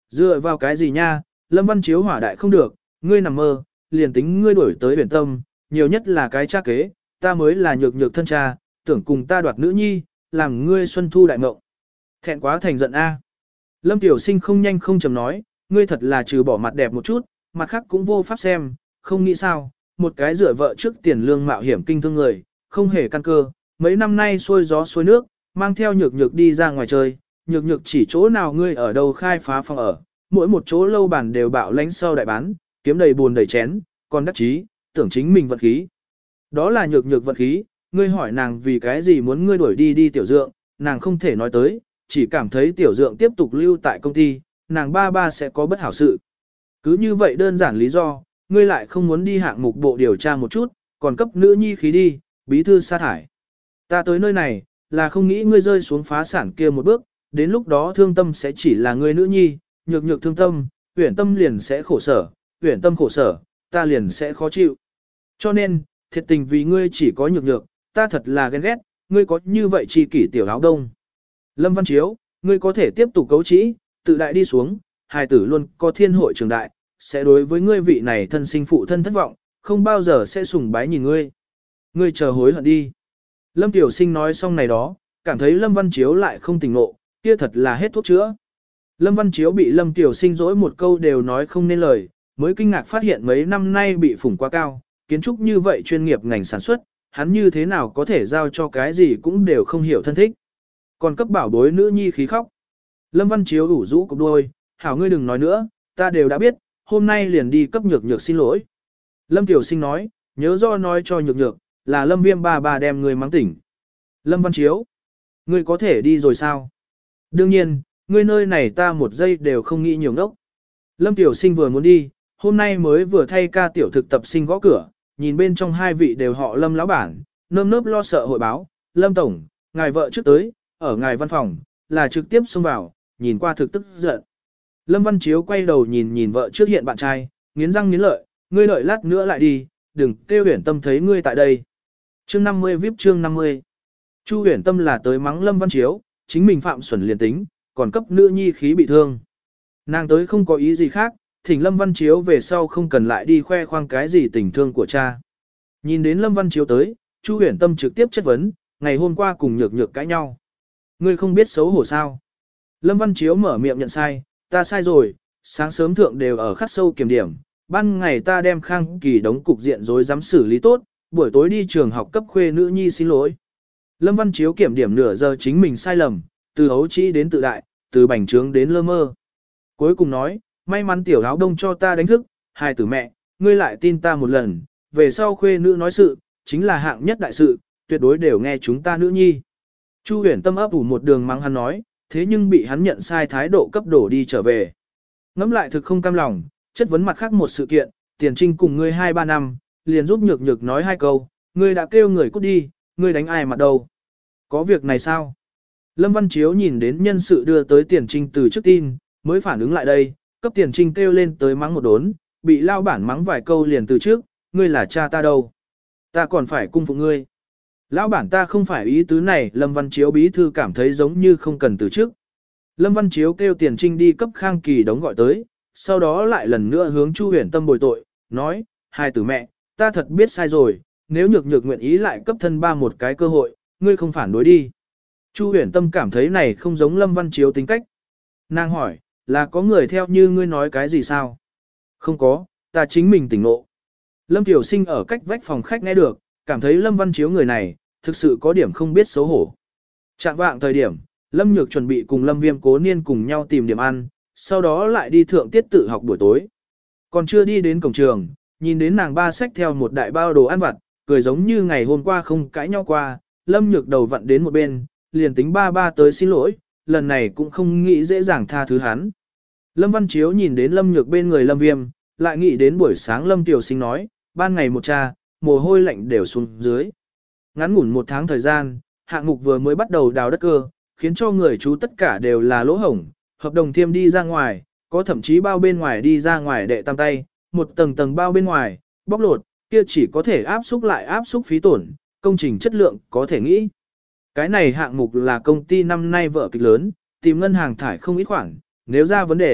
Dựa vào cái gì nha, Lâm Văn Chiếu hỏa đại không được, ngươi nằm mơ, liền tính ngươi đổi tới Uyển Tâm, nhiều nhất là cái cha kế, ta mới là nhược nhược thân cha, tưởng cùng ta đoạt nữ nhi, làm ngươi xuân thu đại mộng. Thẹn quá thành giận a. Lâm Tiểu Sinh không nhanh không chậm nói, ngươi thật là trừ bỏ mặt đẹp một chút, mặt khác cũng vô pháp xem, không nghĩ sao, một cái rửa vợ trước tiền lương mạo hiểm kinh thương người, không hề căn cơ, mấy năm nay xuôi gió xuôi nước, mang theo nhược nhược đi ra ngoài chơi, nhược nhược chỉ chỗ nào ngươi ở đâu khai phá phòng ở, mỗi một chỗ lâu bản đều bạo lánh sau đại bán, kiếm đầy buồn đầy chén, còn đắc chí, tưởng chính mình vận khí. Đó là nhược nhược vận khí, ngươi hỏi nàng vì cái gì muốn ngươi đuổi đi tiểu dượng, nàng không thể nói tới, chỉ cảm thấy tiểu dượng tiếp tục lưu tại công ty, nàng ba sẽ có bất hảo sự. Cứ như vậy đơn giản lý do, ngươi lại không muốn đi hạng mục bộ điều tra một chút, còn cấp nữ nhi khí đi, bí thư sa thải. Ta tới nơi này, là không nghĩ ngươi rơi xuống phá sản kia một bước, đến lúc đó thương tâm sẽ chỉ là ngươi nữ nhi, nhược nhược thương tâm, Uyển Tâm liền sẽ khổ sở, Uyển Tâm khổ sở, ta liền sẽ khó chịu. Cho nên, thiệt tình vì ngươi chỉ có nhược nhược, ta thật là ghen ghét, ngươi có như vậy chi kỷ tiểu áo đông. Lâm Văn Chiếu, ngươi có thể tiếp tục cấu trĩ, tự đại đi xuống, hài tử luôn có thiên hội trường đại, sẽ đối với ngươi vị này thân sinh phụ thân thất vọng, không bao giờ sẽ sùng bái nhìn ngươi. Ngươi chờ hối hận đi. Lâm Tiểu Sinh nói xong này đó, cảm thấy Lâm Văn Chiếu lại không tỉnh ngộ, kia thật là hết thuốc chữa. Lâm Văn Chiếu bị Lâm Tiểu Sinh dỗi một câu đều nói không nên lời, mới kinh ngạc phát hiện mấy năm nay bị phủng quá cao, kiến trúc như vậy chuyên nghiệp ngành sản xuất, hắn như thế nào có thể giao cho cái gì cũng đều không hiểu thân thích. Còn cấp bảo bối nữ nhi khí khóc. Lâm Văn Chiếu ủ rũ cục đôi, hảo ngươi đừng nói nữa, ta đều đã biết, hôm nay liền đi cấp nhược nhược xin lỗi. Lâm Tiểu Sinh nói, nhớ do nói cho nhược nhược, là Lâm Viêm ba đem người mắng tỉnh. Lâm Văn Chiếu, ngươi có thể đi rồi sao? Đương nhiên, ngươi nơi này ta một giây đều không nghĩ nhiều ngốc. Lâm Tiểu Sinh vừa muốn đi, hôm nay mới vừa thay ca tiểu thực tập sinh gõ cửa, nhìn bên trong hai vị đều họ Lâm lão bản, nơm nớp lo sợ hội báo, Lâm Tổng, ngài vợ trước tới, ở ngài văn phòng, là trực tiếp xông vào, nhìn qua thực tức giận. Lâm Văn Chiếu quay đầu nhìn vợ trước hiện bạn trai, nghiến răng nghiến lợi, ngươi đợi lát nữa lại đi, đừng kêu Uyển Tâm thấy ngươi tại đây. Chương 50 VIP chương 50. Chu Uyển Tâm là tới mắng Lâm Văn Chiếu, chính mình phạm xuẩn liền tính, còn cấp nữ nhi khí bị thương. Nàng tới không có ý gì khác, thỉnh Lâm Văn Chiếu về sau không cần lại đi khoe khoang cái gì tình thương của cha. Nhìn đến Lâm Văn Chiếu tới, Chu Uyển Tâm trực tiếp chất vấn, ngày hôm qua cùng nhược nhược cãi nhau. Ngươi không biết xấu hổ sao? Lâm Văn Chiếu mở miệng nhận sai, ta sai rồi, sáng sớm thượng đều ở khắc sâu kiểm điểm, ban ngày ta đem Khang Kỳ đống cục diện rối dám xử lý tốt, buổi tối đi trường học cấp khuê nữ nhi xin lỗi. Lâm Văn Chiếu kiểm điểm nửa giờ chính mình sai lầm, từ ấu trĩ đến tự đại, từ bành trướng đến lơ mơ. Cuối cùng nói, may mắn tiểu áo đông cho ta đánh thức, hài tử mẹ, ngươi lại tin ta một lần, về sau khuê nữ nói sự, chính là hạng nhất đại sự, tuyệt đối đều nghe chúng ta nữ nhi. Chu Uyển Tâm ấp ủ một đường mắng hắn nói, thế nhưng bị hắn nhận sai thái độ cấp đổ đi trở về. Ngẫm lại thực không cam lòng, chất vấn mặt khác một sự kiện, Tiền Trinh cùng ngươi 2-3 năm, liền giúp nhược nhược nói hai câu, ngươi đã kêu người cút đi, ngươi đánh ai mặt đâu. Có việc này sao? Lâm Văn Chiếu nhìn đến nhân sự đưa tới Tiền Trinh từ trước tin, mới phản ứng lại đây, cấp Tiền Trinh kêu lên tới mắng một đốn, bị lao bản mắng vài câu liền từ trước, ngươi là cha ta đâu. Ta còn phải cung phụng ngươi. Lão bản ta không phải ý tứ này, Lâm Văn Chiếu bí thư cảm thấy giống như không cần từ trước. Lâm Văn Chiếu kêu Tiền Trinh đi cấp Khang Kỳ đống gọi tới, sau đó lại lần nữa hướng Chu Uyển Tâm bồi tội, nói, hai tử mẹ, ta thật biết sai rồi, nếu nhược nhược nguyện ý lại cấp thân ba một cái cơ hội, ngươi không phản đối đi. Chu Uyển Tâm cảm thấy này không giống Lâm Văn Chiếu tính cách. Nàng hỏi, là có người theo như ngươi nói cái gì sao? Không có, ta chính mình tỉnh ngộ. Lâm Tiểu Sinh ở cách vách phòng khách nghe được, cảm thấy Lâm Văn Chiếu người này, thực sự có điểm không biết xấu hổ. Trạng vạng thời điểm, Lâm Nhược chuẩn bị cùng Lâm Viêm Cố Niên cùng nhau tìm điểm ăn, sau đó lại đi thượng tiết tự học buổi tối. Còn chưa đi đến cổng trường, nhìn đến nàng ba xách theo một đại bao đồ ăn vặt, cười giống như ngày hôm qua không cãi nhau qua, Lâm Nhược đầu vặn đến một bên, liền tính ba tới xin lỗi, lần này cũng không nghĩ dễ dàng tha thứ hắn. Lâm Văn Chiếu nhìn đến Lâm Nhược bên người Lâm Viêm, lại nghĩ đến buổi sáng Lâm Tiểu Sinh nói, ban ngày một cha, mồ hôi lạnh đều xuống dưới. Ngắn ngủn một tháng thời gian, hạng mục vừa mới bắt đầu đào đất cơ, khiến cho người chú tất cả đều là lỗ hổng, hợp đồng thiêm đi ra ngoài, có thậm chí bao bên ngoài đi ra ngoài đệ tam tay, một tầng tầng bao bên ngoài, bóc lột, kia chỉ có thể áp xúc lại áp xúc phí tổn, công trình chất lượng có thể nghĩ. Cái này hạng mục là công ty năm nay vở kịch lớn, tìm ngân hàng thải không ít khoản, nếu ra vấn đề,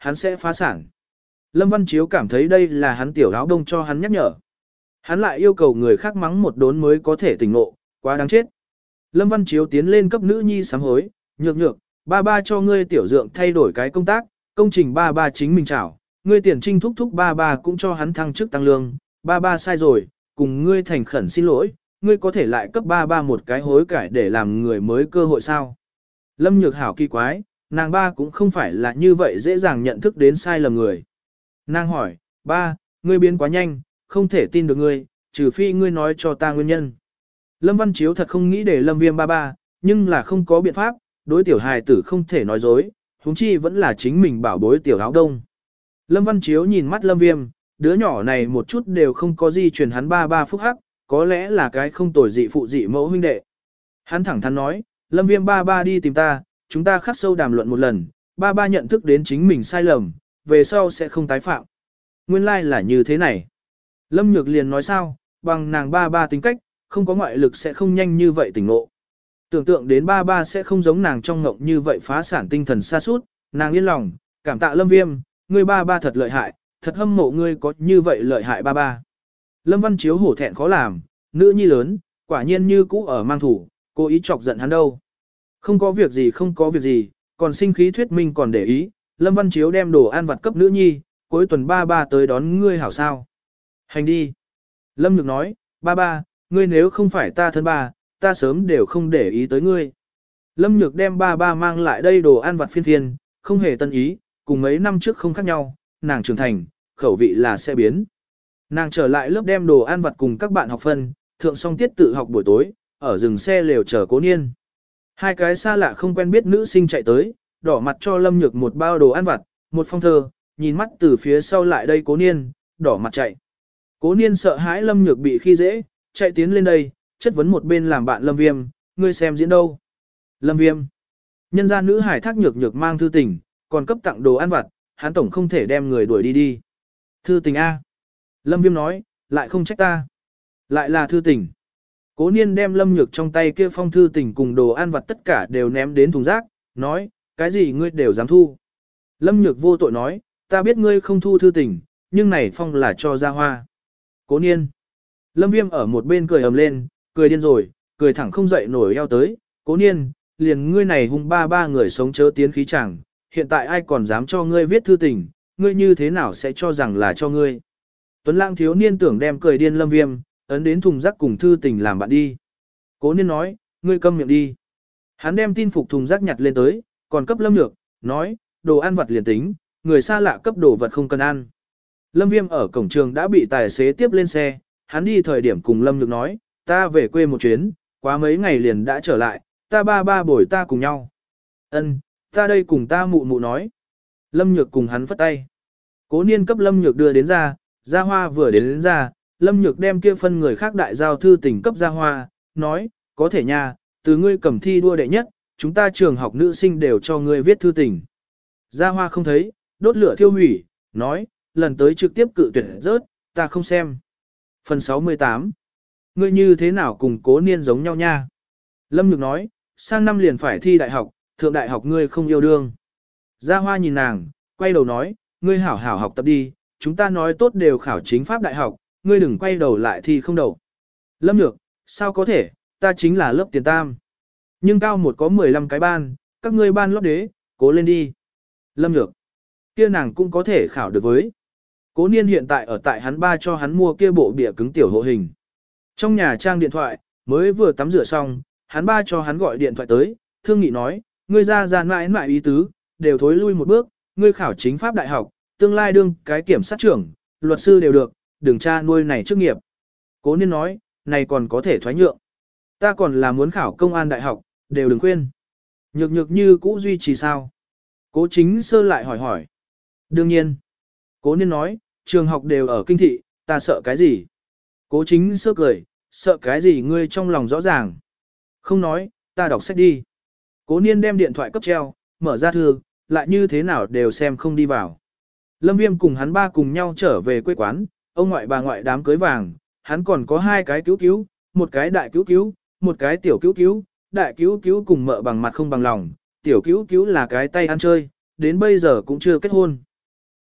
hắn sẽ phá sản. Lâm Văn Chiếu cảm thấy đây là hắn tiểu áo đông cho hắn nhắc nhở. Hắn lại yêu cầu người khác mắng một đốn mới có thể tỉnh ngộ, quá đáng chết. Lâm Văn Chiếu tiến lên cấp nữ nhi sám hối, nhược nhược, ba ba cho ngươi tiểu dượng thay đổi cái công tác, công trình ba ba chính mình trảo, ngươi tiền trinh thúc thúc ba ba cũng cho hắn thăng chức tăng lương, ba ba sai rồi, cùng ngươi thành khẩn xin lỗi, ngươi có thể lại cấp ba ba một cái hối cải để làm người mới cơ hội sao. Lâm Nhược Hảo kỳ quái, nàng ba cũng không phải là như vậy dễ dàng nhận thức đến sai lầm người. Nàng hỏi, ba, ngươi biến quá nhanh, không thể tin được ngươi, trừ phi ngươi nói cho ta nguyên nhân. Lâm Văn Chiếu thật không nghĩ để Lâm Viêm ba ba, nhưng là không có biện pháp, đối tiểu hài tử không thể nói dối, huống chi vẫn là chính mình bảo bối tiểu áo đông. Lâm Văn Chiếu nhìn mắt Lâm Viêm, đứa nhỏ này một chút đều không có gì truyền hắn ba ba phúc hắc, có lẽ là cái không tồi dị phụ dị mẫu huynh đệ. Hắn thẳng thắn nói, Lâm Viêm ba ba đi tìm ta, chúng ta khắc sâu đàm luận một lần, ba ba nhận thức đến chính mình sai lầm, về sau sẽ không tái phạm. Nguyên lai là như thế này. Lâm Nhược liền nói sao, bằng nàng ba ba tính cách, không có ngoại lực sẽ không nhanh như vậy tỉnh ngộ. Tưởng tượng đến ba ba sẽ không giống nàng trong ngộng như vậy phá sản tinh thần xa suốt, nàng yên lòng, cảm tạ Lâm Viêm, ngươi ba ba thật lợi hại, thật hâm mộ ngươi có như vậy lợi hại ba ba. Lâm Văn Chiếu hổ thẹn khó làm, nữ nhi lớn, quả nhiên như cũ ở mang thủ, cố ý chọc giận hắn đâu. Không có việc gì không có việc gì, còn sinh khí thuyết minh còn để ý, Lâm Văn Chiếu đem đồ ăn vặt cấp nữ nhi, cuối tuần ba ba tới đón ngươi hảo sao. Hành đi. Lâm Nhược nói, ba ba, ngươi nếu không phải ta thân ba, ta sớm đều không để ý tới ngươi. Lâm Nhược đem ba ba mang lại đây đồ ăn vặt phiên phiên, không hề tân ý, cùng mấy năm trước không khác nhau, nàng trưởng thành, khẩu vị là sẽ biến. Nàng trở lại lớp đem đồ ăn vặt cùng các bạn học phân, thượng xong tiết tự học buổi tối, ở dừng xe lều chờ Cố Niên. Hai cái xa lạ không quen biết nữ sinh chạy tới, đỏ mặt cho Lâm Nhược một bao đồ ăn vặt, một phong thơ, nhìn mắt từ phía sau lại đây Cố Niên, đỏ mặt chạy. Cố Niên sợ hãi Lâm Nhược bị khi dễ, chạy tiến lên đây, chất vấn một bên làm bạn Lâm Viêm, ngươi xem diễn đâu. Lâm Viêm. Nhân gia nữ hải thác nhược nhược mang thư tình, còn cấp tặng đồ ăn vặt, hắn tổng không thể đem người đuổi đi đi. Thư tình A. Lâm Viêm nói, lại không trách ta. Lại là thư tình. Cố Niên đem Lâm Nhược trong tay kia phong thư tình cùng đồ ăn vặt tất cả đều ném đến thùng rác, nói, cái gì ngươi đều dám thu. Lâm Nhược vô tội nói, ta biết ngươi không thu thư tình, nhưng này phong là cho ra hoa. Cố Niên. Lâm Viêm ở một bên cười ầm lên, cười điên rồi, cười thẳng không dậy nổi eo tới. Cố Niên, liền ngươi này hung ba ba người sống chớ tiến khí chẳng, hiện tại ai còn dám cho ngươi viết thư tình, ngươi như thế nào sẽ cho rằng là cho ngươi. Tuấn Lãng thiếu niên tưởng đem cười điên Lâm Viêm, ấn đến thùng rác cùng thư tình làm bạn đi. Cố Niên nói, ngươi câm miệng đi. Hắn đem tin phục thùng rác nhặt lên tới, còn cấp Lâm Nhược, nói, đồ ăn vặt liền tính, người xa lạ cấp đồ vật không cần ăn. Lâm Viêm ở cổng trường đã bị tài xế tiếp lên xe, hắn đi thời điểm cùng Lâm Nhược nói, ta về quê một chuyến, quá mấy ngày liền đã trở lại, ta ba ba bồi ta cùng nhau. Ân, ta đây cùng ta mụ mụ nói. Lâm Nhược cùng hắn phất tay. Cố Niên cấp Lâm Nhược đưa đến ra, Gia Hoa vừa đến ra, Lâm Nhược đem kia phân người khác đại giao thư tình cấp Gia Hoa, nói, có thể nha, từ ngươi cầm thi đua đệ nhất, chúng ta trường học nữ sinh đều cho ngươi viết thư tình. Gia Hoa không thấy, đốt lửa thiêu hủy, nói, lần tới trực tiếp cự tuyệt rớt, ta không xem. Phần 68. Ngươi như thế nào cùng Cố Niên giống nhau nha? Lâm Nhược nói, sang năm liền phải thi đại học, thượng đại học ngươi không yêu đương. Gia Hoa nhìn nàng, quay đầu nói, ngươi hảo hảo học tập đi, chúng ta nói tốt đều khảo chính pháp đại học, ngươi đừng quay đầu lại thi không đậu. Lâm Nhược, sao có thể, ta chính là lớp tiền tam. Nhưng cao một có 15 cái ban, các ngươi ban lót đế, cố lên đi. Lâm Nhược, kia nàng cũng có thể khảo được với. Cố Niên hiện tại ở tại hắn ba cho hắn mua kia bộ bìa cứng tiểu hộ hình. Trong nhà trang điện thoại, mới vừa tắm rửa xong, hắn ba cho hắn gọi điện thoại tới, thương nghị nói, ngươi ra mãi mãi ý tứ, đều thối lui một bước, ngươi khảo chính pháp đại học, tương lai đương cái kiểm sát trưởng, luật sư đều được, đừng cha nuôi này chức nghiệp. Cố Niên nói, này còn có thể thoái nhượng. Ta còn là muốn khảo công an đại học, đều đừng khuyên. Nhược nhược như cũ duy trì sao? Cố Chính Sơ lại hỏi hỏi. Đương nhiên. Cố Niên nói, trường học đều ở kinh thị, ta sợ cái gì? Cố Chính Sơ cười, sợ cái gì ngươi trong lòng rõ ràng. Không nói, ta đọc sách đi. Cố Niên đem điện thoại cấp treo, mở ra thư, lại như thế nào đều xem không đi vào. Lâm Viêm cùng hắn ba cùng nhau trở về quê quán, ông ngoại bà ngoại đám cưới vàng, hắn còn có hai cái cứu cứu, một cái đại cứu cứu, một cái tiểu cứu cứu, đại cứu cứu cùng mợ bằng mặt không bằng lòng, tiểu cứu cứu là cái tay ăn chơi, đến bây giờ cũng chưa kết hôn.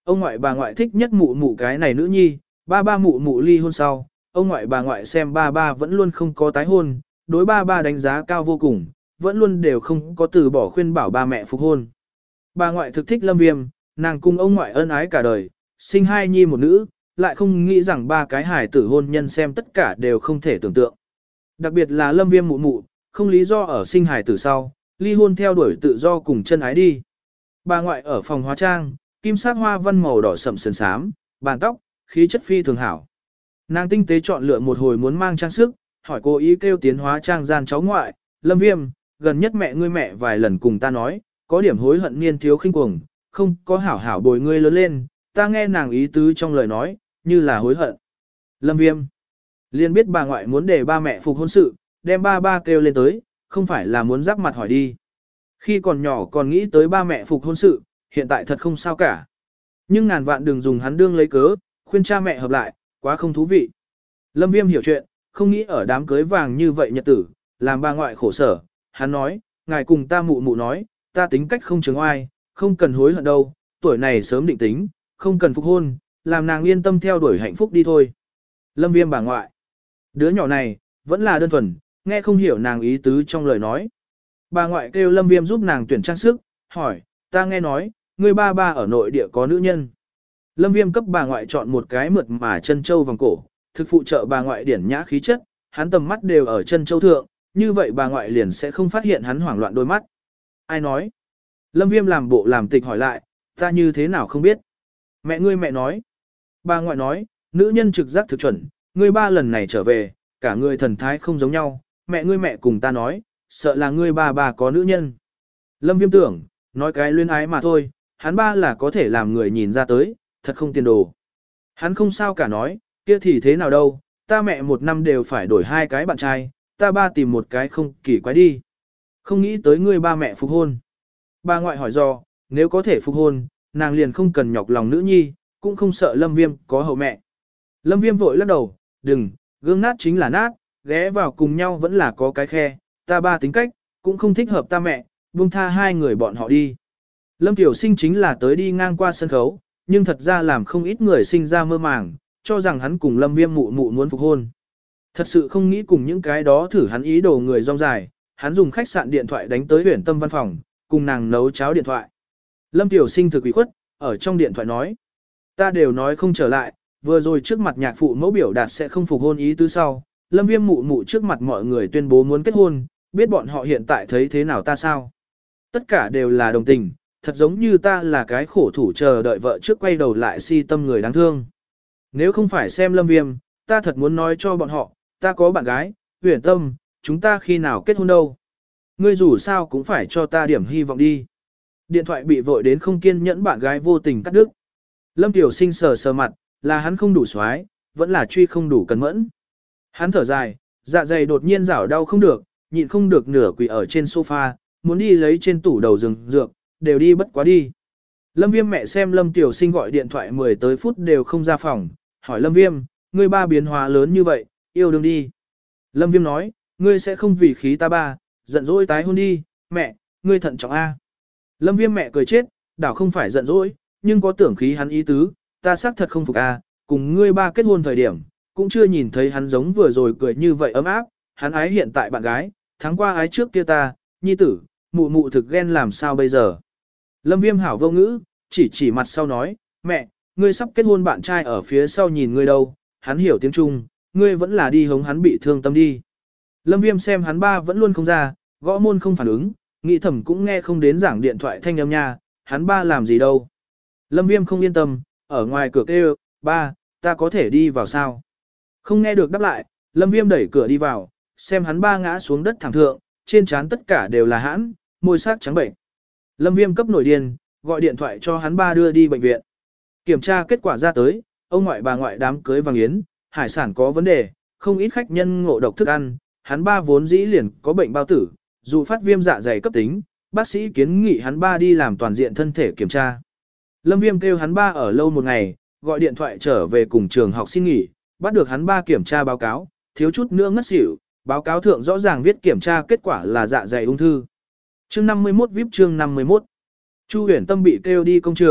Ông ngoại bà ngoại thích nhất mụ mụ cái này nữ nhi, ba ba mụ mụ ly hôn sau, ông ngoại bà ngoại xem ba ba vẫn luôn không có tái hôn, đối ba ba đánh giá cao vô cùng, vẫn luôn đều không có từ bỏ khuyên bảo ba mẹ phục hôn. Bà ngoại thực thích Lâm Viêm, nàng cùng ông ngoại ân ái cả đời, sinh hai nhi một nữ, lại không nghĩ rằng ba cái hài tử hôn nhân xem tất cả đều không thể tưởng tượng. Đặc biệt là Lâm Viêm mụ mụ, không lý do ở sinh hài tử sau, ly hôn theo đuổi tự do cùng chân ái đi. Bà ngoại ở phòng hóa trang, kim sắc hoa văn màu đỏ sậm sườn xám, bàn tóc, khí chất phi thường hảo. Nàng tinh tế chọn lựa một hồi muốn mang trang sức, hỏi cô ý kêu tiến hóa trang gian cháu ngoại, Lâm Viêm, gần nhất mẹ ngươi mẹ vài lần cùng ta nói, có điểm hối hận niên thiếu khinh cuồng, không có hảo hảo bồi ngươi lớn lên, ta nghe nàng ý tứ trong lời nói, như là hối hận. Lâm Viêm liền biết bà ngoại muốn để ba mẹ phục hôn sự, đem ba ba kêu lên tới, không phải là muốn giáp mặt hỏi đi. Khi còn nhỏ còn nghĩ tới ba mẹ phục hôn sự, hiện tại thật không sao cả. Nhưng ngàn vạn đừng dùng hắn đương lấy cớ, khuyên cha mẹ hợp lại, quá không thú vị. Lâm Viêm hiểu chuyện, không nghĩ ở đám cưới vàng như vậy nhật tử, làm bà ngoại khổ sở. Hắn nói, ngài cùng ta mụ mụ nói, ta tính cách không chứng oai, không cần hối hận đâu, tuổi này sớm định tính, không cần phục hôn, làm nàng yên tâm theo đuổi hạnh phúc đi thôi. Lâm Viêm bà ngoại, đứa nhỏ này, vẫn là đơn thuần, nghe không hiểu nàng ý tứ trong lời nói. Bà ngoại kêu Lâm Viêm giúp nàng tuyển trang sức, hỏi, ta nghe nói, người ba ba ở nội địa có nữ nhân. Lâm Viêm cấp bà ngoại chọn một cái mượt mà chân châu vòng cổ, thực phụ trợ bà ngoại điển nhã khí chất, hắn tầm mắt đều ở chân châu thượng, như vậy bà ngoại liền sẽ không phát hiện hắn hoảng loạn đôi mắt. Ai nói? Lâm Viêm làm bộ làm tịch hỏi lại, ta như thế nào không biết. Mẹ ngươi mẹ nói. Bà ngoại nói, nữ nhân trực giác thực chuẩn, ngươi ba lần này trở về, cả người thần thái không giống nhau, mẹ ngươi mẹ cùng ta nói, sợ là ngươi ba có nữ nhân. Lâm Viêm tưởng, nói cái luyến ái mà thôi, hắn ba là có thể làm người nhìn ra tới, thật không tiền đồ. Hắn không sao cả nói, kia thì thế nào đâu, ta mẹ một năm đều phải đổi hai cái bạn trai, ta ba tìm một cái không kỳ quái đi. Không nghĩ tới ngươi ba mẹ phục hôn. Bà ngoại hỏi do, nếu có thể phục hôn, nàng liền không cần nhọc lòng nữ nhi, cũng không sợ Lâm Viêm có hậu mẹ. Lâm Viêm vội lắc đầu, đừng, gương nát chính là nát, ghé vào cùng nhau vẫn là có cái khe, ta ba tính cách, cũng không thích hợp ta mẹ, buông tha hai người bọn họ đi. Lâm Tiểu Sinh chính là tới đi ngang qua sân khấu, nhưng thật ra làm không ít người sinh ra mơ màng, cho rằng hắn cùng Lâm Viêm mụ mụ muốn phục hôn. Thật sự không nghĩ cùng những cái đó thử hắn ý đồ người rong dài, hắn dùng khách sạn điện thoại đánh tới Uyển Tâm văn phòng, cùng nàng nấu cháo điện thoại. Lâm Tiểu Sinh thực ủy khuất, ở trong điện thoại nói, ta đều nói không trở lại, vừa rồi trước mặt nhạc phụ mẫu biểu đạt sẽ không phục hôn ý tứ sau, Lâm Viêm mụ mụ trước mặt mọi người tuyên bố muốn kết hôn, biết bọn họ hiện tại thấy thế nào ta sao? Tất cả đều là đồng tình, thật giống như ta là cái khổ thủ chờ đợi vợ trước quay đầu lại si tâm người đáng thương. Nếu không phải xem Lâm Viêm, ta thật muốn nói cho bọn họ, ta có bạn gái, Uyển Tâm, chúng ta khi nào kết hôn đâu. Ngươi dù sao cũng phải cho ta điểm hy vọng đi. Điện thoại bị vội đến không kiên nhẫn, bạn gái vô tình cắt đứt. Lâm Tiểu Sinh sờ sờ mặt, là hắn không đủ xoái, vẫn là truy không đủ cẩn mẫn. Hắn thở dài, dạ dày đột nhiên rảo đau không được, nhịn không được nửa quỳ ở trên sofa, muốn đi lấy trên tủ đầu rừng dược, đều đi bất quá đi. Lâm Viêm mẹ xem Lâm Tiểu Sinh gọi điện thoại 10 tới phút đều không ra phòng, hỏi Lâm Viêm, ngươi ba biến hóa lớn như vậy, yêu đương đi. Lâm Viêm nói, ngươi sẽ không vì khí ta ba, giận dỗi tái hôn đi, mẹ, ngươi thận trọng A. Lâm Viêm mẹ cười chết, đảo không phải giận dỗi, nhưng có tưởng khí hắn ý tứ, ta xác thật không phục A, cùng ngươi ba kết hôn thời điểm, cũng chưa nhìn thấy hắn giống vừa rồi cười như vậy ấm áp, hắn ái hiện tại bạn gái, tháng qua ái trước kia ta, nhi tử, mụ mụ thực ghen làm sao bây giờ. Lâm Viêm hảo vô ngữ, chỉ mặt sau nói, mẹ, ngươi sắp kết hôn bạn trai ở phía sau nhìn ngươi đâu, hắn hiểu tiếng Trung, ngươi vẫn là đi hống hắn bị thương tâm đi. Lâm Viêm xem hắn ba vẫn luôn không ra, gõ môn không phản ứng, nghĩ thầm cũng nghe không đến giảng điện thoại thanh âm nha, hắn ba làm gì đâu. Lâm Viêm không yên tâm, ở ngoài cửa kêu, ba, ta có thể đi vào sao? Không nghe được đáp lại, Lâm Viêm đẩy cửa đi vào, xem hắn ba ngã xuống đất thẳng thượng, trên trán tất cả đều là hãn, môi sắc trắng bệnh. Lâm Viêm cấp nổi điên, gọi điện thoại cho hắn ba đưa đi bệnh viện. Kiểm tra kết quả ra tới, ông ngoại bà ngoại đám cưới vàng yến, hải sản có vấn đề, không ít khách nhân ngộ độc thức ăn, hắn ba vốn dĩ liền có bệnh bao tử, dù phát viêm dạ dày cấp tính, bác sĩ kiến nghị hắn ba đi làm toàn diện thân thể kiểm tra. Lâm Viêm kêu hắn ba ở lâu một ngày, gọi điện thoại trở về cùng trường học xin nghỉ, bắt được hắn ba kiểm tra báo cáo, thiếu chút nữa ngất xỉu, báo cáo thượng rõ ràng viết kiểm tra kết quả là dạ dày ung thư. Chương 51 VIP chương 51. Chu Uyển Tâm bị kêu đi công trường,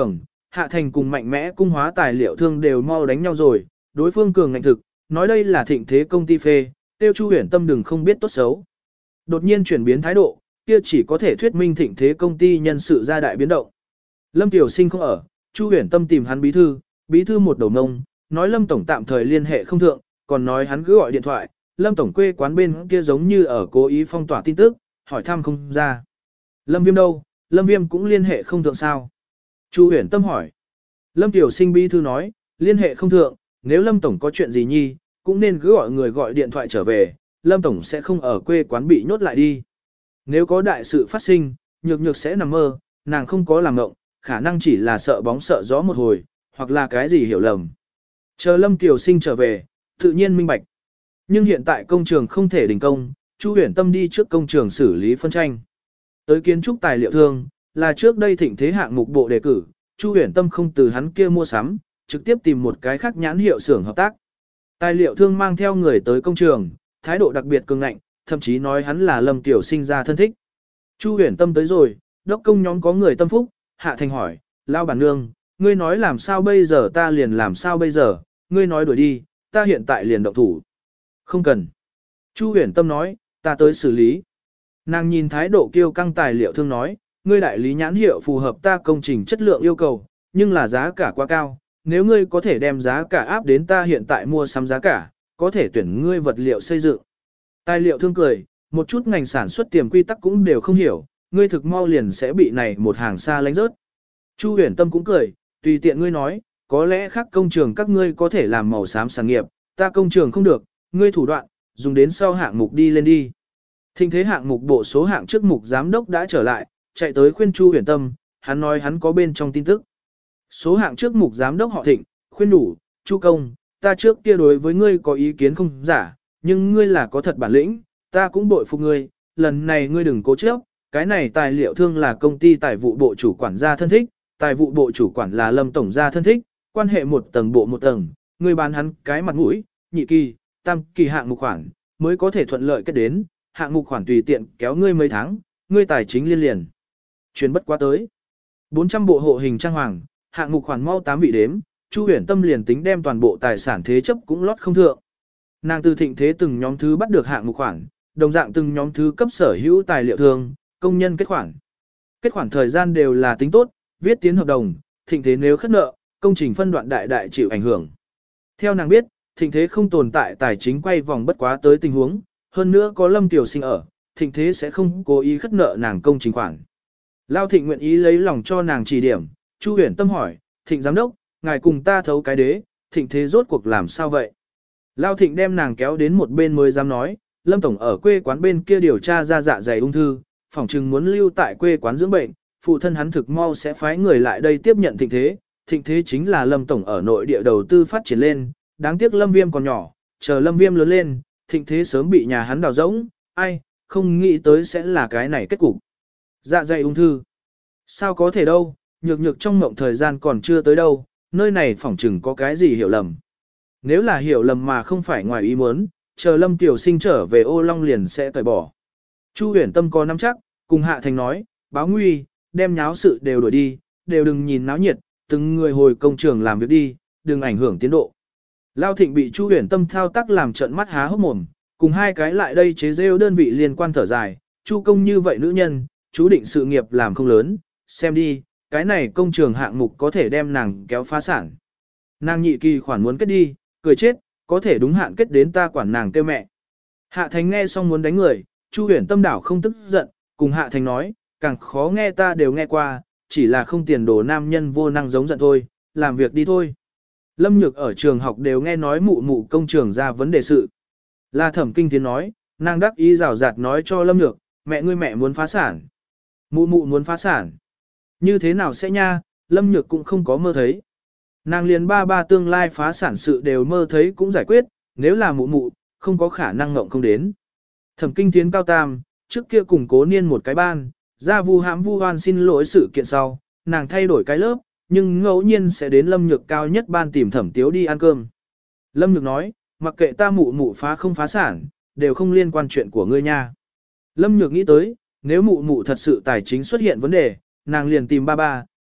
Hạ Thành cùng mạnh mẽ cung hóa tài liệu thương đều mau đánh nhau rồi, đối phương cường ngạnh thực, nói đây là thịnh thế công ty phê, tiêu Chu Huyền Tâm đừng không biết tốt xấu. Đột nhiên chuyển biến thái độ, kia chỉ có thể thuyết minh thịnh thế công ty nhân sự ra đại biến động. Lâm Tiểu Sinh không ở, Chu Huyền Tâm tìm hắn bí thư một đầu mông, nói Lâm Tổng tạm thời liên hệ không thượng, còn nói hắn cứ gọi điện thoại, Lâm Tổng quê quán bên kia giống như ở cố ý phong tỏa tin tức, hỏi thăm không ra. Lâm Viêm đâu, Lâm Viêm cũng liên hệ không thượng sao? Chu Huyền Tâm hỏi. Lâm Tiểu Sinh bí thư nói, liên hệ không thượng, nếu Lâm Tổng có chuyện gì nhi, cũng nên cứ gọi người gọi điện thoại trở về, Lâm Tổng sẽ không ở quê quán bị nhốt lại đi. Nếu có đại sự phát sinh, nhược nhược sẽ nằm mơ, nàng không có làm ngộng, khả năng chỉ là sợ bóng sợ gió một hồi, hoặc là cái gì hiểu lầm. Chờ Lâm Tiểu Sinh trở về, tự nhiên minh bạch. Nhưng hiện tại công trường không thể đình công, Chu Huyền Tâm đi trước công trường xử lý phân tranh. Tới kiến trúc tài liệu thương, là trước đây thịnh thế hạng mục bộ đề cử, Chu Huyền Tâm không từ hắn kia mua sắm, trực tiếp tìm một cái khác nhãn hiệu xưởng hợp tác. Tài liệu thương mang theo người tới công trường, thái độ đặc biệt cường ngạnh, thậm chí nói hắn là Lâm Tiểu Sinh ra thân thích. Chu Huyền Tâm tới rồi, đốc công nhóm có người tâm phúc, Hạ Thành hỏi, lao bản nương, ngươi nói làm sao bây giờ ta liền làm sao bây giờ, ngươi nói đuổi đi, ta hiện tại liền động thủ. Không cần. Chu Huyền Tâm nói, ta tới xử lý. Nàng nhìn thái độ kiêu căng tài liệu thương nói, ngươi đại lý nhãn hiệu phù hợp ta công trình chất lượng yêu cầu, nhưng là giá cả quá cao, nếu ngươi có thể đem giá cả áp đến ta hiện tại mua sắm giá cả, có thể tuyển ngươi vật liệu xây dựng. Tài liệu thương cười, một chút ngành sản xuất tiềm quy tắc cũng đều không hiểu, ngươi thực mau liền sẽ bị này một hàng xa lánh rớt. Chu Huyền Tâm cũng cười, tùy tiện ngươi nói, có lẽ khác công trường các ngươi có thể làm màu xám sản nghiệp, ta công trường không được, ngươi thủ đoạn, dùng đến sau hạng mục đi lên đi. Thịnh thế hạng mục bộ số hạng trước mục giám đốc đã trở lại, chạy tới khuyên Chu Huyền Tâm, hắn nói hắn có bên trong tin tức. Số hạng trước mục giám đốc họ Thịnh, khuyên đủ, Chu công, ta trước kia đối với ngươi có ý kiến không giả, nhưng ngươi là có thật bản lĩnh, ta cũng bội phục ngươi, lần này ngươi đừng cố chấp, cái này tài liệu thương là công ty tài vụ bộ chủ quản gia thân thích, tài vụ bộ chủ quản là Lâm tổng gia thân thích, quan hệ một tầng bộ một tầng, ngươi bán hắn cái mặt mũi, nhị kỳ, tam kỳ hạng mục khoản, mới có thể thuận lợi kết đến, hạng mục khoản tùy tiện kéo ngươi mấy tháng, ngươi tài chính liên liền. Chuyến bất quá tới. 400 bộ hộ hình trang hoàng, hạng mục khoản mau 8 vị đếm, Chu Huyền Tâm liền tính đem toàn bộ tài sản thế chấp cũng lót không thượng. Nàng từ thịnh thế từng nhóm thứ bắt được hạng mục khoản, đồng dạng từng nhóm thứ cấp sở hữu tài liệu thường, công nhân kết khoản. Kết khoản thời gian đều là tính tốt, viết tiến hợp đồng, thịnh thế nếu khất nợ, công trình phân đoạn đại đại chịu ảnh hưởng. Theo nàng biết, thịnh thế không tồn tại tài chính quay vòng bất quá tới tình huống, hơn nữa có Lâm Tiểu Sinh ở, thịnh thế sẽ không cố ý khất nợ nàng công trình khoản. Lao Thịnh nguyện ý lấy lòng cho nàng chỉ điểm, Chu Huyền Tâm hỏi, Thịnh giám đốc, ngài cùng ta thấu cái đế, thịnh thế rốt cuộc làm sao vậy? Lao Thịnh đem nàng kéo đến một bên mới dám nói, Lâm Tổng ở quê quán bên kia điều tra ra dạ dày ung thư, phỏng chừng muốn lưu tại quê quán dưỡng bệnh, phụ thân hắn thực mau sẽ phái người lại đây tiếp nhận thịnh thế chính là Lâm Tổng ở nội địa đầu tư phát triển lên, đáng tiếc Lâm Viêm còn nhỏ, chờ Lâm Viêm lớn lên, thịnh thế sớm bị nhà hắn đào rỗng, ai, không nghĩ tới sẽ là cái này kết cục. Dạ dày ung thư. Sao có thể đâu, nhược nhược trong mộng thời gian còn chưa tới đâu, nơi này phỏng chừng có cái gì hiểu lầm. Nếu là hiểu lầm mà không phải ngoài ý muốn, chờ Lâm Tiểu Sinh trở về Ô Long liền sẽ tẩy bỏ. Chu Huyền Tâm có nắm chắc, cùng Hạ Thành nói, báo nguy, đem nháo sự đều đuổi đi, đều đừng nhìn náo nhiệt, từng người hồi công trường làm việc đi, đừng ảnh hưởng tiến độ. Lao Thịnh bị Chu Huyền Tâm thao tác làm trận mắt há hốc mồm, cùng hai cái lại đây chế rêu đơn vị liên quan thở dài, Chu công như vậy nữ nhân, chú định sự nghiệp làm không lớn, xem đi, cái này công trường hạng mục có thể đem nàng kéo phá sản. Nàng nhị kỳ khoản muốn kết đi, cười chết, có thể đúng hạn kết đến ta quản nàng kêu mẹ. Hạ Thành nghe xong muốn đánh người, Chu Huyền Tâm đảo không tức giận, cùng Hạ Thành nói, càng khó nghe ta đều nghe qua, chỉ là không tiền đồ nam nhân vô năng giống giận thôi, làm việc đi thôi. Lâm Nhược ở trường học đều nghe nói mụ mụ công trường ra vấn đề sự. Là Thẩm Kinh Tiến nói, nàng đắc ý rào rạt nói cho Lâm Nhược, mẹ ngươi mẹ muốn phá sản. Mụ mụ muốn phá sản. Như thế nào sẽ nha, Lâm Nhược cũng không có mơ thấy. Nàng liền ba tương lai phá sản sự đều mơ thấy cũng giải quyết, nếu là mụ mụ, không có khả năng ngộng không đến. Thẩm Kinh Tiến cao tam, trước kia cùng Cố Niên một cái ban, ra vu hãm vu oan xin lỗi sự kiện sau, nàng thay đổi cái lớp, nhưng ngẫu nhiên sẽ đến Lâm Nhược cao nhất ban tìm Thẩm Tiếu đi ăn cơm. Lâm Nhược nói, mặc kệ ta mụ mụ phá không phá sản, đều không liên quan chuyện của ngươi nha. Lâm Nhược nghĩ tới, nếu mụ mụ thật sự tài chính xuất hiện vấn đề, nàng liền tìm ba,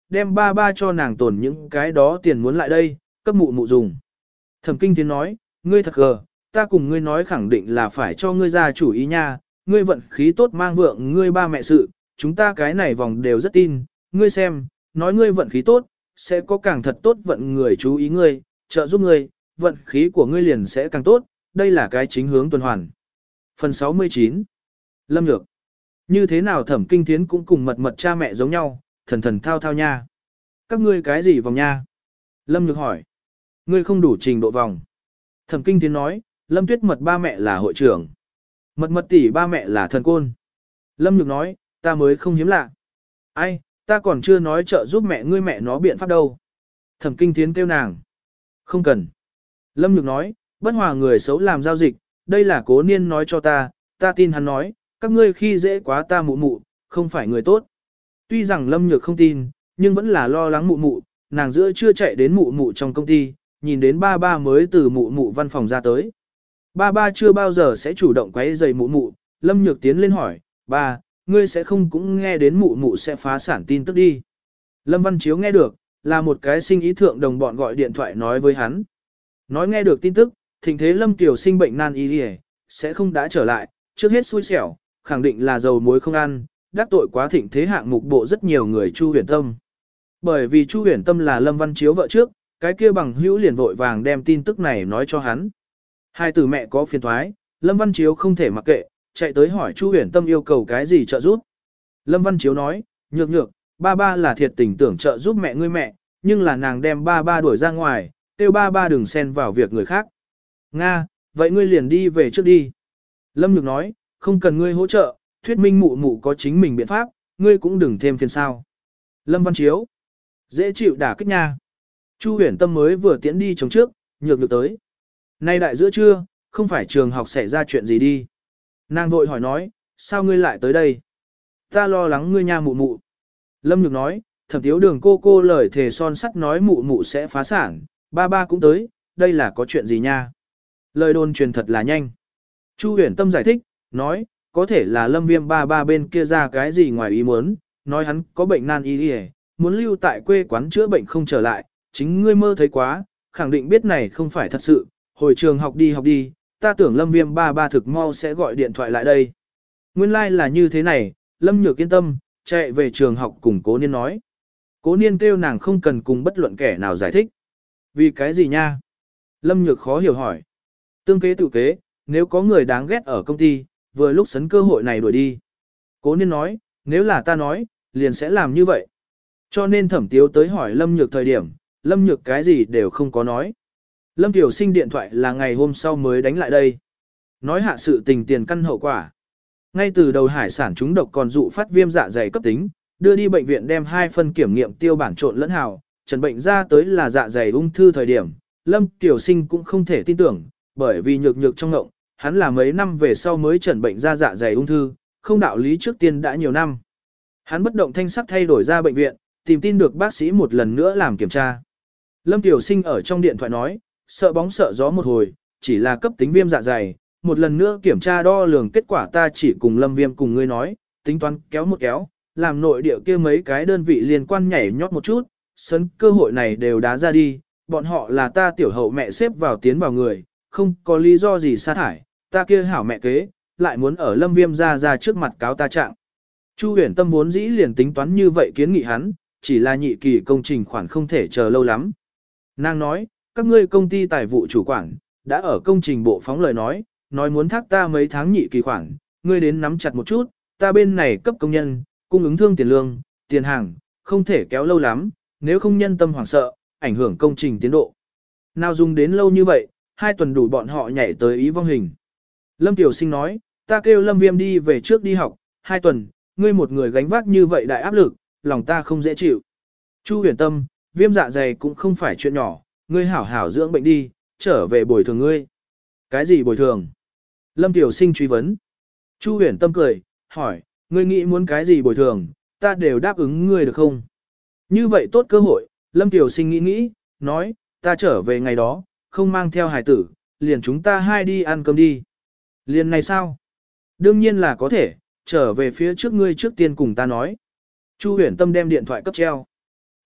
đem ba ba cho nàng tồn những cái đó tiền muốn lại đây, cấp mụ mụ dùng. Thẩm Kinh Thiến nói, ngươi thật gờ, ta cùng ngươi nói khẳng định là phải cho ngươi ra chủ ý nha, ngươi vận khí tốt mang vượng ngươi ba mẹ sự, chúng ta cái này vòng đều rất tin, ngươi xem, nói ngươi vận khí tốt, sẽ có càng thật tốt vận người chú ý ngươi, trợ giúp ngươi, vận khí của ngươi liền sẽ càng tốt, đây là cái chính hướng tuần hoàn. Phần 69 Lâm Nhược Như thế nào Thẩm Kinh Thiến cũng cùng mật mật cha mẹ giống nhau, thần thần thao thao nha. Các ngươi cái gì vòng nha? Lâm Nhược hỏi. Ngươi không đủ trình độ vòng. Thẩm Kinh Thiến nói, Lâm Tuyết Mật ba mẹ là hội trưởng. Mật mật tỷ ba mẹ là thần côn. Lâm Nhược nói, ta mới không hiếm lạ. Ai, ta còn chưa nói trợ giúp mẹ ngươi mẹ nó biện pháp đâu. Thẩm Kinh Thiến kêu nàng. Không cần. Lâm Nhược nói, bất hòa người xấu làm giao dịch, đây là Cố Niên nói cho ta tin hắn nói, các ngươi khi dễ quá ta mụ mụ, không phải người tốt. Tuy rằng Lâm Nhược không tin, nhưng vẫn là lo lắng mụ mụ, nàng giữa chưa chạy đến mụ mụ trong công ty, nhìn đến ba ba mới từ mụ mụ văn phòng ra tới. Ba ba chưa bao giờ sẽ chủ động quấy rầy mụ mụ, Lâm Nhược tiến lên hỏi, ba, ngươi sẽ không cũng nghe đến mụ mụ sẽ phá sản tin tức đi. Lâm Văn Chiếu nghe được, là một cái sinh ý thượng đồng bọn gọi điện thoại nói với hắn. Nói nghe được tin tức, Thịnh Thế Lâm Tiểu sinh bệnh nan y sẽ không đã trở lại, trước hết xui xẻo, khẳng định là dầu muối không ăn, đắc tội quá Thịnh Thế hạng mục bộ rất nhiều người Chu Huyền Tâm. Bởi vì Chu Huyền Tâm là Lâm Văn Chiếu vợ trước, cái kia bằng hữu liền vội vàng đem tin tức này nói cho hắn. Hai từ mẹ có phiền thoái, Lâm Văn Chiếu không thể mặc kệ, chạy tới hỏi Chu Huyền Tâm yêu cầu cái gì trợ giúp. Lâm Văn Chiếu nói, nhược nhược, ba ba là thiệt tình tưởng trợ giúp mẹ ngươi mẹ, nhưng là nàng đem ba ba đuổi ra ngoài, kêu ba ba đừng xen vào việc người khác. Nga, vậy ngươi liền đi về trước đi. Lâm Nhược nói, không cần ngươi hỗ trợ, thuyết minh mụ mụ có chính mình biện pháp, ngươi cũng đừng thêm phiền sao. Lâm Văn Chiếu, dễ chịu đả kích nha. Chu Huyền Tâm mới vừa tiễn đi chống trước, nhược nhược tới. Nay đại giữa trưa, không phải trường học xảy ra chuyện gì đi. Nàng vội hỏi nói, sao ngươi lại tới đây? Ta lo lắng ngươi nha mụ mụ. Lâm Nhược nói, Thẩm Tiếu Đường cô lời thề son sắt nói mụ mụ sẽ phá sản, ba ba cũng tới, đây là có chuyện gì nha? Lời đồn truyền thật là nhanh. Chu Huyền Tâm giải thích, nói, có thể là Lâm Viêm ba ba bên kia ra cái gì ngoài ý muốn, nói hắn có bệnh nan y muốn lưu tại quê quán chữa bệnh không trở lại, chính ngươi mơ thấy quá, khẳng định biết này không phải thật sự, hồi trường học đi, ta tưởng Lâm Viêm ba ba thực mau sẽ gọi điện thoại lại đây. Nguyên lai like là như thế này, Lâm Nhược yên tâm, chạy về trường học cùng Cố Niên nói. Cố Niên kêu nàng không cần cùng bất luận kẻ nào giải thích. Vì cái gì nha? Lâm Nhược khó hiểu hỏi. Tương kế tự kế, nếu có người đáng ghét ở công ty, vừa lúc sấn cơ hội này đuổi đi. Cố Niên nói, nếu là ta nói, liền sẽ làm như vậy. Cho nên Thẩm Tiếu tới hỏi Lâm Nhược thời điểm, Lâm Nhược cái gì đều không có nói. Lâm Tiểu Sinh điện thoại là ngày hôm sau mới đánh lại đây. Nói hạ sự tình tiền căn hậu quả. Ngay từ đầu hải sản trúng độc còn dụ phát viêm dạ dày cấp tính, đưa đi bệnh viện đem 2 phân kiểm nghiệm tiêu bản trộn lẫn hào, trần bệnh ra tới là dạ dày ung thư thời điểm. Lâm Tiểu Sinh cũng không thể tin tưởng, bởi vì nhược trong ngộng, hắn là mấy năm về sau mới trần bệnh ra dạ dày ung thư, không đạo lý trước tiên đã nhiều năm. Hắn bất động thanh sắc thay đổi ra bệnh viện, tìm tin được bác sĩ một lần nữa làm kiểm tra. Lâm Tiểu Sinh ở trong điện thoại nói, sợ bóng sợ gió một hồi, chỉ là cấp tính viêm dạ dày, một lần nữa kiểm tra đo lường kết quả ta chỉ cùng Lâm Viêm cùng ngươi nói, tính toán kéo một kéo, làm nội địa kia mấy cái đơn vị liên quan nhảy nhót một chút, sân cơ hội này đều đá ra đi, bọn họ là ta tiểu hậu mẹ xếp vào tiến vào người, không có lý do gì sa thải, ta kia hảo mẹ kế, lại muốn ở Lâm Viêm ra trước mặt cáo ta trạng. Chu Huyền Tâm vốn dĩ liền tính toán như vậy kiến nghị hắn, chỉ là nhị kỳ công trình khoản không thể chờ lâu lắm. Nàng nói, các ngươi công ty tài vụ chủ quản, đã ở công trình bộ phóng lời nói muốn thác ta mấy tháng nhị kỳ khoản, ngươi đến nắm chặt một chút, ta bên này cấp công nhân, cung ứng thương tiền lương, tiền hàng, không thể kéo lâu lắm, nếu không nhân tâm hoảng sợ, ảnh hưởng công trình tiến độ. Nào dùng đến lâu như vậy, 2 tuần đủ bọn họ nhảy tới ý vong hình. Lâm Tiểu Sinh nói, ta kêu Lâm Viêm đi về trước đi học, 2 tuần, ngươi một người gánh vác như vậy đại áp lực, lòng ta không dễ chịu. Chu Huyền Tâm, viêm dạ dày cũng không phải chuyện nhỏ, ngươi hảo hảo dưỡng bệnh đi, trở về bồi thường ngươi. Cái gì bồi thường? Lâm Tiểu Sinh truy vấn. Chu Huyền Tâm cười, hỏi, ngươi nghĩ muốn cái gì bồi thường, ta đều đáp ứng ngươi được không? Như vậy tốt cơ hội, Lâm Tiểu Sinh nghĩ, nói, ta trở về ngày đó, không mang theo hải tử, liền chúng ta 2 đi ăn cơm đi. Liền này sao? Đương nhiên là có thể, trở về phía trước ngươi trước tiên cùng ta nói. Chu Huyền Tâm đem điện thoại cấp treo.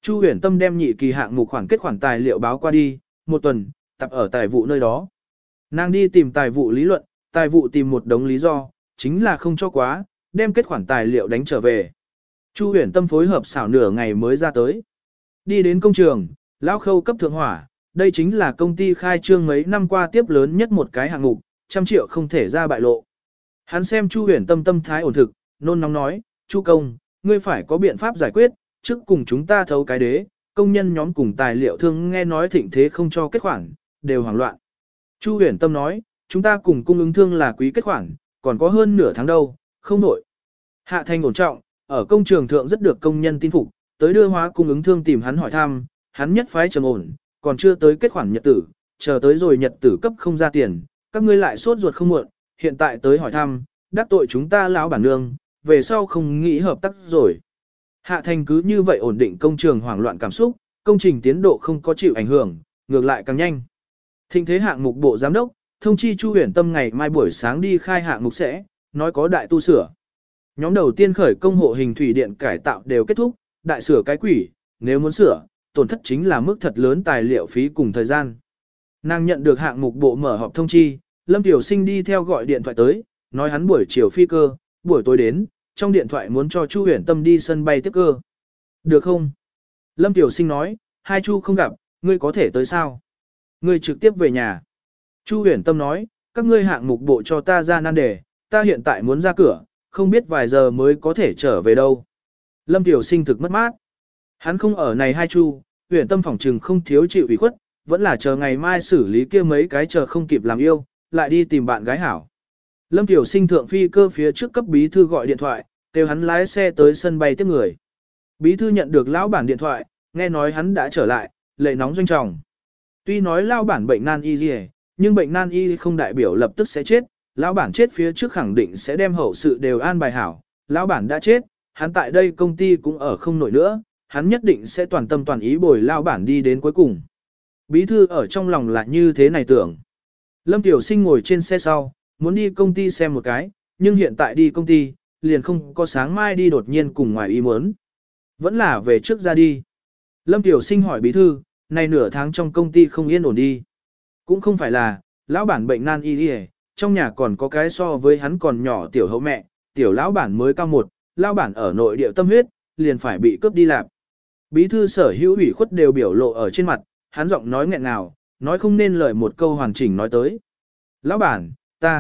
Chu Huyền Tâm đem nhị kỳ hạng mục khoản kết khoản tài liệu báo qua đi, một tuần, tập ở tài vụ nơi đó. Nàng đi tìm tài vụ lý luận, tài vụ tìm một đống lý do, chính là không cho quá, đem kết khoản tài liệu đánh trở về. Chu Huyền Tâm phối hợp xảo nửa ngày mới ra tới. Đi đến công trường, lão Khâu cấp thượng hỏa, đây chính là công ty khai trương mấy năm qua tiếp lớn nhất một cái hạng mục, 100 triệu không thể ra bại lộ. Hắn xem Chu Huyền Tâm tâm thái ổn thực, nôn nóng nói, Chu công, ngươi phải có biện pháp giải quyết, trước cùng chúng ta thấu cái đế, công nhân nhóm cùng tài liệu thương nghe nói thịnh thế không cho kết khoản, đều hoảng loạn. Chu Huyền Tâm nói, chúng ta cùng cung ứng thương là quý kết khoản, còn có hơn nửa tháng đâu, không nổi. Hạ Thành ổn trọng, ở công trường thượng rất được công nhân tin phục, tới đưa hóa cung ứng thương tìm hắn hỏi thăm, hắn nhất phái trầm ổn, còn chưa tới kết khoản nhật tử, chờ tới rồi nhật tử cấp không ra tiền, các ngươi lại sốt ruột không muộn, hiện tại tới hỏi thăm, đắc tội chúng ta lão bản nương, về sau không nghĩ hợp tác rồi. Hạ Thành cứ như vậy ổn định công trường hoảng loạn cảm xúc, công trình tiến độ không có chịu ảnh hưởng, ngược lại càng nhanh. Thịnh thế hạng mục bộ giám đốc, thông chi Chu Huyền Tâm ngày mai buổi sáng đi khai hạng mục sẽ, nói có đại tu sửa. Nhóm đầu tiên khởi công hộ hình thủy điện cải tạo đều kết thúc, đại sửa cái quỷ, nếu muốn sửa, tổn thất chính là mức thật lớn tài liệu phí cùng thời gian. Nàng nhận được hạng mục bộ mở họp thông chi, Lâm Tiểu Sinh đi theo gọi điện thoại tới, nói hắn buổi chiều phi cơ, buổi tối đến, trong điện thoại muốn cho Chu Huyền Tâm đi sân bay tiếp cơ. Được không? Lâm Tiểu Sinh nói, hai Chu không gặp, ngươi có thể tới sao? Ngươi trực tiếp về nhà. Chu Huyền Tâm nói, các ngươi hạng mục bộ cho ta ra nan đề, ta hiện tại muốn ra cửa, không biết vài giờ mới có thể trở về đâu. Lâm Tiểu Sinh thực mất mát. Hắn không ở này hai Chu, Huyền Tâm phỏng trừng không thiếu chịu ủy khuất, vẫn là chờ ngày mai xử lý kia mấy cái chờ không kịp làm yêu, lại đi tìm bạn gái hảo. Lâm Tiểu Sinh thượng phi cơ phía trước cấp bí thư gọi điện thoại, kêu hắn lái xe tới sân bay tiếp người. Bí thư nhận được lão bản điện thoại, nghe nói hắn đã trở lại, lệ nóng doanh trọng. Tuy nói lão bản bệnh nan y gì, nhưng bệnh nan y không đại biểu lập tức sẽ chết, lão bản chết phía trước khẳng định sẽ đem hậu sự đều an bài hảo. Lão bản đã chết, hắn tại đây công ty cũng ở không nổi nữa, hắn nhất định sẽ toàn tâm toàn ý bồi lão bản đi đến cuối cùng. Bí thư ở trong lòng là như thế này tưởng. Lâm Tiểu Sinh ngồi trên xe sau, muốn đi công ty xem một cái, nhưng hiện tại đi công ty, liền không có sáng mai đi đột nhiên cùng ngoài ý muốn. Vẫn là về trước ra đi. Lâm Tiểu Sinh hỏi bí thư, này nửa tháng trong công ty không yên ổn đi. Cũng không phải là, lão bản bệnh nan y đi, trong nhà còn có cái so với hắn còn nhỏ tiểu hậu mẹ, tiểu lão bản mới cao một, lão bản ở nội địa tâm huyết, liền phải bị cướp đi làm. Bí thư sở hữu ủy khuất đều biểu lộ ở trên mặt, hắn giọng nói nghẹn ngào, nói không nên lời một câu hoàn chỉnh nói tới. Lão bản,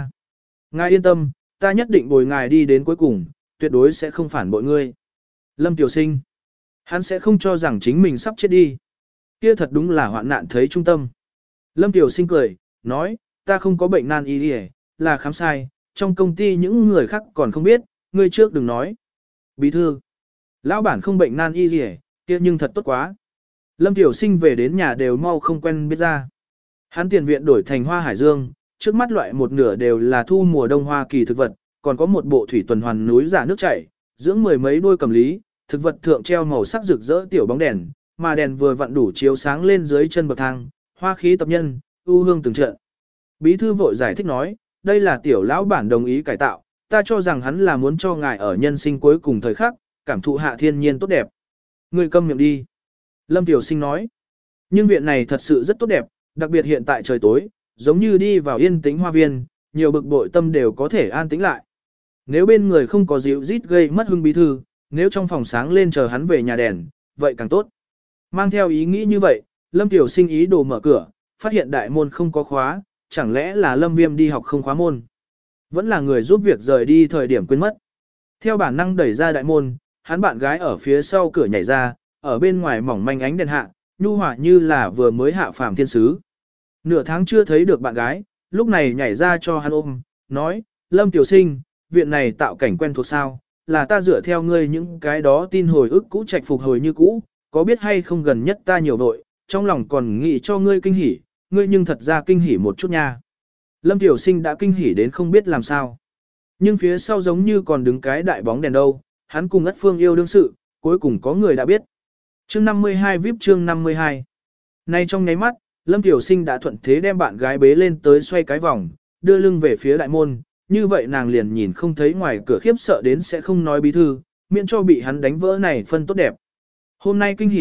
ngài yên tâm, ta nhất định bồi ngài đi đến cuối cùng, tuyệt đối sẽ không phản bội ngươi. Lâm Tiểu Sinh, hắn sẽ không cho rằng chính mình sắp chết đi. Kia thật đúng là hoạn nạn thấy trung tâm. Lâm Tiểu Sinh cười, nói, ta không có bệnh nan y là khám sai, trong công ty những người khác còn không biết, ngươi trước đừng nói. Bí thư, lão bản không bệnh nan y kia nhưng thật tốt quá. Lâm Tiểu Sinh về đến nhà đều mau không quen biết ra. Hắn tiền viện đổi thành hoa hải dương, trước mắt loại một nửa đều là thu mùa đông Hoa Kỳ thực vật, còn có một bộ thủy tuần hoàn núi giả nước chảy, dưỡng mười mấy đôi cầm lý, thực vật thượng treo màu sắc rực rỡ tiểu bóng đèn, mà đèn vừa vặn đủ chiếu sáng lên dưới chân bậc thang, hoa khí tập nhân, ưu hương từng trận. Bí thư vội giải thích nói, đây là tiểu lão bản đồng ý cải tạo, ta cho rằng hắn là muốn cho ngài ở nhân sinh cuối cùng thời khắc, cảm thụ hạ thiên nhiên tốt đẹp. Ngươi câm miệng đi. Lâm Tiểu Sinh nói, nhưng viện này thật sự rất tốt đẹp, đặc biệt hiện tại trời tối, giống như đi vào yên tĩnh hoa viên, nhiều bực bội tâm đều có thể an tĩnh lại. Nếu bên người không có dịu rít gây mất hưng bí thư, nếu trong phòng sáng lên chờ hắn về nhà đèn, vậy càng tốt. Mang theo ý nghĩ như vậy, Lâm Tiểu Sinh ý đồ mở cửa, phát hiện đại môn không có khóa, chẳng lẽ là Lâm Viêm đi học không khóa môn. Vẫn là người giúp việc rời đi thời điểm quên mất. Theo bản năng đẩy ra đại môn, hắn bạn gái ở phía sau cửa nhảy ra, ở bên ngoài mỏng manh ánh đèn hạ, nhu hòa như là vừa mới hạ phàm thiên sứ. Nửa tháng chưa thấy được bạn gái, lúc này nhảy ra cho hắn ôm, nói, Lâm Tiểu Sinh, viện này tạo cảnh quen thuộc sao, là ta dựa theo ngươi những cái đó tin hồi ức cũ trạch phục hồi như cũ, có biết hay không gần nhất ta nhiều vội, trong lòng còn nghĩ cho ngươi kinh hỉ, ngươi nhưng thật ra kinh hỉ một chút nha. Lâm Tiểu Sinh đã kinh hỉ đến không biết làm sao. Nhưng phía sau giống như còn đứng cái đại bóng đèn đâu, hắn cùng Ất Phương yêu đương sự, cuối cùng có người đã biết. Chương 52 VIP chương 52. Nay trong nháy mắt, Lâm Tiểu Sinh đã thuận thế đem bạn gái bế lên tới xoay cái vòng, đưa lưng về phía đại môn, như vậy nàng liền nhìn không thấy ngoài cửa khiếp sợ đến sẽ không nói bí thư, miễn cho bị hắn đánh vỡ này phân tốt đẹp. Hôm nay kinh hỉ,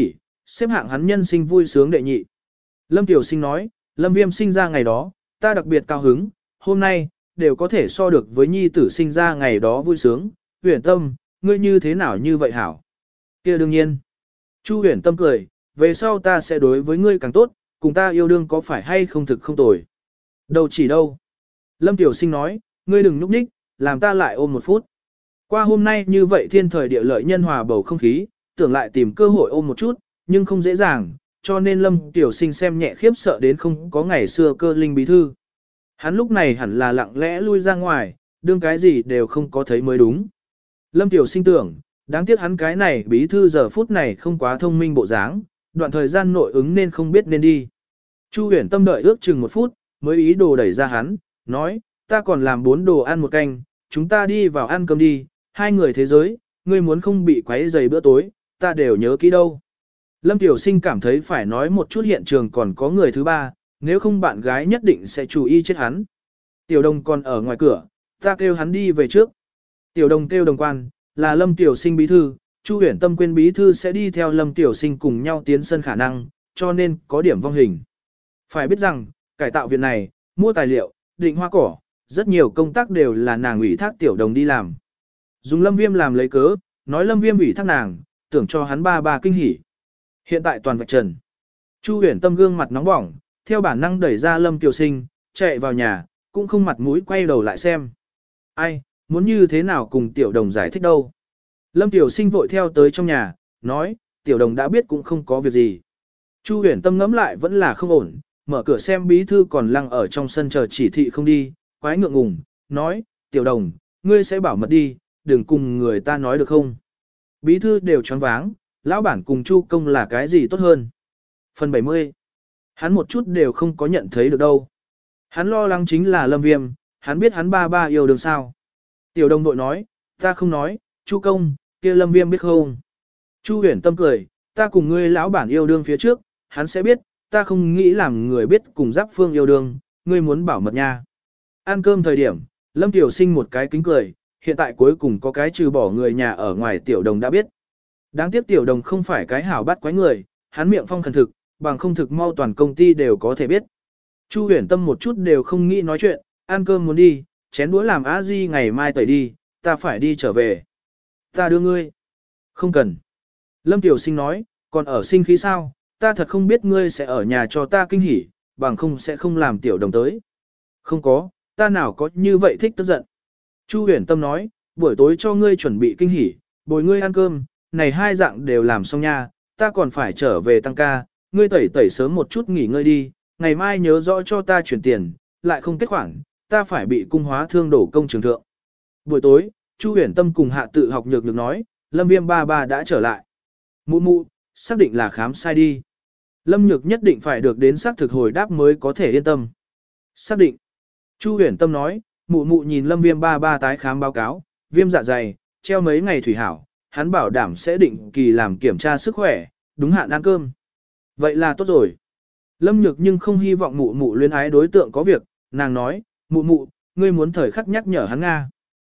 xếp hạng hắn nhân sinh vui sướng đệ nhị. Lâm Tiểu Sinh nói, Lâm Viêm sinh ra ngày đó, ta đặc biệt cao hứng, hôm nay, đều có thể so được với nhi tử sinh ra ngày đó vui sướng. Huyền Tâm, ngươi như thế nào như vậy hảo? Kia đương nhiên. Chu Huyền Tâm cười, về sau ta sẽ đối với ngươi càng tốt, cùng ta yêu đương có phải hay không thực không tồi. Đâu chỉ đâu. Lâm Tiểu Sinh nói, ngươi đừng núp ních, làm ta lại ôm một phút. Qua hôm nay như vậy thiên thời địa lợi nhân hòa bầu không khí, tưởng lại tìm cơ hội ôm một chút, nhưng không dễ dàng, cho nên Lâm Tiểu Sinh xem nhẹ khiếp sợ đến không có ngày xưa cơ linh bí thư. Hắn lúc này hẳn là lặng lẽ lui ra ngoài, đương cái gì đều không có thấy mới đúng. Lâm Tiểu Sinh tưởng, đáng tiếc hắn cái này bí thư giờ phút này không quá thông minh bộ dáng, đoạn thời gian nội ứng nên không biết nên đi. Chu Huyền Tâm đợi ước chừng một phút, mới ý đồ đẩy ra hắn, nói, ta còn làm 4 đồ ăn một canh, chúng ta đi vào ăn cơm đi, hai người thế giới, ngươi muốn không bị quấy rầy bữa tối, ta đều nhớ kỹ đâu. Lâm Tiểu Sinh cảm thấy phải nói một chút hiện trường còn có người thứ ba, nếu không bạn gái nhất định sẽ chú ý chết hắn. Tiểu Đồng còn ở ngoài cửa, ta kêu hắn đi về trước. Tiểu Đồng kêu đồng quan, là Lâm Tiểu Sinh bí thư, Chu Huyền Tâm quên bí thư sẽ đi theo Lâm Tiểu Sinh cùng nhau tiến sân khả năng, cho nên có điểm vong hình. Phải biết rằng, cải tạo viện này, mua tài liệu, định hoa cỏ, rất nhiều công tác đều là nàng ủy thác Tiểu Đồng đi làm. Dùng Lâm Viêm làm lấy cớ, nói Lâm Viêm ủy thác nàng, tưởng cho hắn ba kinh hỉ. Hiện tại toàn vạch trần. Chu Huyền Tâm gương mặt nóng bỏng, theo bản năng đẩy ra Lâm Tiểu Sinh, chạy vào nhà, cũng không mặt mũi quay đầu lại xem. Ai, muốn như thế nào cùng Tiểu Đồng giải thích đâu. Lâm Tiểu Sinh vội theo tới trong nhà, nói, Tiểu Đồng đã biết cũng không có việc gì. Chu Huyền Tâm ngẫm lại vẫn là không ổn, mở cửa xem bí thư còn lăng ở trong sân chờ chỉ thị không đi, quái ngượng ngùng, nói, Tiểu Đồng, ngươi sẽ bảo mật đi, đừng cùng người ta nói được không. Bí thư đều choáng váng, lão bản cùng Chu Công là cái gì tốt hơn. Phần 70. Hắn một chút đều không có nhận thấy được đâu. Hắn lo lắng chính là Lâm Viêm, hắn biết hắn ba yêu đương sao. Tiểu Đồng vội nói, ta không nói, Chu Công, kia Lâm Viêm biết không. Chu Huyền Tâm cười, ta cùng ngươi lão bản yêu đương phía trước, hắn sẽ biết, ta không nghĩ làm người biết cùng Giáp Phương yêu đương, ngươi muốn bảo mật nha. Ăn cơm thời điểm, Lâm Tiểu Sinh một cái kính cười, hiện tại cuối cùng có cái trừ bỏ người nhà ở ngoài Tiểu Đồng đã biết. Đáng tiếc Tiểu Đồng không phải cái hảo bắt quái người, hắn miệng phong thần thực, bằng không thực mau toàn công ty đều có thể biết. Chu Huyền Tâm một chút đều không nghĩ nói chuyện, ăn cơm muốn đi, chén đũa làm á di ngày mai tẩy đi, ta phải đi trở về. Ta đưa ngươi. Không cần. Lâm Tiểu Sinh nói, còn ở sinh khí sao, ta thật không biết ngươi sẽ ở nhà cho ta kinh hỉ, bằng không sẽ không làm Tiểu Đồng tới. Không có, ta nào có như vậy thích tức giận. Chu Huyền Tâm nói, buổi tối cho ngươi chuẩn bị kinh hỉ, bồi ngươi ăn cơm, này hai dạng đều làm xong nha, ta còn phải trở về tăng ca, ngươi tẩy sớm một chút nghỉ ngơi đi, ngày mai nhớ rõ cho ta chuyển tiền, lại không kết khoản, ta phải bị cung hóa thương đổ công trường thượng. Buổi tối, Chu Huyền Tâm cùng Hạ Tự học nhược nói, Lâm Viêm ba đã trở lại. Mụ mụ, xác định là khám sai đi. Lâm Nhược nhất định phải được đến xác thực hồi đáp mới có thể yên tâm. Xác định. Chu Huyền Tâm nói, mụ mụ nhìn Lâm Viêm ba tái khám báo cáo, viêm dạ dày, treo mấy ngày thủy hảo, hắn bảo đảm sẽ định kỳ làm kiểm tra sức khỏe, đúng hạn ăn cơm. Vậy là tốt rồi. Lâm Nhược nhưng không hy vọng mụ mụ luyến ái đối tượng có việc, nàng nói, mụ mụ, ngươi muốn thời khắc nhắc nhở hắn Nga.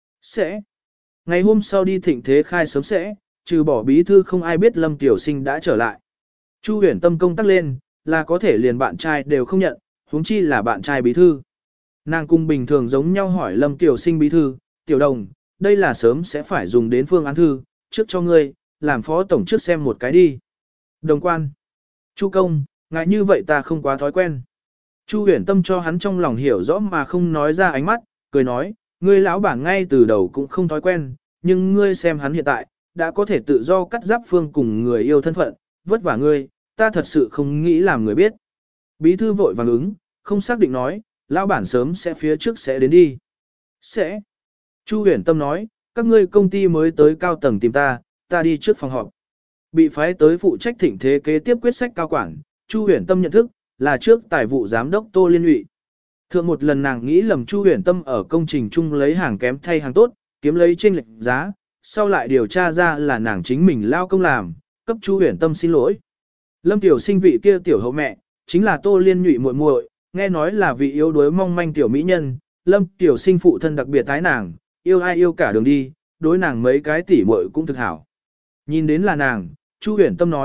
Sẽ. Ngày hôm sau đi thịnh thế khai sớm sẽ, trừ bỏ bí thư không ai biết Lâm Tiểu Sinh đã trở lại. Chu Huyền Tâm công tác lên, là có thể liền bạn trai đều không nhận, huống chi là bạn trai bí thư. Nàng cung bình thường giống nhau hỏi Lâm Tiểu Sinh bí thư, Tiểu Đồng, đây là sớm sẽ phải dùng đến phương án thư, trước cho ngươi, làm phó tổng trước xem một cái đi. Đồng quan. Chu Công, ngại như vậy ta không quá thói quen. Chu Huyền Tâm cho hắn trong lòng hiểu rõ mà không nói ra ánh mắt, cười nói, ngươi lão bản ngay từ đầu cũng không thói quen, nhưng ngươi xem hắn hiện tại, đã có thể tự do cắt giáp phương cùng người yêu thân phận, vất vả ngươi, ta thật sự không nghĩ làm người biết. Bí thư vội vàng ứng, không xác định nói, lão bản sớm sẽ phía trước sẽ đến đi. Sẽ. Chu Huyền Tâm nói, các ngươi công ty mới tới cao tầng tìm ta đi trước phòng họp. Bị phái tới phụ trách thịnh thế kế tiếp quyết sách cao quản, Chu Huyền Tâm nhận thức, là trước tài vụ giám đốc Tô Liên Nhụy. Thượng một lần nàng nghĩ lầm Chu Huyền Tâm ở công trình chung lấy hàng kém thay hàng tốt, kiếm lấy chênh lệch giá, sau lại điều tra ra là nàng chính mình lao công làm, cấp Chu Huyền Tâm xin lỗi. Lâm Tiểu Sinh vị kia tiểu hậu mẹ, chính là Tô Liên Nhụy muội muội, nghe nói là vị yếu đuối mong manh tiểu mỹ nhân, Lâm Tiểu Sinh phụ thân đặc biệt tái nàng, yêu ai yêu cả đường đi, đối nàng mấy cái tỷ muội cũng thực hảo. Nhìn đến là nàng, Chu Huyền Tâm nói,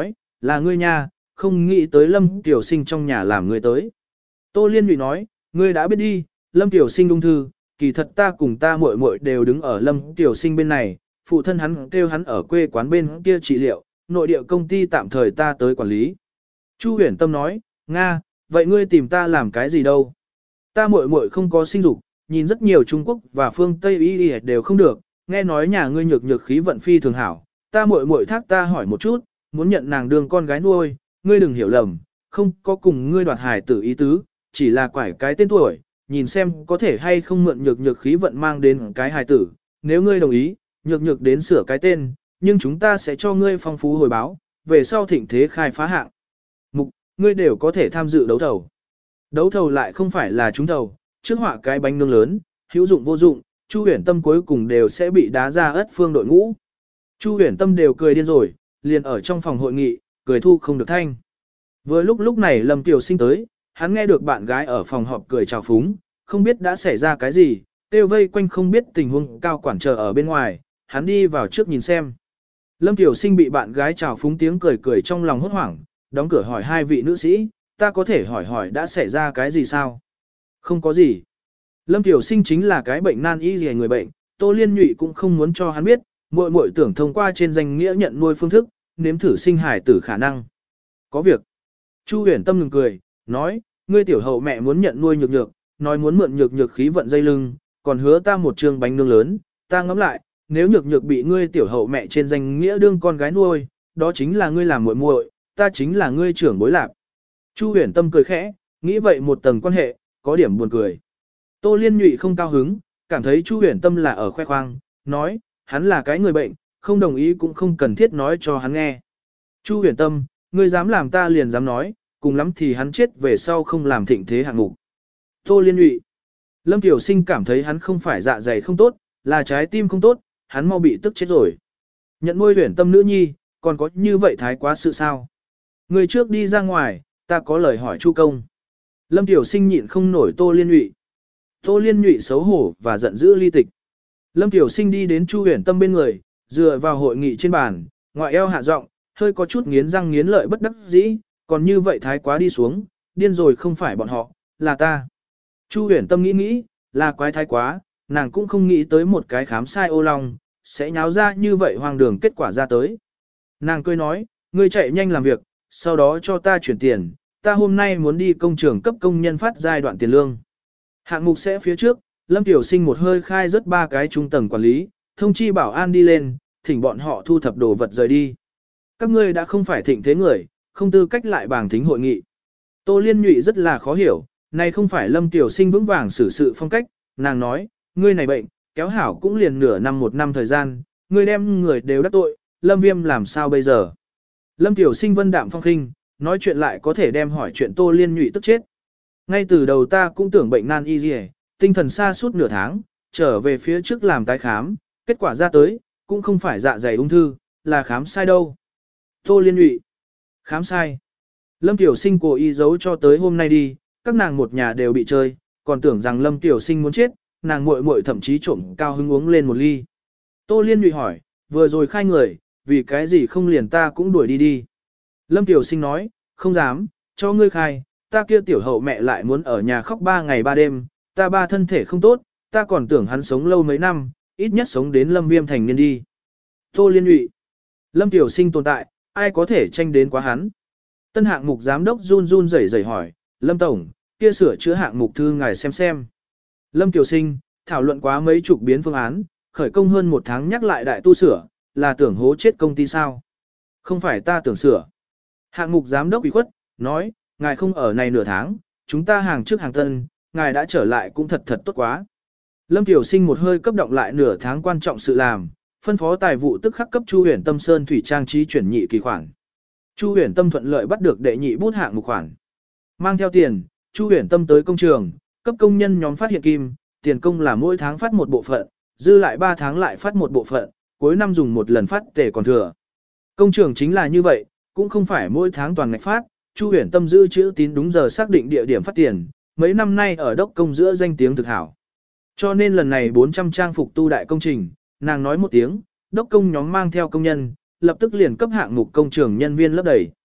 là ngươi nha, không nghĩ tới Lâm Tiểu Sinh trong nhà làm ngươi tới. Tô Liên Nhụy nói, ngươi đã biết đi, Lâm Tiểu Sinh ung thư, kỳ thật ta cùng ta muội muội đều đứng ở Lâm Tiểu Sinh bên này, phụ thân hắn kêu hắn ở quê quán bên kia trị liệu, nội địa công ty tạm thời ta tới quản lý. Chu Huyền Tâm nói, Nga, vậy ngươi tìm ta làm cái gì đâu? Ta muội muội không có sinh dục, nhìn rất nhiều Trung Quốc và phương Tây y đều không được, nghe nói nhà ngươi nhược nhược khí vận phi thường hảo, ta muội muội thác ta hỏi một chút, muốn nhận nàng đương con gái nuôi, ngươi đừng hiểu lầm, không có cùng ngươi đoạt hài tử ý tứ, chỉ là quải cái tên tuổi, nhìn xem có thể hay không mượn nhược nhược khí vận mang đến cái hài tử, nếu ngươi đồng ý, nhược nhược đến sửa cái tên, nhưng chúng ta sẽ cho ngươi phong phú hồi báo, về sau thịnh thế khai phá hạng mục, ngươi đều có thể tham dự đấu thầu. Đấu thầu lại không phải là trúng thầu, trước họa cái bánh nướng lớn, hữu dụng vô dụng, Chu Huyền Tâm cuối cùng đều sẽ bị đá ra ất phương đội ngũ. Chu Huyền Tâm đều cười điên rồi, liền ở trong phòng hội nghị, cười thu không được thanh. Vừa lúc này Lâm Tiểu Sinh tới, hắn nghe được bạn gái ở phòng họp cười chào phúng, không biết đã xảy ra cái gì, tiêu vây quanh không biết tình huống cao quản chờ ở bên ngoài, hắn đi vào trước nhìn xem. Lâm Tiểu Sinh bị bạn gái chào phúng tiếng cười cười trong lòng hốt hoảng, đóng cửa hỏi hai vị nữ sĩ, ta có thể hỏi đã xảy ra cái gì sao? Không có gì. Lâm Tiểu Sinh chính là cái bệnh nan y gì người bệnh, Tô Liên Nhụy cũng không muốn cho hắn biết, muội muội tưởng thông qua trên danh nghĩa nhận nuôi phương thức, nếm thử sinh hải tử khả năng. Có việc. Chu Huyền Tâm ngừng cười, nói, ngươi tiểu hậu mẹ muốn nhận nuôi nhược nhược, nói muốn mượn nhược nhược khí vận dây lưng, còn hứa ta một trường bánh nướng lớn, ta ngẫm lại, nếu nhược nhược bị ngươi tiểu hậu mẹ trên danh nghĩa đương con gái nuôi, đó chính là ngươi làm muội muội, ta chính là ngươi trưởng bối lạc. Chu Huyền Tâm cười khẽ, nghĩ vậy một tầng quan hệ, có điểm buồn cười. Tô Liên Nhụy không cao hứng, cảm thấy Chu Huyền Tâm là ở khoe khoang, nói, hắn là cái người bệnh, không đồng ý cũng không cần thiết nói cho hắn nghe. Chu Huyền Tâm, ngươi dám làm ta liền dám nói, cùng lắm thì hắn chết về sau không làm thịnh thế hạng mục. Tô Liên Nhụy. Lâm Tiểu Sinh cảm thấy hắn không phải dạ dày không tốt, là trái tim không tốt, hắn mau bị tức chết rồi. Nhận nuôi Huyền Tâm nữ nhi, còn có như vậy thái quá sự sao? Người trước đi ra ngoài, ta có lời hỏi Chu công. Lâm Tiểu Sinh nhịn không nổi Tô Liên Nhụy. Tô Liên Nhụy xấu hổ và giận dữ ly tịch. Lâm Tiểu Sinh đi đến Chu Huyền Tâm bên người, dựa vào hội nghị trên bàn, ngoại eo hạ giọng, hơi có chút nghiến răng nghiến lợi bất đắc dĩ, còn như vậy thái quá đi xuống, điên rồi không phải bọn họ, là ta. Chu Huyền Tâm nghĩ, là quái thái quá, nàng cũng không nghĩ tới một cái khám sai ô long, sẽ nháo ra như vậy hoang đường kết quả ra tới. Nàng cười nói, ngươi chạy nhanh làm việc, sau đó cho ta chuyển tiền, ta hôm nay muốn đi công trường cấp công nhân phát giai đoạn tiền lương. Hạng mục sẽ phía trước, Lâm Tiểu Sinh một hơi khai rất 3 cái trung tầng quản lý, thông chi bảo an đi lên, thỉnh bọn họ thu thập đồ vật rời đi. Các ngươi đã không phải thịnh thế người, không tư cách lại bảng thính hội nghị. Tô Liên Nhụy rất là khó hiểu, này không phải Lâm Tiểu Sinh vững vàng xử sự phong cách, nàng nói, ngươi này bệnh, kéo hảo cũng liền nửa năm một năm thời gian, ngươi đem người đều đắc tội, Lâm Viêm làm sao bây giờ? Lâm Tiểu Sinh vân đạm phong khinh, nói chuyện lại có thể đem hỏi chuyện Tô Liên Nhụy tức chết. Ngay từ đầu ta cũng tưởng bệnh nan y gì, tinh thần xa suốt nửa tháng, trở về phía trước làm tái khám, kết quả ra tới, cũng không phải dạ dày ung thư, là khám sai đâu. Tô Liên Nhụy. Khám sai. Lâm Tiểu Sinh cố ý giấu cho tới hôm nay đi, các nàng một nhà đều bị chơi, còn tưởng rằng Lâm Tiểu Sinh muốn chết, nàng muội muội thậm chí trộm cao hứng uống lên một ly. Tô Liên Nhụy hỏi, vừa rồi khai người, vì cái gì không liền ta cũng đuổi đi đi. Lâm Tiểu Sinh nói, không dám, cho ngươi khai, ta kia tiểu hậu mẹ lại muốn ở nhà khóc 3 ngày 3 đêm, ta ba thân thể không tốt, ta còn tưởng hắn sống lâu mấy năm, ít nhất sống đến Lâm Viêm thành niên đi. Tô Liên Nhụy. Lâm Tiểu Sinh tồn tại, ai có thể tranh đến quá hắn. Tân hạng mục giám đốc run run rẩy rẩy hỏi, Lâm Tổng, kia sửa chữa hạng mục thư ngài xem. Lâm Tiểu Sinh, thảo luận quá mấy chục biến phương án, khởi công hơn 1 tháng nhắc lại đại tu sửa, là tưởng hố chết công ty sao? Không phải ta tưởng sửa. Hạng mục giám đốc ủy khuất, nói, ngài không ở này nửa tháng, chúng ta hàng trước hàng tân, ngài đã trở lại cũng thật tốt quá. Lâm Tiểu Sinh một hơi cấp động lại nửa tháng quan trọng sự làm, phân phó tài vụ tức khắc cấp Chu Huyền Tâm sơn thủy trang trí chuyển nhị kỳ khoản. Chu Huyền Tâm thuận lợi bắt được đệ nhị bút hạng mục khoản. Mang theo tiền, Chu Huyền Tâm tới công trường, cấp công nhân nhóm phát hiện kim, tiền công là mỗi tháng phát một bộ phận, dư lại 3 tháng lại phát một bộ phận, cuối năm dùng một lần phát tể còn thừa. Công trường chính là như vậy, cũng không phải mỗi tháng toàn ngạch phát, Chu Huyền Tâm giữ chữ tín đúng giờ xác định địa điểm phát tiền, mấy năm nay ở đốc công giữa danh tiếng thực hảo. Cho nên lần này 400 trang phục tu đại công trình, nàng nói một tiếng, đốc công nhóm mang theo công nhân, lập tức liền cấp hạng mục công trường nhân viên lấp đầy.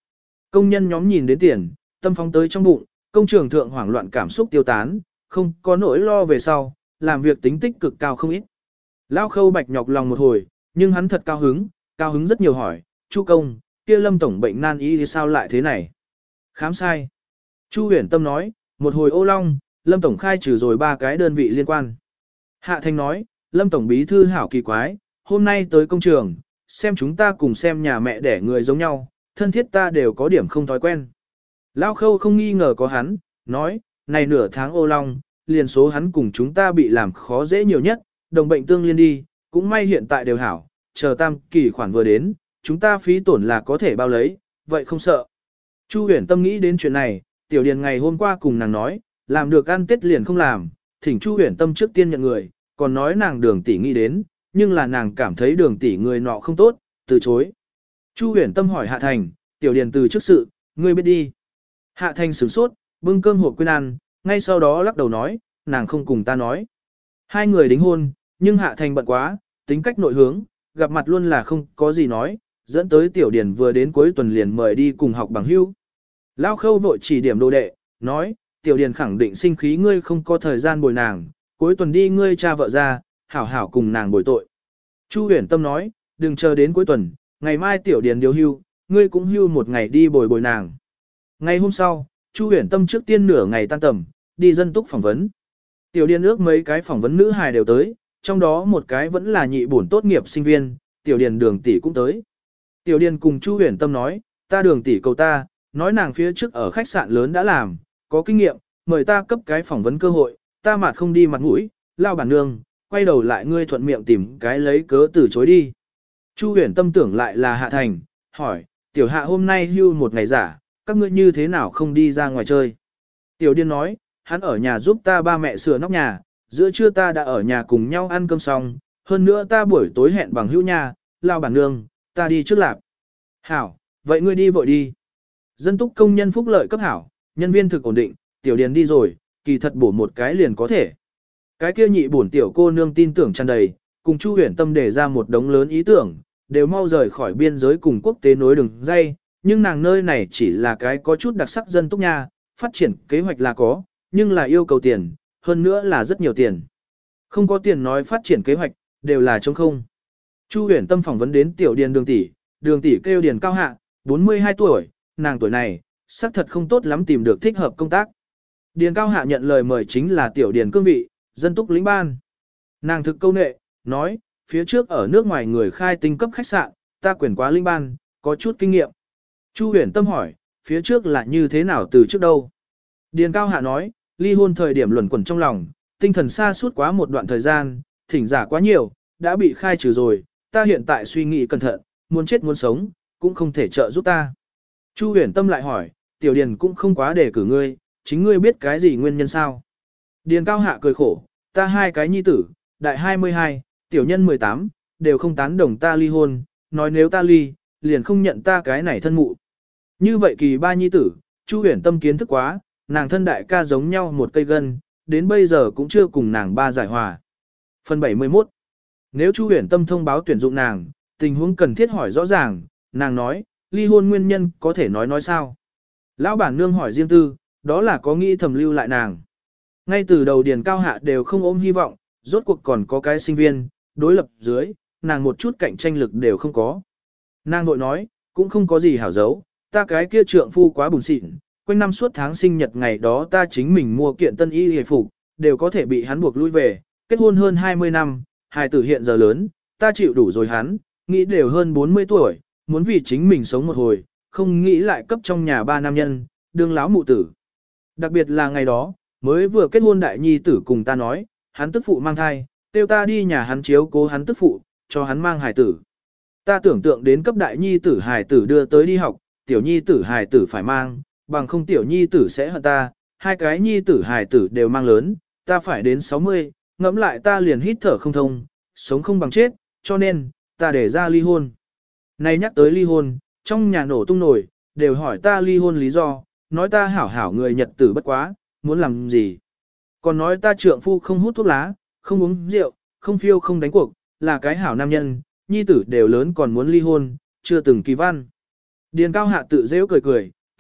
Công nhân nhóm nhìn đến tiền, tâm phóng tới trong bụng, công trường thượng hoảng loạn cảm xúc tiêu tán, không có nỗi lo về sau, làm việc tính tích cực cao không ít. Lao Khâu Bạch nhọc lòng một hồi, nhưng hắn thật cao hứng rất nhiều hỏi, Chu công, kia Lâm tổng bệnh nan y thì sao lại thế này? Khám sai. Chu Huyền Tâm nói, một hồi ô long, Lâm tổng khai trừ rồi 3 cái đơn vị liên quan. Hạ Thanh nói, Lâm tổng bí thư hảo kỳ quái, hôm nay tới công trường, xem chúng ta cùng xem nhà mẹ đẻ người giống nhau, thân thiết ta đều có điểm không thói quen. Lao Khâu không nghi ngờ có hắn, nói, này nửa tháng ô long, liền số hắn cùng chúng ta bị làm khó dễ nhiều nhất, đồng bệnh tương liên đi, cũng may hiện tại đều hảo, chờ tam kỳ khoản vừa đến, chúng ta phí tổn là có thể bao lấy, vậy không sợ. Chu Huyền Tâm nghĩ đến chuyện này, Tiểu Điền ngày hôm qua cùng nàng nói, làm được ăn Tết liền không làm, thỉnh Chu Huyền Tâm trước tiên nhận người, còn nói nàng Đường tỷ nghĩ đến, nhưng là nàng cảm thấy Đường tỷ người nọ không tốt, từ chối. Chu Huyền Tâm hỏi Hạ Thành, Tiểu Điền từ trước sự, ngươi biết đi. Hạ Thành sửng sốt, bưng cơm hộp quên ăn, ngay sau đó lắc đầu nói, nàng không cùng ta nói. Hai người đính hôn, nhưng Hạ Thành bận quá, tính cách nội hướng, gặp mặt luôn là không có gì nói, dẫn tới Tiểu Điền vừa đến cuối tuần liền mời đi cùng học bằng hữu. Lao Khâu vội chỉ điểm đồ đệ, nói, Tiểu Điền khẳng định sinh khí ngươi không có thời gian bồi nàng, cuối tuần đi ngươi cha vợ ra, hảo hảo cùng nàng bồi tội. Chu Huyền Tâm nói, đừng chờ đến cuối tuần, ngày mai Tiểu Điền điều hưu, ngươi cũng hưu một ngày đi bồi nàng. Ngày hôm sau, Chu Huyền Tâm trước tiên nửa ngày tan tầm, đi dân túc phỏng vấn. Tiểu Điền ước mấy cái phỏng vấn nữ hài đều tới, trong đó một cái vẫn là nhị bổn tốt nghiệp sinh viên, Tiểu Điền Đường tỷ cũng tới. Tiểu Điền cùng Chu Huyền Tâm nói, ta Đường tỷ cầu ta, nói nàng phía trước ở khách sạn lớn đã làm, có kinh nghiệm, mời ta cấp cái phỏng vấn cơ hội, ta mặt không đi mặt mũi, lao bản nương, quay đầu lại ngươi thuận miệng tìm cái lấy cớ từ chối đi. Chu Huyền Tâm tưởng lại là Hạ Thành, hỏi, Tiểu Hạ hôm nay hưu một ngày giả, các ngươi như thế nào không đi ra ngoài chơi? Tiểu Điền nói, hắn ở nhà giúp ta ba mẹ sửa nóc nhà, giữa trưa ta đã ở nhà cùng nhau ăn cơm xong, hơn nữa ta buổi tối hẹn bằng hữu nhà, lao bản nương, ta đi trước lạp. Hảo, vậy ngươi đi vội đi. Dân túc công nhân phúc lợi cấp hảo, nhân viên thực ổn định, Tiểu Điền đi rồi, kỳ thật bổ một cái liền có thể. Cái kia nhị bổn tiểu cô nương tin tưởng tràn đầy, cùng Chu Huyền Tâm đề ra một đống lớn ý tưởng, đều mau rời khỏi biên giới cùng quốc tế nối đường dây, nhưng nàng nơi này chỉ là cái có chút đặc sắc dân túc nha, phát triển kế hoạch là có, nhưng là yêu cầu tiền, hơn nữa là rất nhiều tiền. Không có tiền nói phát triển kế hoạch, đều là trống không. Chu Huyền Tâm phỏng vấn đến Tiểu Điền Đường tỷ kêu Điền Cao Hạ, 42 tuổi, nàng tuổi này, xác thật không tốt lắm tìm được thích hợp công tác. Điền Cao Hạ nhận lời mời chính là Tiểu Điền cương vị, dân túc lĩnh ban. Nàng thực câu nệ, nói, phía trước ở nước ngoài người khai tinh cấp khách sạn, ta quyền quá lĩnh ban, có chút kinh nghiệm. Chu Huyền Tâm hỏi, phía trước là như thế nào từ trước đâu? Điền Cao Hạ nói, ly hôn thời điểm luẩn quẩn trong lòng, tinh thần xa suốt quá một đoạn thời gian, thỉnh giả quá nhiều, đã bị khai trừ rồi, ta hiện tại suy nghĩ cẩn thận, muốn chết muốn sống, cũng không thể trợ giúp ta. Chu Huyền Tâm lại hỏi, Tiểu Điền cũng không quá để cử ngươi, chính ngươi biết cái gì nguyên nhân sao? Điền Cao Hạ cười khổ, ta hai cái nhi tử, đại 22, tiểu nhân 18, đều không tán đồng ta ly hôn, nói nếu ta ly, liền không nhận ta cái này thân mụ. Như vậy kỳ ba nhi tử, Chu Huyền Tâm kiến thức quá, nàng thân đại ca giống nhau một cây gân, đến bây giờ cũng chưa cùng nàng ba giải hòa. Phần 71. Nếu Chu Huyền Tâm thông báo tuyển dụng nàng, tình huống cần thiết hỏi rõ ràng, nàng nói, ly hôn nguyên nhân có thể nói sao? Lão bản nương hỏi riêng tư, đó là có nghĩ thầm lưu lại nàng. Ngay từ đầu Điền Cao Hạ đều không ôm hy vọng, rốt cuộc còn có cái sinh viên, đối lập dưới, nàng một chút cạnh tranh lực đều không có. Nàng vội nói, cũng không có gì hảo giấu, ta cái kia trượng phu quá buồn xịn, quanh năm suốt tháng sinh nhật ngày đó ta chính mình mua kiện tân y hề phục, đều có thể bị hắn buộc lui về, kết hôn hơn 20 năm, hài tử hiện giờ lớn, ta chịu đủ rồi hắn, nghĩ đều hơn 40 tuổi, muốn vì chính mình sống một hồi, không nghĩ lại cấp trong nhà ba nam nhân, đương láo mụ tử. Đặc biệt là ngày đó, mới vừa kết hôn đại nhi tử cùng ta nói, hắn tức phụ mang thai, tiêu ta đi nhà hắn chiếu cố hắn tức phụ, cho hắn mang hài tử. Ta tưởng tượng đến cấp đại nhi tử hài tử đưa tới đi học, tiểu nhi tử hài tử phải mang, bằng không tiểu nhi tử sẽ hận ta, hai cái nhi tử hài tử đều mang lớn, ta phải đến 60, ngẫm lại ta liền hít thở không thông, sống không bằng chết, cho nên, ta để ra ly hôn. Nay nhắc tới ly hôn, trong nhà nổ tung nổi, đều hỏi ta ly hôn lý do, nói ta hảo hảo người Nhật tử bất quá, muốn làm gì. Còn nói ta trượng phu không hút thuốc lá, không uống rượu, không phiêu không đánh cuộc, là cái hảo nam nhân, nhi tử đều lớn còn muốn ly hôn, chưa từng kỳ văn. Điền Cao Hạ tự dễ cười cười,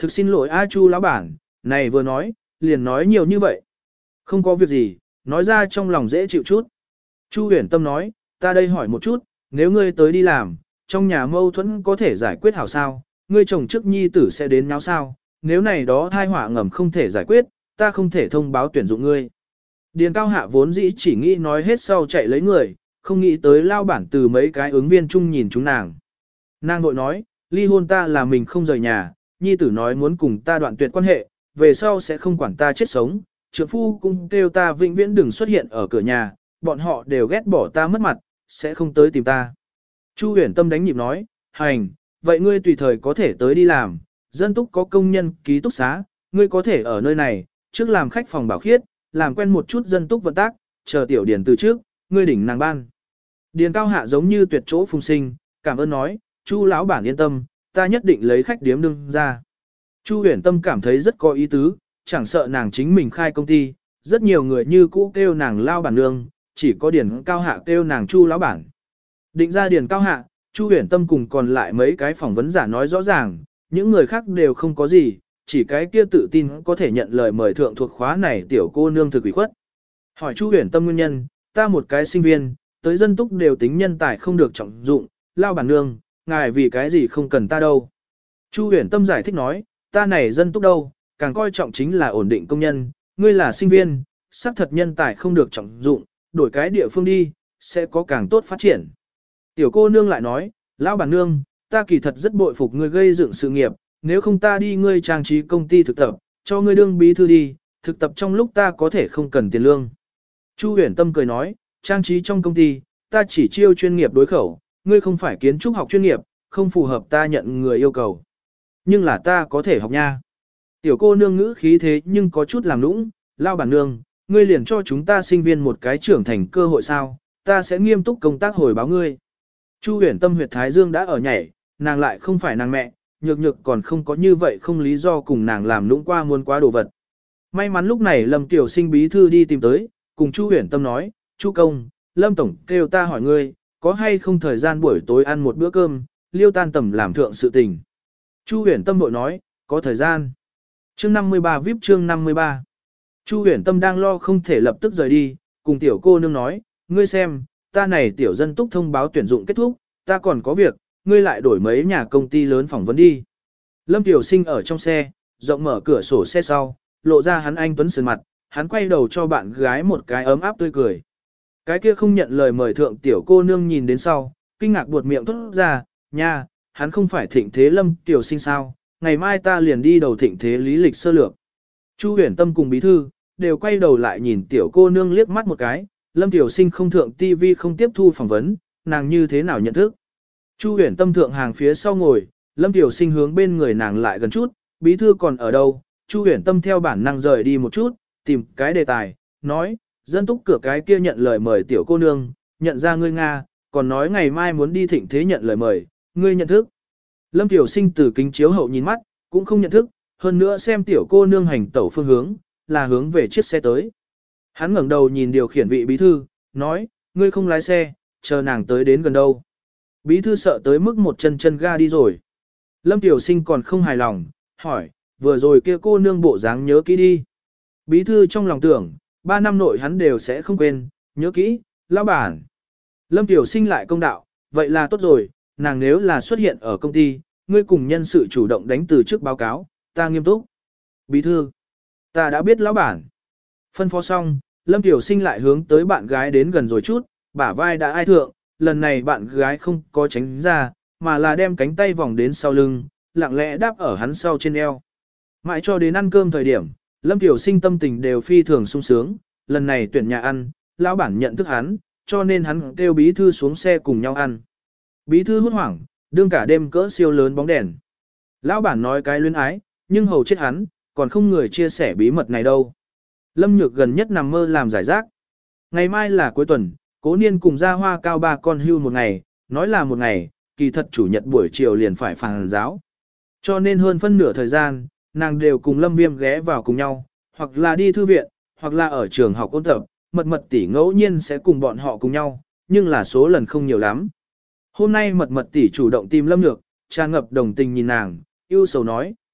Thực xin lỗi A Chu lão bản, này vừa nói, liền nói nhiều như vậy. Không có việc gì, nói ra trong lòng dễ chịu chút. Chu Huyền Tâm nói, ta đây hỏi một chút, nếu ngươi tới đi làm, trong nhà mâu thuẫn có thể giải quyết hảo sao, ngươi chồng trước nhi tử sẽ đến nháo sao, nếu này đó thai họa ngầm không thể giải quyết, ta không thể thông báo tuyển dụng ngươi. Điền Cao Hạ vốn dĩ chỉ nghĩ nói hết sau chạy lấy người, không nghĩ tới lao bản từ mấy cái ứng viên chung nhìn chúng nàng. Nàng vội nói, ly hôn ta là mình không rời nhà, nhi tử nói muốn cùng ta đoạn tuyệt quan hệ, về sau sẽ không quản ta chết sống, trượng phu cũng kêu ta vĩnh viễn đừng xuất hiện ở cửa nhà, bọn họ đều ghét bỏ ta mất mặt, sẽ không tới tìm ta. Chu Huyền Tâm đánh nhịp nói, hành, vậy ngươi tùy thời có thể tới đi làm, dân túc có công nhân ký túc xá, ngươi có thể ở nơi này, trước làm khách phòng bảo khiết, làm quen một chút dân túc vận tác, chờ tiểu điển từ trước, ngươi đỉnh nàng ban. Điền Cao Hạ giống như tuyệt chỗ phùng sinh, cảm ơn nói, Chu lão bản yên tâm, ta nhất định lấy khách điếm đương ra. Chu Huyền Tâm cảm thấy rất có ý tứ, chẳng sợ nàng chính mình khai công ty, rất nhiều người như cũ kêu nàng lao bản nương, chỉ có Điền Cao Hạ kêu nàng Chu lão bản. Định ra Điền Cao Hạ, Chu Huyền Tâm cùng còn lại mấy cái phỏng vấn giả nói rõ ràng, những người khác đều không có gì, chỉ cái kia tự tin có thể nhận lời mời thượng thuộc khóa này tiểu cô nương thực ủy khuất. Hỏi Chu Huyền Tâm nguyên nhân, ta một cái sinh viên, tới dân túc đều tính nhân tài không được trọng dụng, lao bản nương, ngài vì cái gì không cần ta đâu. Chu Huyền Tâm giải thích nói, ta này dân túc đâu, càng coi trọng chính là ổn định công nhân, ngươi là sinh viên, xác thật nhân tài không được trọng dụng, đổi cái địa phương đi, sẽ có càng tốt phát triển. Tiểu cô nương lại nói, lão bản nương, ta kỳ thật rất bội phục ngươi gây dựng sự nghiệp, nếu không ta đi ngươi trang trí công ty thực tập, cho ngươi đương bí thư đi, thực tập trong lúc ta có thể không cần tiền lương. Chu Huyền Tâm cười nói, trang trí trong công ty, ta chỉ chiêu chuyên nghiệp đối khẩu, ngươi không phải kiến trúc học chuyên nghiệp, không phù hợp ta nhận người yêu cầu. Nhưng là ta có thể học nha. Tiểu cô nương ngữ khí thế nhưng có chút làm nũng, lao bản nương, ngươi liền cho chúng ta sinh viên một cái trưởng thành cơ hội sao, ta sẽ nghiêm túc công tác hồi báo ngươi. Chu Huyền Tâm huyệt thái dương đã ở nhảy, nàng lại không phải nàng mẹ, nhược nhược còn không có như vậy không lý do cùng nàng làm lũng qua muôn quá đồ vật. May mắn lúc này Lâm Tiểu Sinh bí thư đi tìm tới, cùng Chu Huyền Tâm nói, Chu công, Lâm tổng kêu ta hỏi ngươi, có hay không thời gian buổi tối ăn một bữa cơm, liêu tan tầm làm thượng sự tình. Chu Huyền Tâm bội nói, có thời gian. Chương 53 VIP chương 53. Chu Huyền Tâm đang lo không thể lập tức rời đi, cùng tiểu cô nương nói, ngươi xem, ta này tiểu dân túc thông báo tuyển dụng kết thúc, ta còn có việc, ngươi lại đổi mấy nhà công ty lớn phỏng vấn đi. Lâm Tiểu Sinh ở trong xe, rộng mở cửa sổ xe sau, lộ ra hắn anh tuấn sườn mặt, hắn quay đầu cho bạn gái một cái ấm áp tươi cười. Cái kia không nhận lời mời thượng tiểu cô nương nhìn đến sau, kinh ngạc buột miệng thốt ra, nha, hắn không phải thịnh thế Lâm Tiểu Sinh sao, ngày mai ta liền đi đầu thịnh thế lý lịch sơ lược. Chu Huyền Tâm cùng bí thư, đều quay đầu lại nhìn tiểu cô nương liếc mắt một cái, Lâm Tiểu Sinh không thượng TV không tiếp thu phỏng vấn, nàng như thế nào nhận thức. Chu Huyền Tâm thượng hàng phía sau ngồi, Lâm Tiểu Sinh hướng bên người nàng lại gần chút, bí thư còn ở đâu, Chu Huyền Tâm theo bản năng rời đi một chút, tìm cái đề tài, nói, dân túc cửa cái kia nhận lời mời tiểu cô nương, nhận ra ngươi Nga, còn nói ngày mai muốn đi thịnh thế nhận lời mời, ngươi nhận thức. Lâm Tiểu Sinh từ kính chiếu hậu nhìn mắt, cũng không nhận thức, hơn nữa xem tiểu cô nương hành tẩu phương hướng, là hướng về chiếc xe tới. Hắn ngẩng đầu nhìn điều khiển vị bí thư, nói, ngươi không lái xe, chờ nàng tới đến gần đâu. Bí thư sợ tới mức một chân ga đi rồi. Lâm Tiểu Sinh còn không hài lòng, hỏi, vừa rồi kia cô nương bộ dáng nhớ kỹ đi. Bí thư trong lòng tưởng, 3 năm nội hắn đều sẽ không quên, nhớ kỹ, lão bản. Lâm Tiểu Sinh lại công đạo, vậy là tốt rồi, nàng nếu là xuất hiện ở công ty, ngươi cùng nhân sự chủ động đánh từ trước báo cáo, ta nghiêm túc. Bí thư, ta đã biết lão bản. Phân phó xong, Lâm Tiểu Sinh lại hướng tới bạn gái đến gần rồi chút, bả vai đã ai thượng, lần này bạn gái không có tránh ra, mà là đem cánh tay vòng đến sau lưng, lặng lẽ đáp ở hắn sau trên eo. Mãi cho đến ăn cơm thời điểm, Lâm Tiểu Sinh tâm tình đều phi thường sung sướng, lần này tuyển nhà ăn, lão bản nhận thức hắn, cho nên hắn kêu bí thư xuống xe cùng nhau ăn. Bí thư hốt hoảng, đương cả đêm cỡ siêu lớn bóng đèn. Lão bản nói cái luyến ái, nhưng hầu chết hắn, còn không người chia sẻ bí mật này đâu. Lâm Nhược gần nhất nằm mơ làm giải rác. Ngày mai là cuối tuần, Cố Niên cùng ra hoa cao 3 con hưu một ngày, nói là một ngày, kỳ thật chủ nhật buổi chiều liền phải phàn giáo. Cho nên hơn phân nửa thời gian, nàng đều cùng Lâm Viêm ghé vào cùng nhau, hoặc là đi thư viện, hoặc là ở trường học ôn tập, mật mật tỷ ngẫu nhiên sẽ cùng bọn họ cùng nhau, nhưng là số lần không nhiều lắm. Hôm nay mật mật tỷ chủ động tìm Lâm Nhược, tràn ngập đồng tình nhìn nàng, yêu sầu nói,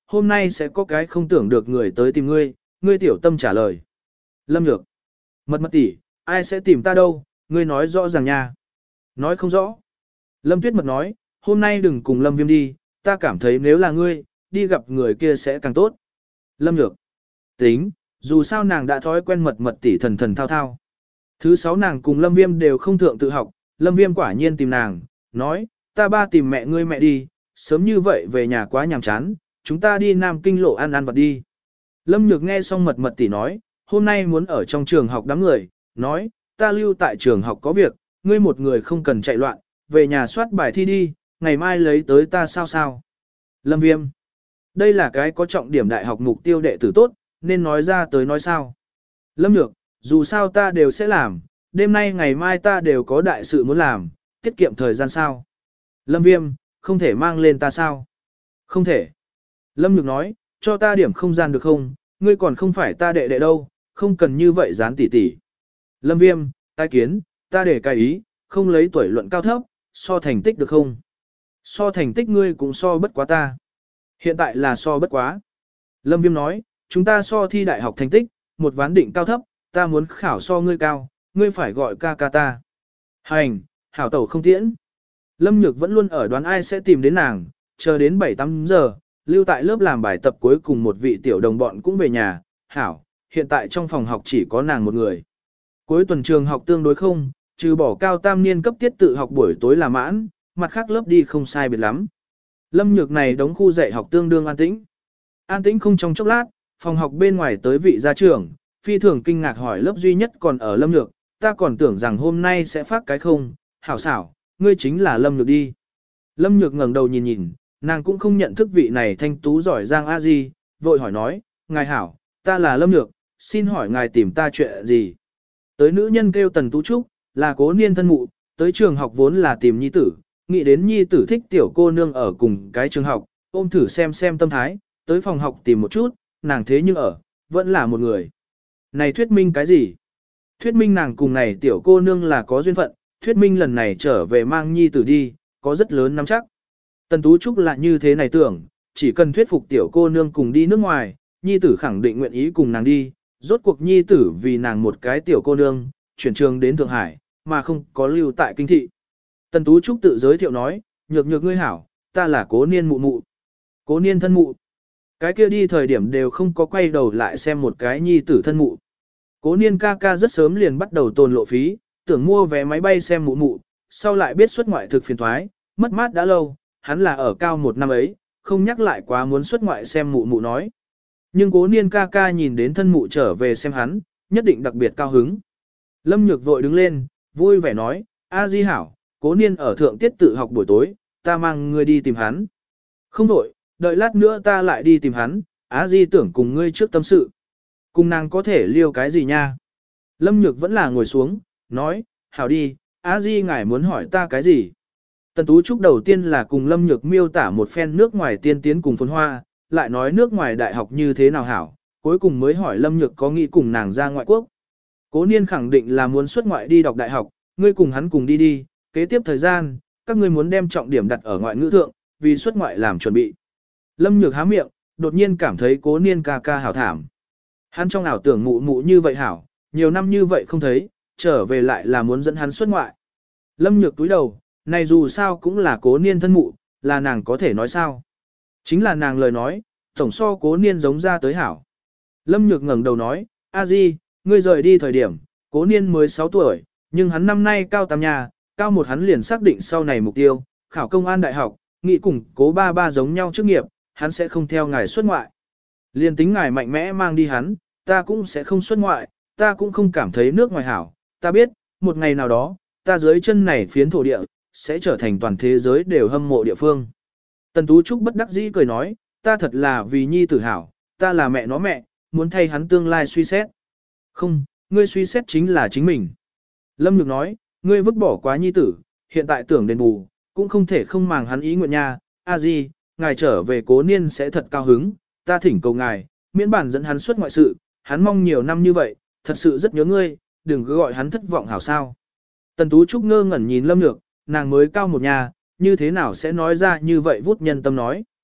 hôm nay sẽ có cái không tưởng được người tới tìm ngươi, ngươi tiểu tâm trả lời. Lâm Nhược, mật mật tỷ, ai sẽ tìm ta đâu, ngươi nói rõ ràng nha. Nói không rõ. Lâm Tuyết Mật nói, hôm nay đừng cùng Lâm Viêm đi, ta cảm thấy nếu là ngươi, đi gặp người kia sẽ càng tốt. Lâm Nhược, tính, dù sao nàng đã thói quen mật mật tỷ thần thần thao thao. Thứ 6 nàng cùng Lâm Viêm đều không thượng tự học, Lâm Viêm quả nhiên tìm nàng, nói, ta ba tìm mẹ ngươi mẹ đi, sớm như vậy về nhà quá nhàm chán, chúng ta đi Nam Kinh lộ ăn vặt đi. Lâm Nhược nghe xong mật mật tỷ nói, hôm nay muốn ở trong trường học đám người, nói, ta lưu tại trường học có việc, ngươi một người không cần chạy loạn, về nhà soát bài thi đi, ngày mai lấy tới ta sao sao. Lâm Viêm, đây là cái có trọng điểm đại học mục tiêu đệ tử tốt, nên nói ra tới nói sao. Lâm Nhược, dù sao ta đều sẽ làm, đêm nay ngày mai ta đều có đại sự muốn làm, tiết kiệm thời gian sao. Lâm Viêm, không thể mang lên ta sao? Không thể. Lâm Nhược nói, cho ta điểm không gian được không, ngươi còn không phải ta đệ đệ đâu, không cần như vậy dán tỉ tỉ. Lâm Viêm, tai kiến, ta để cai ý, không lấy tuổi luận cao thấp, so thành tích được không? So thành tích ngươi cũng so bất quá ta. Hiện tại là so bất quá. Lâm Viêm nói, chúng ta so thi đại học thành tích, một ván định cao thấp, ta muốn khảo so ngươi cao, ngươi phải gọi ca ca ta. Hành, hảo tẩu không tiễn. Lâm Nhược vẫn luôn ở đoán ai sẽ tìm đến nàng, chờ đến 7-8 giờ, lưu tại lớp làm bài tập cuối cùng một vị tiểu đồng bọn cũng về nhà. Hảo, hiện tại trong phòng học chỉ có nàng một người. Cuối tuần trường học tương đối không, trừ bỏ cao tam niên cấp tiết tự học buổi tối là mãn, mặt khác lớp đi không sai biệt lắm. Lâm Nhược này đóng khu dạy học tương đương an tĩnh. An tĩnh không trong chốc lát, phòng học bên ngoài tới vị gia trưởng, phi thường kinh ngạc hỏi lớp duy nhất còn ở Lâm Nhược, ta còn tưởng rằng hôm nay sẽ phát cái không, hảo xảo, ngươi chính là Lâm Nhược đi. Lâm Nhược ngẩng đầu nhìn nhìn, nàng cũng không nhận thức vị này thanh tú giỏi giang a di, vội hỏi nói, ngài hảo, ta là Lâm Nhược, xin hỏi ngài tìm ta chuyện gì. Tới nữ nhân kêu Tần Tú Trúc, là cố niên thân mụ, tới trường học vốn là tìm nhi tử, nghĩ đến nhi tử thích tiểu cô nương ở cùng cái trường học, ôm thử xem tâm thái, tới phòng học tìm một chút, nàng thế nhưng ở, vẫn là một người. Này thuyết minh cái gì? Thuyết minh nàng cùng này tiểu cô nương là có duyên phận, thuyết minh lần này trở về mang nhi tử đi, có rất lớn nắm chắc. Tần Tú Trúc là như thế này tưởng, chỉ cần thuyết phục tiểu cô nương cùng đi nước ngoài, nhi tử khẳng định nguyện ý cùng nàng đi, rốt cuộc nhi tử vì nàng một cái tiểu cô nương, chuyển trường đến Thượng Hải, mà không có lưu tại kinh thị. Tần Tú Trúc tự giới thiệu nói, nhược ngươi hảo, ta là cố niên mụ mụ. Cố niên thân mụ. Cái kia đi thời điểm đều không có quay đầu lại xem một cái nhi tử thân mụ. Cố niên ca ca rất sớm liền bắt đầu tồn lộ phí, tưởng mua vé máy bay xem mụ mụ, sau lại biết xuất ngoại thực phiền thoái, mất mát đã lâu, hắn là ở cao một năm ấy, không nhắc lại quá muốn xuất ngoại xem mụ mụ nói. Nhưng cố niên ca ca nhìn đến thân mụ trở về xem hắn, nhất định đặc biệt cao hứng. Lâm Nhược vội đứng lên, vui vẻ nói, A Di hảo, cố niên ở thượng tiết tự học buổi tối, ta mang ngươi đi tìm hắn. Không vội, đợi lát nữa ta lại đi tìm hắn, A Di tưởng cùng ngươi trước tâm sự. Cùng nàng có thể liêu cái gì nha? Lâm Nhược vẫn là ngồi xuống, nói, hảo đi, A Di ngài muốn hỏi ta cái gì? Tần Tú Trúc đầu tiên là cùng Lâm Nhược miêu tả một phen nước ngoài tiên tiến cùng phồn hoa, lại nói nước ngoài đại học như thế nào hảo, cuối cùng mới hỏi Lâm Nhược có nghĩ cùng nàng ra ngoại quốc. Cố niên khẳng định là muốn xuất ngoại đi đọc đại học, ngươi cùng hắn cùng đi đi, kế tiếp thời gian, các ngươi muốn đem trọng điểm đặt ở ngoại ngữ thượng, vì xuất ngoại làm chuẩn bị. Lâm Nhược há miệng, đột nhiên cảm thấy cố niên ca ca hảo thảm. Hắn trong ảo tưởng mụ mụ như vậy hảo, nhiều năm như vậy không thấy, trở về lại là muốn dẫn hắn xuất ngoại. Lâm Nhược túi đầu, này dù sao cũng là cố niên thân mụ, là nàng có thể nói sao. Chính là nàng lời nói, tổng so cố niên giống ra tới hảo. Lâm Nhược ngẩng đầu nói, A Di, ngươi rời đi thời điểm, cố niên mới 6 tuổi, nhưng hắn năm nay cao tam nhà, cao một hắn liền xác định sau này mục tiêu, khảo công an đại học, nghị cùng cố ba ba giống nhau chức nghiệp, hắn sẽ không theo ngài xuất ngoại. Liên tính ngài mạnh mẽ mang đi hắn, ta cũng sẽ không xuất ngoại, ta cũng không cảm thấy nước ngoài hảo, ta biết, một ngày nào đó, ta dưới chân này phiến thổ địa, sẽ trở thành toàn thế giới đều hâm mộ địa phương. Tần Tú Trúc bất đắc dĩ cười nói, ta thật là vì nhi tử hảo, ta là mẹ nó mẹ, muốn thay hắn tương lai suy xét. Không, ngươi suy xét chính là chính mình. Lâm Nhược nói, ngươi vứt bỏ quá nhi tử, hiện tại tưởng đền bù, cũng không thể không màng hắn ý nguyện nha. A Di, ngài trở về cố niên sẽ thật cao hứng, ta thỉnh cầu ngài, miễn bản dẫn hắn xuất ngoại sự, hắn mong nhiều năm như vậy, thật sự rất nhớ ngươi, đừng cứ gọi hắn thất vọng hảo sao. Tần Tú Trúc ngơ ngẩn nhìn Lâm Nhược, nàng mới cao một nhà, như thế nào sẽ nói ra như vậy vút nhân tâm nói.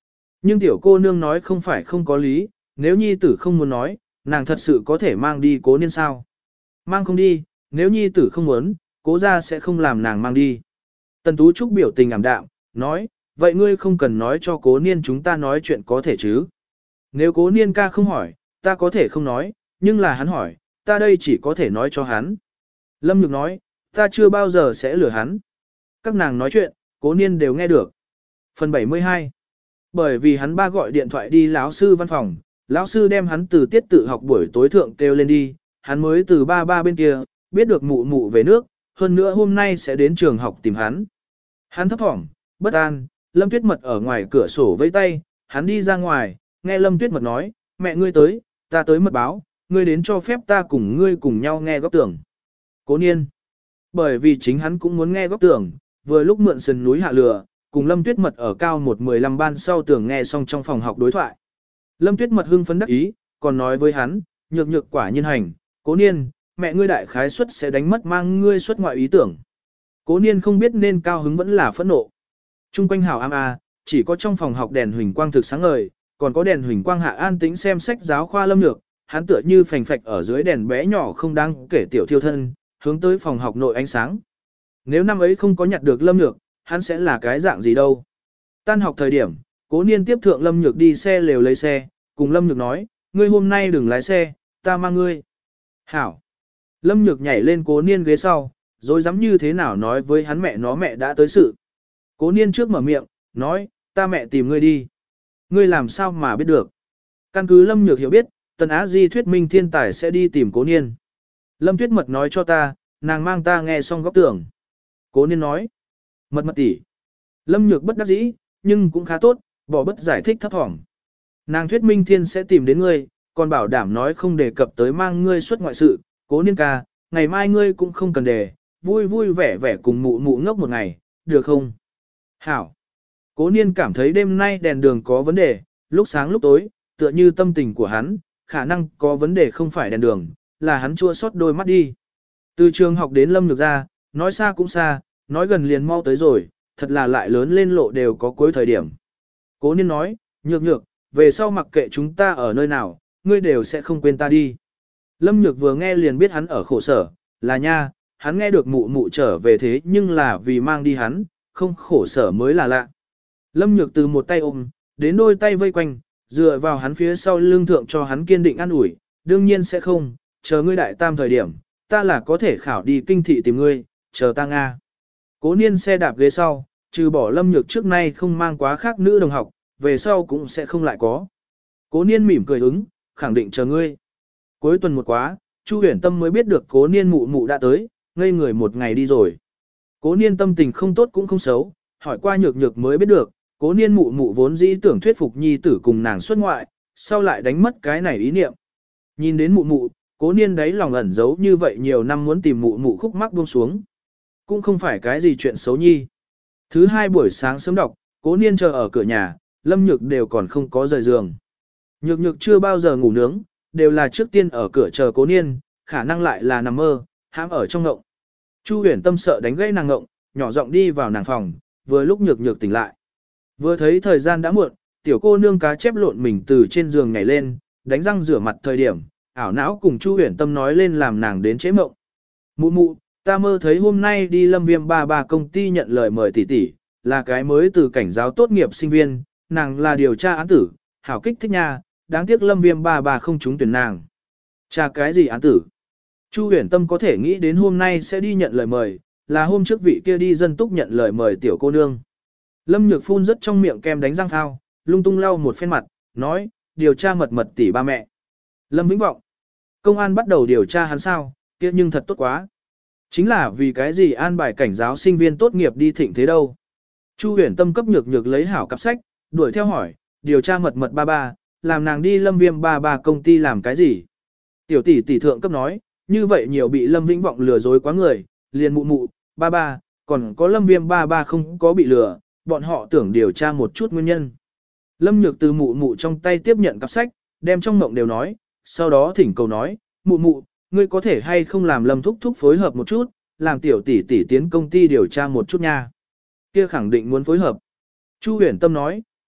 Nhưng tiểu cô nương nói không phải không có lý, nếu nhi tử không muốn nói, nàng thật sự có thể mang đi cố niên sao. Mang không đi, nếu nhi tử không muốn, cố ra sẽ không làm nàng mang đi. Tần Tú Trúc biểu tình ảm đạm, nói, vậy ngươi không cần nói cho cố niên chúng ta nói chuyện có thể chứ. Nếu cố niên ca không hỏi, ta có thể không nói, nhưng là hắn hỏi, ta đây chỉ có thể nói cho hắn. Lâm Nhược nói, ta chưa bao giờ sẽ lừa hắn. Các nàng nói chuyện, cố niên đều nghe được. Phần 72. Bởi vì hắn ba gọi điện thoại đi lão sư văn phòng, lão sư đem hắn từ tiết tự học buổi tối thượng kêu lên đi, hắn mới từ ba ba bên kia, biết được mụ mụ về nước, hơn nữa hôm nay sẽ đến trường học tìm hắn. Hắn thấp thỏm, bất an, Lâm Tuyết Mật ở ngoài cửa sổ vẫy tay, hắn đi ra ngoài, nghe Lâm Tuyết Mật nói, mẹ ngươi tới, ta tới mật báo, ngươi đến cho phép ta cùng ngươi cùng nhau nghe góc tường. Cố niên. Bởi vì chính hắn cũng muốn nghe góc tường, vừa lúc mượn sườn núi hạ lửa, cùng Lâm Tuyết Mật ở cao 115 ban sau tường nghe xong trong phòng học đối thoại. Lâm Tuyết Mật hưng phấn đắc ý, còn nói với hắn, nhược nhược quả nhiên hành, cố niên, mẹ ngươi đại khái suất sẽ đánh mất mang ngươi xuất ngoại ý tưởng. Cố niên không biết nên cao hứng vẫn là phẫn nộ. Trung quanh hảo chỉ có trong phòng học đèn huỳnh quang thực sáng ngời, còn có đèn huỳnh quang hạ an tĩnh xem sách giáo khoa Lâm Nhược, hắn tựa như phành phạch ở dưới đèn bé nhỏ không đáng kể tiểu thiêu thân, hướng tới phòng học nội ánh sáng. Nếu năm ấy không có nhặt được Lâm Nhược, hắn sẽ là cái dạng gì đâu. Tan học thời điểm, cố niên tiếp thượng Lâm Nhược đi xe lều lấy xe, cùng Lâm Nhược nói, ngươi hôm nay đừng lái xe, ta mang ngươi. Hảo. Lâm Nhược nhảy lên cố niên ghế sau, rồi dám như thế nào nói với hắn mẹ đã tới sự. Cố niên trước mở miệng, nói, ta mẹ tìm ngươi đi. Ngươi làm sao mà biết được. Căn cứ Lâm Nhược hiểu biết, Tần Á Di thuyết minh thiên tài sẽ đi tìm cố niên. Lâm Tuyết Mật nói cho ta, nàng mang ta nghe xong góc tưởng. Cố niên nói, mật tỷ. Lâm Nhược bất đắc dĩ, nhưng cũng khá tốt, bỏ bất giải thích thấp thỏm. Nàng thuyết minh thiên sẽ tìm đến ngươi, còn bảo đảm nói không đề cập tới mang ngươi xuất ngoại sự. Cố niên ca, ngày mai ngươi cũng không cần đề, vui vui vẻ vẻ cùng mụ mụ ngốc một ngày, được không? Hảo. Cố niên cảm thấy đêm nay đèn đường có vấn đề, lúc sáng lúc tối, tựa như tâm tình của hắn, khả năng có vấn đề không phải đèn đường, là hắn chua xót đôi mắt đi. Từ trường học đến Lâm Nhược ra, nói xa cũng xa, nói gần liền mau tới rồi, thật là lại lớn lên lộ đều có cuối thời điểm. Cố niên nói, nhược, về sau mặc kệ chúng ta ở nơi nào, ngươi đều sẽ không quên ta đi. Lâm Nhược vừa nghe liền biết hắn ở khổ sở, là nha, hắn nghe được mụ mụ trở về thế nhưng là vì mang đi hắn, không khổ sở mới là lạ. Lâm Nhược từ một tay ôm, đến đôi tay vây quanh, dựa vào hắn phía sau lưng thượng cho hắn kiên định an ủi, đương nhiên sẽ không, chờ ngươi đại tam thời điểm, ta là có thể khảo đi kinh thị tìm ngươi, chờ ta Nga. Cố niên xe đạp ghế sau, trừ bỏ Lâm Nhược trước nay không mang quá khác nữ đồng học, về sau cũng sẽ không lại có. Cố niên mỉm cười ứng, khẳng định chờ ngươi. Cuối tuần một quá, Chu Huyền Tâm mới biết được cố niên mụ mụ đã tới, ngây người một ngày đi rồi. Cố niên tâm tình không tốt cũng không xấu, hỏi qua nhược mới biết được, cố niên mụ mụ vốn dĩ tưởng thuyết phục nhi tử cùng nàng xuất ngoại, sau lại đánh mất cái này ý niệm. Nhìn đến mụ mụ, cố niên đấy lòng ẩn giấu như vậy nhiều năm muốn tìm mụ mụ khúc mắc buông xuống. Cũng không phải cái gì chuyện xấu nhi. Thứ hai buổi sáng sớm đọc, cố niên chờ ở cửa nhà, Lâm Nhược đều còn không có rời giường. Nhược chưa bao giờ ngủ nướng, đều là trước tiên ở cửa chờ cố niên, khả năng lại là nằm mơ, hãm ở trong ngộng. Chu Huyền Tâm sợ đánh gãy nàng ngộng, nhỏ giọng đi vào nàng phòng, vừa lúc nhược tỉnh lại. Vừa thấy thời gian đã muộn, tiểu cô nương cá chép lộn mình từ trên giường nhảy lên, đánh răng rửa mặt thời điểm, ảo não cùng Chu Huyền Tâm nói lên làm nàng đến chế mộng. Mụ, ta mơ thấy hôm nay đi Lâm Viêm ba công ty nhận lời mời tỷ, là cái mới từ cảnh giáo tốt nghiệp sinh viên, nàng là điều tra án tử, hảo kích thích nha, đáng tiếc Lâm Viêm ba không trúng tuyển nàng. Tra cái gì án tử? Chu Huyền Tâm có thể nghĩ đến hôm nay sẽ đi nhận lời mời, là hôm trước vị kia đi dân túc nhận lời mời tiểu cô nương. Lâm Nhược phun rất trong miệng kem đánh răng thao, lung tung lau một phen mặt, nói, điều tra mật tỷ ba mẹ. Lâm Vĩnh Vọng, công an bắt đầu điều tra hắn sao, kia nhưng thật tốt quá. Chính là vì cái gì an bài cảnh giáo sinh viên tốt nghiệp đi thịnh thế đâu. Chu Huyền Tâm cấp nhược lấy hảo cặp sách, đuổi theo hỏi, điều tra mật ba, làm nàng đi Lâm Viêm ba công ty làm cái gì. Tiểu tỷ thượng cấp nói, như vậy nhiều bị Lâm Vĩnh Vọng lừa dối quá người, liền mụ, ba, còn có Lâm Viêm ba không có bị lừa, bọn họ tưởng điều tra một chút nguyên nhân. Lâm Nhược từ mụ trong tay tiếp nhận cặp sách, đem trong mộng đều nói, sau đó thỉnh cầu nói, mụ, ngươi có thể hay không làm Lâm thúc phối hợp một chút, làm tiểu tỷ tiến công ty điều tra một chút nha. Kia khẳng định muốn phối hợp. Chu Huyền Tâm nói,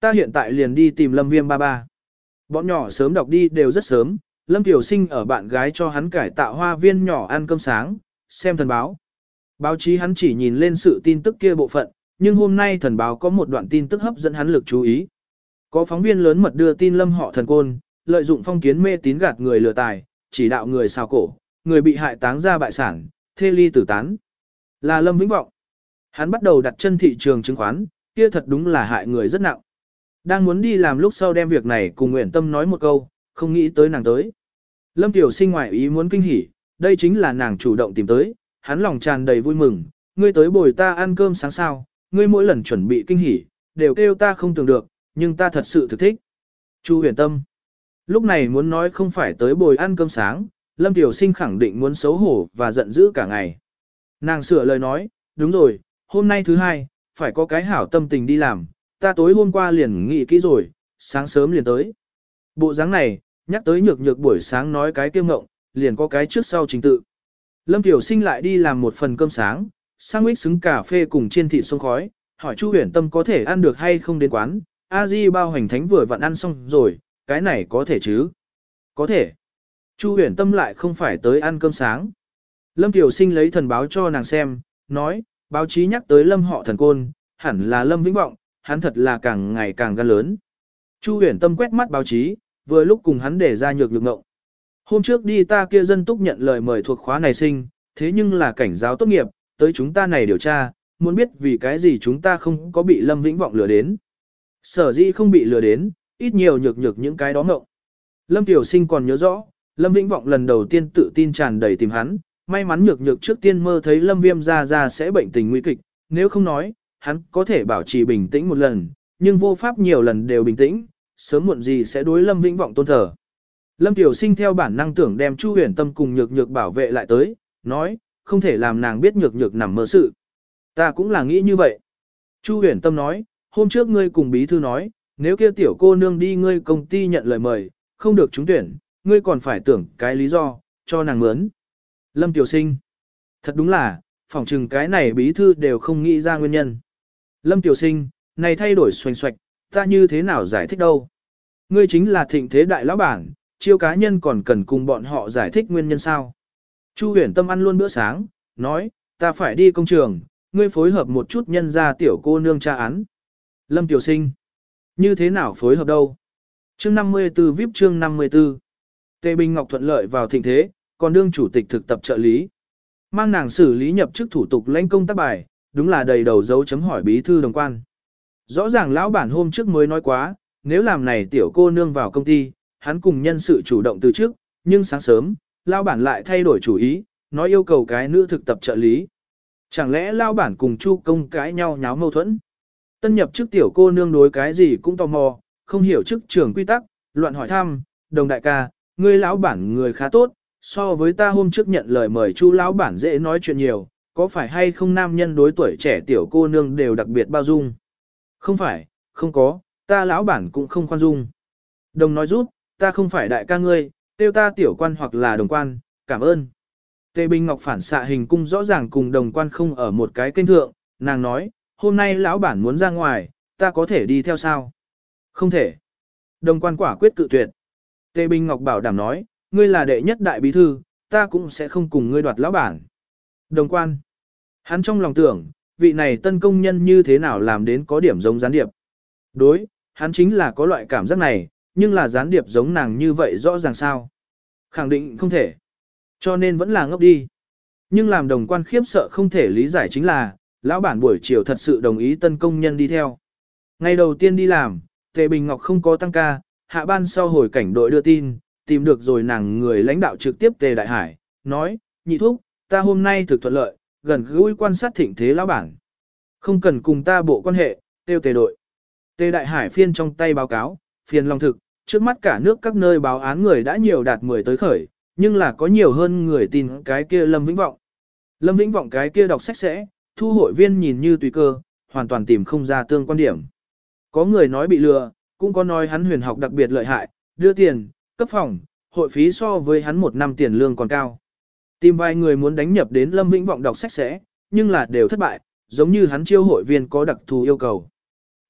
ta hiện tại liền đi tìm Lâm Viêm ba ba. Bọn nhỏ sớm đọc đi đều rất sớm, Lâm Tiểu Sinh ở bạn gái cho hắn cải tạo hoa viên nhỏ ăn cơm sáng, xem thần báo. Báo chí hắn chỉ nhìn lên sự tin tức kia bộ phận, nhưng hôm nay thần báo có một đoạn tin tức hấp dẫn hắn lực chú ý. Có phóng viên lớn mật đưa tin Lâm họ thần côn, lợi dụng phong kiến mê tín gạt người lừa tài, chỉ đạo người xào cổ, người bị hại táng ra bại sản, thê ly tử tán. Là Lâm Vĩnh Vọng. Hắn bắt đầu đặt chân thị trường chứng khoán, kia thật đúng là hại người rất nặng. Đang muốn đi làm lúc sau đem việc này cùng Nguyễn Tâm nói một câu, không nghĩ tới nàng tới. Lâm Tiểu Sinh ngoại ý muốn kinh hỉ, đây chính là nàng chủ động tìm tới, hắn lòng tràn đầy vui mừng, ngươi tới bồi ta ăn cơm sáng sao, ngươi mỗi lần chuẩn bị kinh hỉ, đều kêu ta không tưởng được, nhưng ta thật sự thực thích. Chu Huyền Tâm. Lúc này muốn nói không phải tới bồi ăn cơm sáng, Lâm Tiểu Sinh khẳng định muốn xấu hổ và giận dữ cả ngày. Nàng sửa lời nói, đúng rồi, hôm nay thứ hai, phải có cái hảo tâm tình đi làm, ta tối hôm qua liền nghĩ kỹ rồi, sáng sớm liền tới. Bộ dáng này, nhắc tới nhược nhược buổi sáng nói cái kiêm ngộng, liền có cái trước sau trình tự. Lâm Tiểu Sinh lại đi làm một phần cơm sáng, sandwich xứng cà phê cùng chiên thịt xông khói, hỏi Chu Huyền Tâm có thể ăn được hay không đến quán, A Di bao hành thánh vừa vặn ăn xong rồi, cái này có thể chứ? Có thể. Chu Huyền Tâm lại không phải tới ăn cơm sáng. Lâm Tiểu Sinh lấy thần báo cho nàng xem, nói, báo chí nhắc tới Lâm họ thần côn, hẳn là Lâm Vĩnh Vọng, hắn thật là càng ngày càng gan lớn. Chu Huyền Tâm quét mắt báo chí, vừa lúc cùng hắn để ra nhược ngộng. Hôm trước đi ta kia dân túc nhận lời mời thuộc khóa này sinh, thế nhưng là cảnh giáo tốt nghiệp, tới chúng ta này điều tra, muốn biết vì cái gì chúng ta không có bị Lâm Vĩnh Vọng lừa đến. Sở dĩ không bị lừa đến, ít nhiều nhược những cái đó ngộng. Lâm Tiểu Sinh còn nhớ rõ, Lâm Vĩnh Vọng lần đầu tiên tự tin tràn đầy tìm hắn, may mắn nhược trước tiên mơ thấy Lâm Viêm ra sẽ bệnh tình nguy kịch, nếu không nói, hắn có thể bảo trì bình tĩnh một lần, nhưng vô pháp nhiều lần đều bình tĩnh, sớm muộn gì sẽ đối Lâm Vĩnh Vọng tôn thờ. Lâm Tiểu Sinh theo bản năng tưởng đem Chu Huyền Tâm cùng nhược bảo vệ lại tới, nói, không thể làm nàng biết nhược nằm mơ sự. Ta cũng là nghĩ như vậy. Chu Huyền Tâm nói, hôm trước ngươi cùng bí thư nói, nếu kia tiểu cô nương đi ngươi công ty nhận lời mời, không được trúng tuyển, ngươi còn phải tưởng cái lý do, cho nàng mướn. Lâm Tiểu Sinh. Thật đúng là, phỏng chừng cái này bí thư đều không nghĩ ra nguyên nhân. Lâm Tiểu Sinh, này thay đổi xoành xoạch, ta như thế nào giải thích đâu. Ngươi chính là thịnh thế đại lão bản, chiêu cá nhân còn cần cùng bọn họ giải thích nguyên nhân sao. Chu Huyền Tâm ăn luôn bữa sáng, nói, ta phải đi công trường, ngươi phối hợp một chút nhân ra tiểu cô nương tra án. Lâm Tiểu Sinh, như thế nào phối hợp đâu? Chương 54 VIP chương 54. Tề Bình Ngọc thuận lợi vào thịnh thế, còn đương chủ tịch thực tập trợ lý. Mang nàng xử lý nhập chức thủ tục lãnh công tác bài, đúng là đầy đầu dấu chấm hỏi bí thư đồng quan. Rõ ràng lão bản hôm trước mới nói quá, nếu làm này tiểu cô nương vào công ty, hắn cùng nhân sự chủ động từ trước, nhưng sáng sớm, lão bản lại thay đổi chủ ý, nói yêu cầu cái nữ thực tập trợ lý. Chẳng lẽ lão bản cùng Chu Công cãi nhau nháo mâu thuẫn? Tân nhập chức tiểu cô nương đối cái gì cũng tò mò, không hiểu chức trường quy tắc, loạn hỏi thăm, đồng đại ca, ngươi lão bản người khá tốt, so với ta hôm trước nhận lời mời Chu lão bản dễ nói chuyện nhiều, có phải hay không nam nhân đối tuổi trẻ tiểu cô nương đều đặc biệt bao dung? Không phải, không có, ta lão bản cũng không khoan dung. Đồng nói rút, ta không phải đại ca ngươi, tiêu ta tiểu quan hoặc là đồng quan, cảm ơn. Tề Bình Ngọc phản xạ hình cung rõ ràng cùng đồng quan không ở một cái kênh thượng, nàng nói, hôm nay lão bản muốn ra ngoài, ta có thể đi theo sao? Không thể. Đồng quan quả quyết cự tuyệt. Tề Bình Ngọc bảo đảm nói, ngươi là đệ nhất đại bí thư, ta cũng sẽ không cùng ngươi đoạt lão bản. Đồng quan. Hắn trong lòng tưởng, vị này tân công nhân như thế nào làm đến có điểm giống gián điệp. Đối, hắn chính là có loại cảm giác này, nhưng là gián điệp giống nàng như vậy rõ ràng sao. Khẳng định không thể. Cho nên vẫn là ngốc đi. Nhưng làm đồng quan khiếp sợ không thể lý giải chính là, lão bản buổi chiều thật sự đồng ý tân công nhân đi theo. Ngày đầu tiên đi làm, Tề Bình Ngọc không có tăng ca, hạ ban sau hồi cảnh đội đưa tin, tìm được rồi nàng người lãnh đạo trực tiếp Tề Đại Hải, nói, nhị thúc, ta hôm nay thực thuận lợi, gần gũi quan sát thịnh thế lão bản. Không cần cùng ta bộ quan hệ, tiêu Tề đội. Tề Đại Hải phiên trong tay báo cáo, phiền lòng thực, trước mắt cả nước các nơi báo án người đã nhiều đạt 10 tới khởi, nhưng là có nhiều hơn người tin cái kia Lâm Vĩnh Vọng. Lâm Vĩnh Vọng cái kia đọc sách sẽ, thu hội viên nhìn như tùy cơ, hoàn toàn tìm không ra tương quan điểm. Có người nói bị lừa, cũng có nói hắn huyền học đặc biệt lợi hại, đưa tiền, cấp phòng, hội phí so với hắn một năm tiền lương còn cao. Tìm vài người muốn đánh nhập đến Lâm Vĩnh Vọng đọc sách sẽ, nhưng là đều thất bại, giống như hắn chiêu hội viên có đặc thù yêu cầu.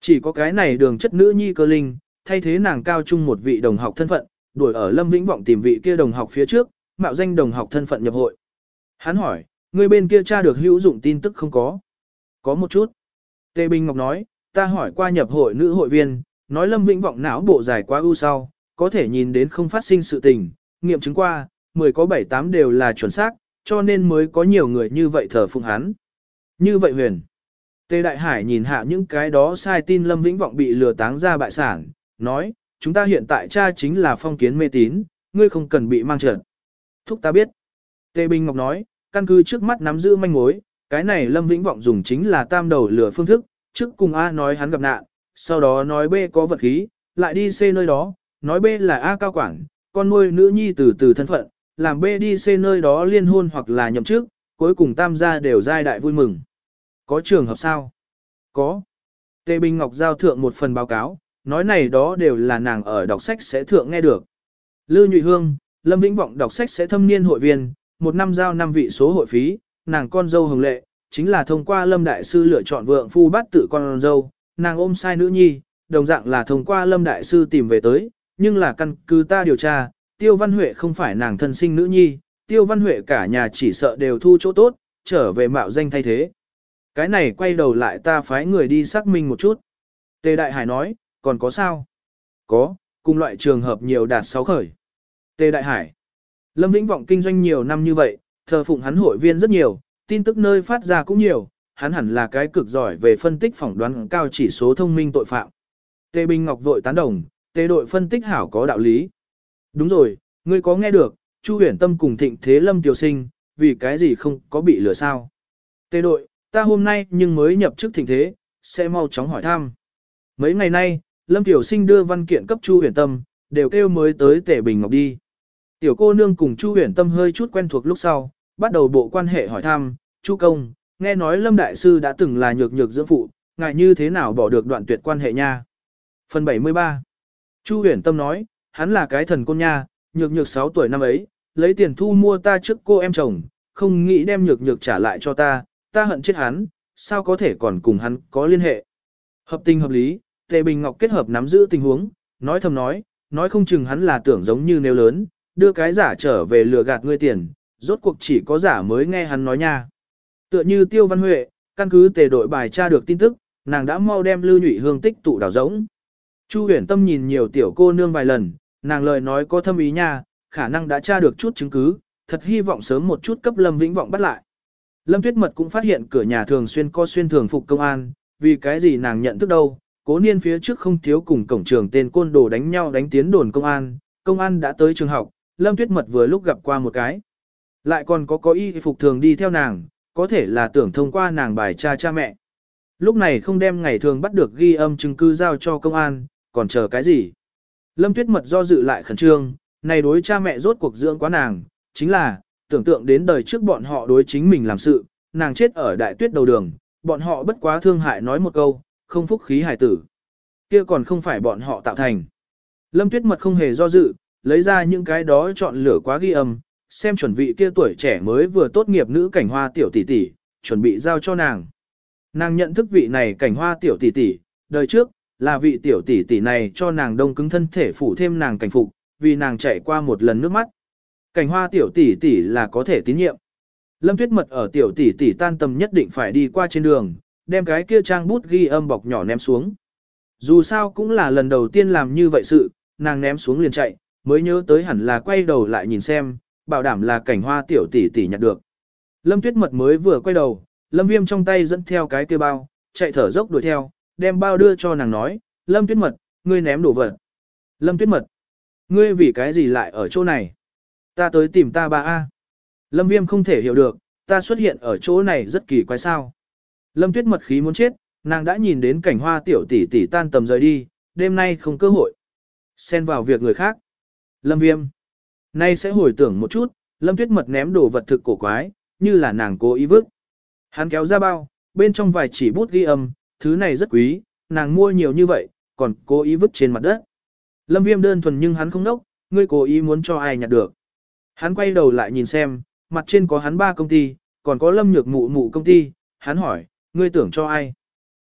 Chỉ có cái này đường chất nữ nhi cơ linh, thay thế nàng cao trung một vị đồng học thân phận, đuổi ở Lâm Vĩnh Vọng tìm vị kia đồng học phía trước, mạo danh đồng học thân phận nhập hội. Hắn hỏi, người bên kia tra được hữu dụng tin tức không có? Có một chút. Tề Bình Ngọc nói, ta hỏi qua nhập hội nữ hội viên, nói Lâm Vĩnh Vọng não bộ dài quá ưu sau, có thể nhìn đến không phát sinh sự tình, nghiệm chứng qua, 10 có 7-8 đều là chuẩn xác, cho nên mới có nhiều người như vậy thờ phụng hắn. Như vậy huyền. Tề Đại Hải nhìn hạ những cái đó sai tin Lâm Vĩnh Vọng bị lừa táng ra bại sản, nói, chúng ta hiện tại cha chính là phong kiến mê tín, ngươi không cần bị mang trợn. Thúc ta biết. Tề Bình Ngọc nói, căn cứ trước mắt nắm giữ manh mối, cái này Lâm Vĩnh Vọng dùng chính là tam đầu lừa phương thức, trước cùng A nói hắn gặp nạn, sau đó nói B có vật khí, lại đi C nơi đó, nói B là A cao quản, con nuôi nữ nhi từ từ thân phận, làm B đi C nơi đó liên hôn hoặc là nhậm chức, cuối cùng tam gia đều giai đại vui mừng. Có trường hợp sao? Có. Tề Bình Ngọc giao thượng một phần báo cáo, nói này đó đều là nàng ở đọc sách sẽ thượng nghe được. Lư Nhụy Hương, Lâm Vĩnh Vọng đọc sách sẽ thâm niên hội viên, một năm giao 5 vị số hội phí, nàng con dâu Hồng Lệ, chính là thông qua Lâm Đại Sư lựa chọn vượng phu bát tự con dâu, nàng ôm sai nữ nhi, đồng dạng là thông qua Lâm Đại Sư tìm về tới, nhưng là căn cứ ta điều tra, Tiêu Văn Huệ không phải nàng thân sinh nữ nhi, Tiêu Văn Huệ cả nhà chỉ sợ đều thu chỗ tốt, trở về mạo danh thay thế. Cái này quay đầu lại ta phái người đi xác minh một chút. Tề Đại Hải nói, còn có sao? Có, cùng loại trường hợp nhiều đạt 6 khởi. Tề Đại Hải. Lâm Vĩnh Vọng kinh doanh nhiều năm như vậy, thờ phụng hắn hội viên rất nhiều, tin tức nơi phát ra cũng nhiều, hắn hẳn là cái cực giỏi về phân tích phỏng đoán cao chỉ số thông minh tội phạm. Tề Bình Ngọc vội tán đồng, Tề đội phân tích hảo có đạo lý. Đúng rồi, ngươi có nghe được, Chu Huyền Tâm cùng Thịnh Thế Lâm Tiểu Sinh, vì cái gì không có bị lừa sao? Tề đội, ta hôm nay nhưng mới nhập chức Thịnh Thế, sẽ mau chóng hỏi thăm. Mấy ngày nay, Lâm Tiểu Sinh đưa văn kiện cấp Chu Huyền Tâm, đều kêu mới tới Tề Bình Ngọc đi. Tiểu cô nương cùng Chu Huyền Tâm hơi chút quen thuộc lúc sau, bắt đầu bộ quan hệ hỏi thăm, Chu công, nghe nói Lâm Đại Sư đã từng là nhược nhược dưỡng phụ, ngại như thế nào bỏ được đoạn tuyệt quan hệ nha. Phần 73 Chu Huyền Tâm nói, hắn là cái thần côn nha, nhược nhược 6 tuổi năm ấy, lấy tiền thu mua ta trước cô em chồng, không nghĩ đem nhược nhược trả lại cho ta, ta hận chết hắn, sao có thể còn cùng hắn có liên hệ. Hợp tình hợp lý, Tề Bình Ngọc kết hợp nắm giữ tình huống, nói thầm nói không chừng hắn là tưởng giống như nếu lớn, đưa cái giả trở về lừa gạt ngươi tiền, rốt cuộc chỉ có giả mới nghe hắn nói nha. Tựa như Tiêu Văn Huệ, căn cứ Tề đội bài tra được tin tức, nàng đã mau đem Lư Nhụy Hương tích tụ đào rỗng. Chu Huyền Tâm nhìn nhiều tiểu cô nương vài lần, nàng lời nói có thâm ý nha, khả năng đã tra được chút chứng cứ, thật hy vọng sớm một chút cấp Lâm Vĩnh Vọng bắt lại. Lâm Tuyết Mật cũng phát hiện cửa nhà thường xuyên có xuyên thường phục công an, vì cái gì nàng nhận thức đâu, Cố Niên phía trước không thiếu cùng cổng trường tên côn đồ đánh nhau đánh tiến đồn công an đã tới trường học, Lâm Tuyết Mật vừa lúc gặp qua một cái. Lại còn có y phục thường đi theo nàng, có thể là tưởng thông qua nàng bài cha mẹ. Lúc này không đem ngày thường bắt được ghi âm chứng cứ giao cho công an, còn chờ cái gì? Lâm Tuyết Mật do dự lại khẩn trương, này đối cha mẹ rốt cuộc dưỡng quá nàng, chính là, tưởng tượng đến đời trước bọn họ đối chính mình làm sự, nàng chết ở đại tuyết đầu đường, bọn họ bất quá thương hại nói một câu, không phúc khí hài tử. Kia còn không phải bọn họ tạo thành. Lâm Tuyết Mật không hề do dự, lấy ra những cái đó chọn lựa quá ghi âm, xem chuẩn vị kia tuổi trẻ mới vừa tốt nghiệp nữ cảnh hoa tiểu tỷ tỷ, chuẩn bị giao cho nàng. Nàng nhận thức vị này cảnh hoa tiểu tỷ tỷ, đời trước, là vị tiểu tỷ tỷ này cho nàng đông cứng thân thể phủ thêm nàng cảnh phục, vì nàng chạy qua một lần nước mắt. Cảnh hoa tiểu tỷ tỷ là có thể tín nhiệm. Lâm Tuyết Mật ở tiểu tỷ tỷ tan tầm nhất định phải đi qua trên đường, đem cái kia trang bút ghi âm bọc nhỏ ném xuống. Dù sao cũng là lần đầu tiên làm như vậy sự, nàng ném xuống liền chạy, mới nhớ tới hẳn là quay đầu lại nhìn xem, bảo đảm là cảnh hoa tiểu tỷ tỷ nhặt được. Lâm Tuyết Mật mới vừa quay đầu, Lâm Viêm trong tay dẫn theo cái kia bao, chạy thở dốc đuổi theo, đem bao đưa cho nàng nói, Lâm Tuyết Mật, ngươi ném đồ vật. Lâm Tuyết Mật, ngươi vì cái gì lại ở chỗ này? Ta tới tìm ta ba A. Lâm Viêm không thể hiểu được, ta xuất hiện ở chỗ này rất kỳ quái sao. Lâm Tuyết Mật khí muốn chết, nàng đã nhìn đến cảnh hoa tiểu tỷ tỷ tan tầm rời đi, đêm nay không cơ hội. Xen vào việc người khác. Lâm Viêm, nay sẽ hồi tưởng một chút, Lâm Tuyết Mật ném đồ vật thực cổ quái, như là nàng cố ý vứt. Hắn kéo ra bao, bên trong vài chỉ bút ghi âm, thứ này rất quý, nàng mua nhiều như vậy, còn cố ý vứt trên mặt đất. Lâm Viêm đơn thuần nhưng hắn không nốc, ngươi cố ý muốn cho ai nhặt được. Hắn quay đầu lại nhìn xem, mặt trên có hắn 3 công ty, còn có Lâm Nhược Mụ Mụ công ty, hắn hỏi, ngươi tưởng cho ai?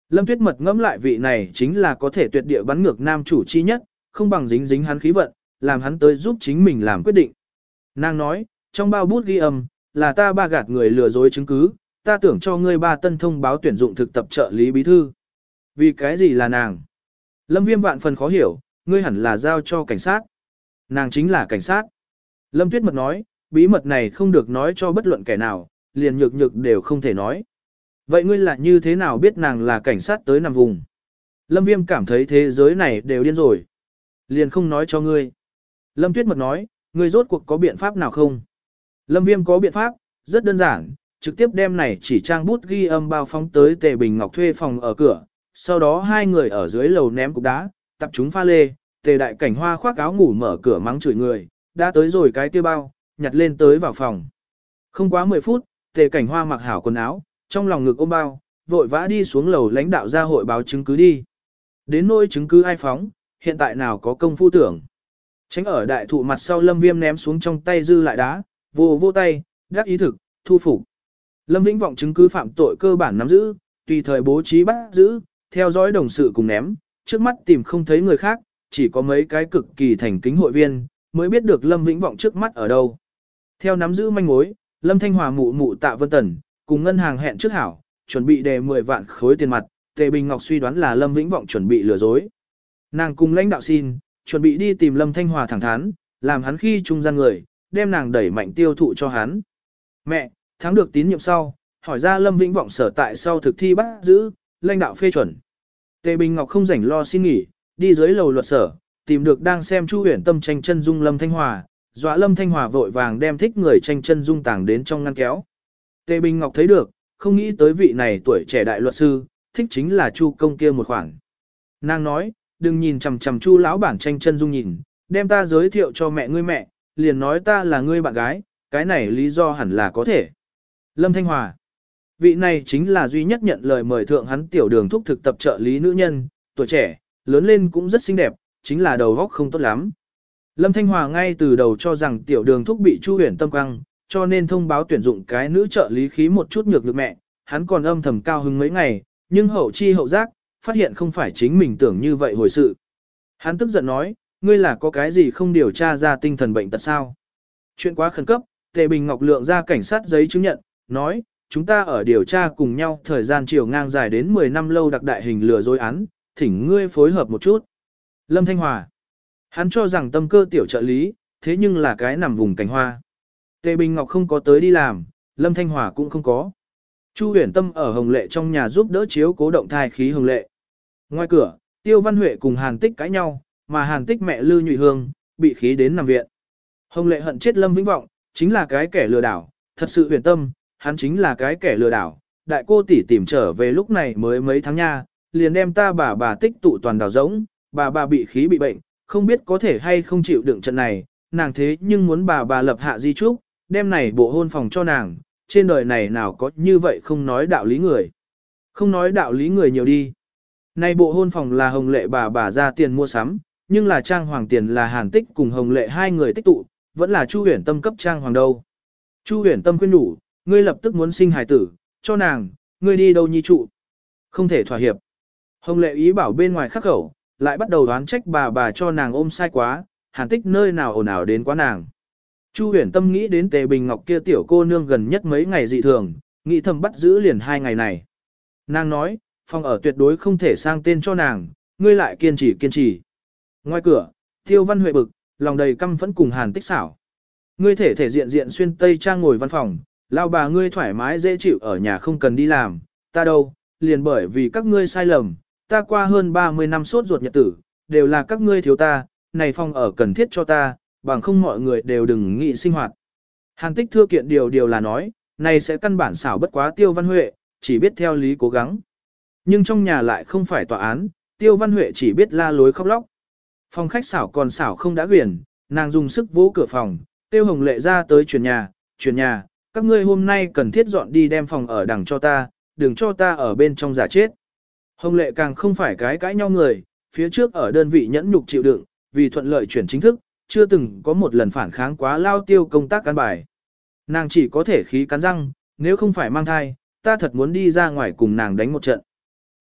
Lâm Tuyết Mật ngẫm lại vị này chính là có thể tuyệt địa bắn ngược nam chủ chi nhất, không bằng dính dính hắn khí vận, làm hắn tới giúp chính mình làm quyết định. Nàng nói, trong bao bút ghi âm, là ta ba gạt người lừa dối chứng cứ, ta tưởng cho ngươi ba tân thông báo tuyển dụng thực tập trợ lý bí thư. Vì cái gì là nàng? Lâm Viêm vạn phần khó hiểu, ngươi hẳn là giao cho cảnh sát. Nàng chính là cảnh sát. Lâm Tuyết Mật nói, bí mật này không được nói cho bất luận kẻ nào, liền nhược nhược đều không thể nói. Vậy ngươi là như thế nào biết nàng là cảnh sát tới nằm vùng? Lâm Viêm cảm thấy thế giới này đều điên rồi. Liền không nói cho ngươi. Lâm Tuyết Mật nói, ngươi rốt cuộc có biện pháp nào không? Lâm Viêm có biện pháp, rất đơn giản, trực tiếp đem này chỉ trang bút ghi âm bao phóng tới Tề Bình Ngọc thuê phòng ở cửa. Sau đó hai người ở dưới lầu ném cục đá, tập chúng pha lê, Tề Đại Cảnh Hoa khoác áo ngủ mở cửa mắng chửi người, đã tới rồi cái kia bao, nhặt lên tới vào phòng. Không quá 10 phút, Tề Cảnh Hoa mặc hảo quần áo, trong lòng ngực ôm bao, vội vã đi xuống lầu lãnh đạo ra hội báo chứng cứ đi. Đến nỗi chứng cứ ai phóng, hiện tại nào có công phu tưởng. Tránh ở đại thụ mặt sau Lâm Viêm ném xuống trong tay dư lại đá, vô tay, đắc ý thực, thu phục. Lâm Vĩnh Vọng chứng cứ phạm tội cơ bản nắm giữ, tùy thời bố trí bắt giữ, theo dõi đồng sự cùng ném, trước mắt tìm không thấy người khác, chỉ có mấy cái cực kỳ thành kính hội viên, mới biết được Lâm Vĩnh Vọng trước mắt ở đâu. Theo nắm giữ manh mối, Lâm Thanh Hòa mụ Tạ Vân Tần, cùng ngân hàng hẹn trước hảo, chuẩn bị đề 10 vạn khối tiền mặt, Tề Bình Ngọc suy đoán là Lâm Vĩnh Vọng chuẩn bị lừa dối. Nàng cùng lãnh đạo xin, chuẩn bị đi tìm Lâm Thanh Hòa thẳng thắn, làm hắn khi trung gian người, đem nàng đẩy mạnh tiêu thụ cho hắn. Mẹ, thắng được tín nhiệm sau, hỏi ra Lâm Vĩnh Vọng sở tại sau thực thi bắt giữ, lãnh đạo phê chuẩn. Tề Bình Ngọc không rảnh lo xin nghỉ, đi dưới lầu luật sở, tìm được đang xem Chu Huyền Tâm tranh chân dung Lâm Thanh Hòa, dọa Lâm Thanh Hòa vội vàng đem thích người tranh chân dung tàng đến trong ngăn kéo. Tề Bình Ngọc thấy được, không nghĩ tới vị này tuổi trẻ đại luật sư, thích chính là Chu công kia một khoản. Nàng nói, đừng nhìn chằm chằm Chu lão bản tranh chân dung nhìn, đem ta giới thiệu cho mẹ ngươi mẹ, liền nói ta là ngươi bạn gái, cái này lý do hẳn là có thể. Lâm Thanh Hòa, vị này chính là duy nhất nhận lời mời thượng hắn tiểu đường thúc thực tập trợ lý nữ nhân, tuổi trẻ, lớn lên cũng rất xinh đẹp, chính là đầu óc không tốt lắm. Lâm Thanh Hòa ngay từ đầu cho rằng tiểu đường thúc bị Chu Huyền Tâm căng, cho nên thông báo tuyển dụng cái nữ trợ lý khí một chút nhược được mẹ, hắn còn âm thầm cao hứng mấy ngày, nhưng hậu chi hậu giác, phát hiện không phải chính mình tưởng như vậy hồi sự. Hắn tức giận nói, ngươi là có cái gì không điều tra ra tinh thần bệnh tật sao? Chuyện quá khẩn cấp, Tề Bình Ngọc lượng ra cảnh sát giấy chứng nhận, nói, chúng ta ở điều tra cùng nhau thời gian chiều ngang dài đến 10 năm lâu đặc đại hình lừa dối án, thỉnh ngươi phối hợp một chút. Lâm Thanh Hòa, hắn cho rằng tâm cơ tiểu trợ lý, thế nhưng là cái nằm vùng cánh hoa. Tề Bình Ngọc không có tới đi làm, Lâm Thanh Hòa cũng không có. Chu Huyền Tâm ở Hồng Lệ trong nhà giúp đỡ chiếu cố động thai khí Hồng Lệ. Ngoài cửa, Tiêu Văn Huệ cùng Hàn Tích cãi nhau, mà Hàn Tích mẹ Lư Nhụy Hương, bị khí đến nằm viện. Hồng Lệ hận chết Lâm Vĩnh Vọng, chính là cái kẻ lừa đảo, thật sự Huyền Tâm, hắn chính là cái kẻ lừa đảo. Đại cô tỷ tìm trở về lúc này mới mấy tháng nha, liền đem ta bà tích tụ toàn đào rỗng, bà bị khí bị bệnh, không biết có thể hay không chịu đựng trận này, nàng thế nhưng muốn bà lập hạ di trúc, đem này bộ hôn phòng cho nàng, trên đời này nào có như vậy không nói đạo lý người. Không nói đạo lý người nhiều đi. Này bộ hôn phòng là Hồng Lệ bà ra tiền mua sắm, nhưng là trang hoàng tiền là Hàn Tích cùng Hồng Lệ hai người tích tụ, vẫn là Chu Huyền Tâm cấp trang hoàng đâu. Chu Huyền Tâm khuyên nhủ, ngươi lập tức muốn sinh hài tử, cho nàng, ngươi đi đâu nhi trụ. Không thể thỏa hiệp. Hồng Lệ ý bảo bên ngoài khắc khẩu, lại bắt đầu đoán trách bà cho nàng ôm sai quá, Hàn Tích nơi nào ồn ào đến quá nàng. Chu Huyền Tâm nghĩ đến Tề Bình Ngọc kia tiểu cô nương gần nhất mấy ngày dị thường, nghĩ thầm bắt giữ liền 2 ngày này. Nàng nói, phòng ở tuyệt đối không thể sang tên cho nàng, ngươi lại kiên trì. Ngoài cửa, Tiêu Văn Huệ bực, lòng đầy căm phẫn cùng Hàn Tích xảo. Ngươi thể diện xuyên tây trang ngồi văn phòng, lao bà ngươi thoải mái dễ chịu ở nhà không cần đi làm, ta đâu, liền bởi vì các ngươi sai lầm, ta qua hơn 30 năm sốt ruột nhật tử, đều là các ngươi thiếu ta, này phòng ở cần thiết cho ta, bằng không mọi người đều đừng nghĩ sinh hoạt. Hàn Tích thưa kiện điều là nói, này sẽ căn bản xảo bất quá Tiêu Văn Huệ, chỉ biết theo lý cố gắng. Nhưng trong nhà lại không phải tòa án, Tiêu Văn Huệ chỉ biết la lối khóc lóc. Phòng khách xảo còn xảo không đã quyển, nàng dùng sức vỗ cửa phòng, Tiêu Hồng Lệ ra tới chuyển nhà, các ngươi hôm nay cần thiết dọn đi đem phòng ở đằng cho ta, đừng cho ta ở bên trong giả chết. Hồng Lệ càng không phải cái cãi nhau người, phía trước ở đơn vị nhẫn nhục chịu đựng, vì thuận lợi chuyển chính thức, chưa từng có một lần phản kháng quá lao Tiêu công tác cán bài. Nàng chỉ có thể khí cắn răng, nếu không phải mang thai, ta thật muốn đi ra ngoài cùng nàng đánh một trận.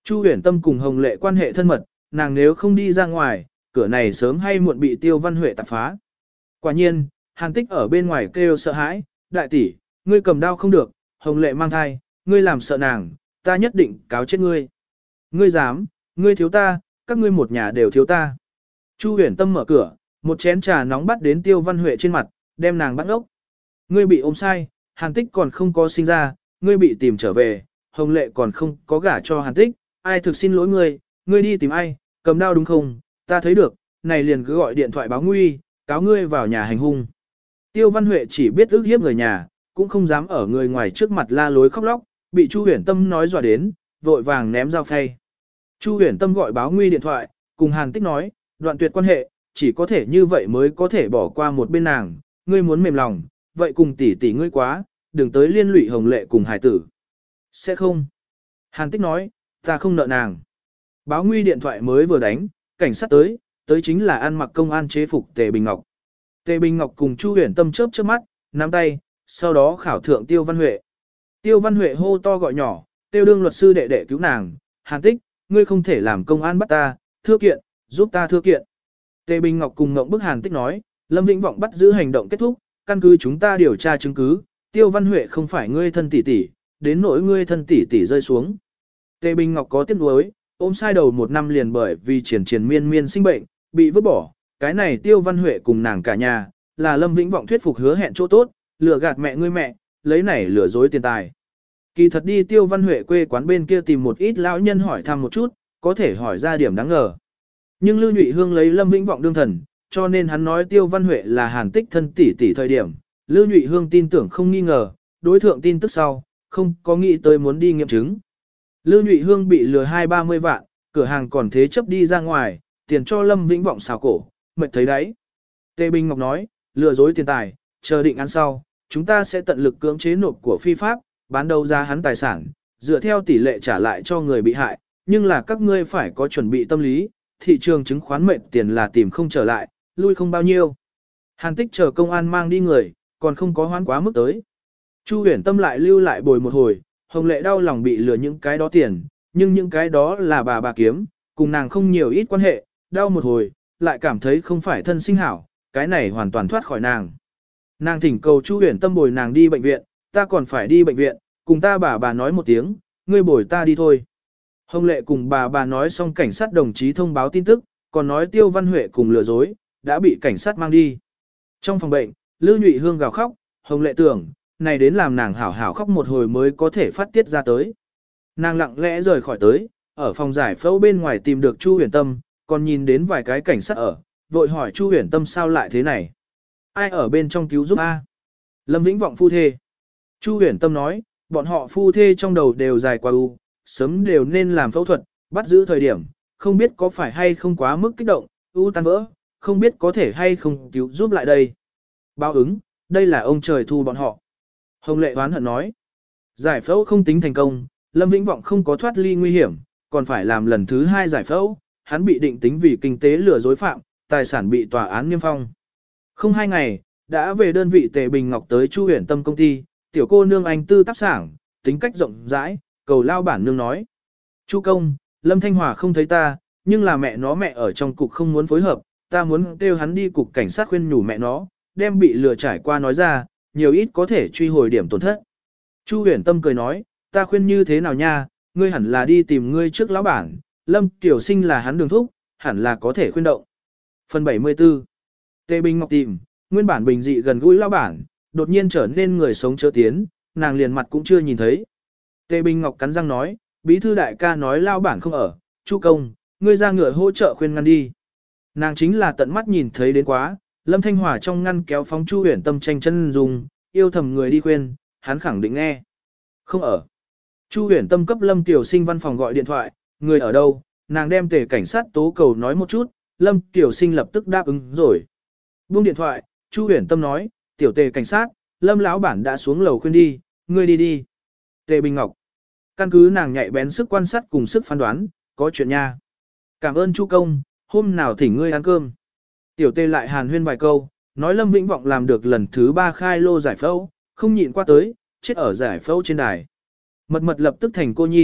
Chu Huyền Tâm cùng Hồng Lệ quan hệ thân mật, nàng nếu không đi ra ngoài, cửa này sớm hay muộn bị Tiêu Văn Huệ tạp phá. Quả nhiên, Hàn Tích ở bên ngoài kêu sợ hãi, đại tỷ, ngươi cầm đao không được, Hồng Lệ mang thai, ngươi làm sợ nàng, ta nhất định cáo chết ngươi. Ngươi dám, ngươi thiếu ta, các ngươi một nhà đều thiếu ta. Chu Huyền Tâm mở cửa, một chén trà nóng bắt đến Tiêu Văn Huệ trên mặt, đem nàng bắt ốc. Ngươi bị ôm sai, Hàn Tích còn không có sinh ra, ngươi bị tìm trở về, Hồng Lệ còn không có gả cho Hàn Tích, ai thực xin lỗi ngươi, ngươi đi tìm ai, cầm đao đúng không, ta thấy được, này liền cứ gọi điện thoại báo nguy, cáo ngươi vào nhà hành hung. Tiêu Văn Huệ chỉ biết ức hiếp người nhà, cũng không dám ở người ngoài trước mặt la lối khóc lóc, bị Chu Huyền Tâm nói dọa đến, vội vàng ném dao phay. Chu Huyền Tâm gọi báo nguy điện thoại, cùng Hàn Tích nói, đoạn tuyệt quan hệ, chỉ có thể như vậy mới có thể bỏ qua một bên nàng, ngươi muốn mềm lòng, vậy cùng tỷ tỷ ngươi quá, đừng tới liên lụy Hồng Lệ cùng hải tử. Sẽ không. Hàn Tích nói, ta không nợ nàng. Báo nguy điện thoại mới vừa đánh, cảnh sát tới chính là ăn mặc công an chế phục Tề Bình Ngọc. Tề Bình Ngọc cùng Chu Huyền Tâm chớp chớp mắt, nắm tay, sau đó khảo thượng Tiêu Văn Huệ. Tiêu Văn Huệ hô to gọi nhỏ, tiêu đương luật sư đệ đệ cứu nàng, Hàn Tích, ngươi không thể làm công an bắt ta, thưa kiện, giúp ta thưa kiện. Tề Bình Ngọc cùng ngộng bức Hàn Tích nói, Lâm Vĩnh Vọng bắt giữ hành động kết thúc, căn cứ chúng ta điều tra chứng cứ, Tiêu Văn Huệ không phải ngươi thân tỷ tỷ, đến nỗi ngươi thân tỷ tỷ rơi xuống. Tề Bình Ngọc có tiếc nuối, ôm sai đầu một năm liền bởi vì triền miên sinh bệnh, bị vứt bỏ, cái này Tiêu Văn Huệ cùng nàng cả nhà, là Lâm Vĩnh Vọng thuyết phục hứa hẹn chỗ tốt, lừa gạt mẹ ngươi mẹ, lấy này lừa dối tiền tài. Kỳ thật đi Tiêu Văn Huệ quê quán bên kia tìm một ít lão nhân hỏi thăm một chút, có thể hỏi ra điểm đáng ngờ. Nhưng Lưu Nhụy Hương lấy Lâm Vĩnh Vọng đương thần, cho nên hắn nói Tiêu Văn Huệ là Hàn Tích thân tỷ tỷ thời điểm. Lưu Nhụy Hương tin tưởng không nghi ngờ, đối thượng tin tức sau, không có nghĩ tới muốn đi nghiệm chứng. Lưu Nhụy Hương bị lừa 20-30 vạn, cửa hàng còn thế chấp đi ra ngoài, tiền cho Lâm Vĩnh Vọng xào cổ, mệt thấy đấy. Tề Bình Ngọc nói, lừa dối tiền tài, chờ định ăn sau, chúng ta sẽ tận lực cưỡng chế nộp của phi pháp, bán đấu giá hắn tài sản, dựa theo tỷ lệ trả lại cho người bị hại, nhưng là các ngươi phải có chuẩn bị tâm lý, thị trường chứng khoán mệt tiền là tìm không trở lại, lui không bao nhiêu. Hàn Tích chờ công an mang đi người, còn không có hoán quá mức tới. Chu Huyền Tâm lại lưu lại bồi một hồi, Hồng Lệ đau lòng bị lừa những cái đó tiền, nhưng những cái đó là bà kiếm, cùng nàng không nhiều ít quan hệ, đau một hồi, lại cảm thấy không phải thân sinh hảo, cái này hoàn toàn thoát khỏi nàng. Nàng thỉnh cầu Chu Huyền Tâm bồi nàng đi bệnh viện, ta còn phải đi bệnh viện, cùng ta bà nói một tiếng, ngươi bồi ta đi thôi. Hồng Lệ cùng bà nói xong cảnh sát đồng chí thông báo tin tức, còn nói Tiêu Văn Huệ cùng lừa dối, đã bị cảnh sát mang đi. Trong phòng bệnh, Lưu Nhụy Hương gào khóc, Hồng Lệ tưởng, này đến làm nàng hảo hảo khóc một hồi mới có thể phát tiết ra tới. Nàng lặng lẽ rời khỏi tới, ở phòng giải phẫu bên ngoài tìm được Chu Huyền Tâm, còn nhìn đến vài cái cảnh sát ở, vội hỏi Chu Huyền Tâm sao lại thế này. Ai ở bên trong cứu giúp a? Lâm Vĩnh Vọng phu thê. Chu Huyền Tâm nói, bọn họ phu thê trong đầu đều dài quá u, sớm đều nên làm phẫu thuật, bắt giữ thời điểm, không biết có phải hay không quá mức kích động, u tan vỡ, không biết có thể hay không cứu giúp lại đây. Báo ứng, đây là ông trời thu bọn họ. Hồng Lệ oán hận nói, giải phẫu không tính thành công, Lâm Vĩnh Vọng không có thoát ly nguy hiểm, còn phải làm lần thứ 2 giải phẫu, hắn bị định tính vì kinh tế lừa dối phạm, tài sản bị tòa án niêm phong. Không 2 ngày, đã về đơn vị Tề Bình Ngọc tới Chu Huyền Tâm công ty, tiểu cô nương anh tư tác sảng, tính cách rộng rãi, cầu lao bản nương nói. Chu công, Lâm Thanh Hòa không thấy ta, nhưng là mẹ ở trong cục không muốn phối hợp, ta muốn kêu hắn đi cục cảnh sát khuyên nhủ mẹ nó, đem bị lừa trải qua nói ra, nhiều ít có thể truy hồi điểm tổn thất. Chu Huyền Tâm cười nói, ta khuyên như thế nào nha, ngươi hẳn là đi tìm ngươi trước lão bản, Lâm Tiểu Sinh là hắn đường thúc, hẳn là có thể khuyên động. Phần 74 Tề Bình Ngọc tìm, nguyên bản bình dị gần gũi lão bản, đột nhiên trở nên người sống chớ tiến, nàng liền mặt cũng chưa nhìn thấy. Tề Bình Ngọc cắn răng nói, bí thư đại ca nói lão bản không ở, Chu công, ngươi ra ngựa hỗ trợ khuyên ngăn đi. Nàng chính là tận mắt nhìn thấy đến quá, Lâm Thanh Hòa trong ngăn kéo phóng Chu Huyền Tâm tranh chân dùng, yêu thầm người đi khuyên, hắn khẳng định nghe. Không ở. Chu Huyền Tâm cấp Lâm Tiểu Sinh văn phòng gọi điện thoại, người ở đâu, nàng đem Tề cảnh sát tố cầu nói một chút, Lâm Tiểu Sinh lập tức đáp ứng rồi. Buông điện thoại, Chu Huyền Tâm nói, tiểu Tề cảnh sát, Lâm lão bản đã xuống lầu khuyên đi, ngươi đi đi. Tề Bình Ngọc. Căn cứ nàng nhạy bén sức quan sát cùng sức phán đoán, có chuyện nha. Cảm ơn Chu công, hôm nào thỉnh ngươi ăn cơm. Tiểu Tề lại hàn huyên vài câu, nói Lâm Vĩnh Vọng làm được lần thứ 3 khai lô giải phẫu, không nhịn qua tới, chết ở giải phẫu trên đài. Mật lập tức thành cô nhi,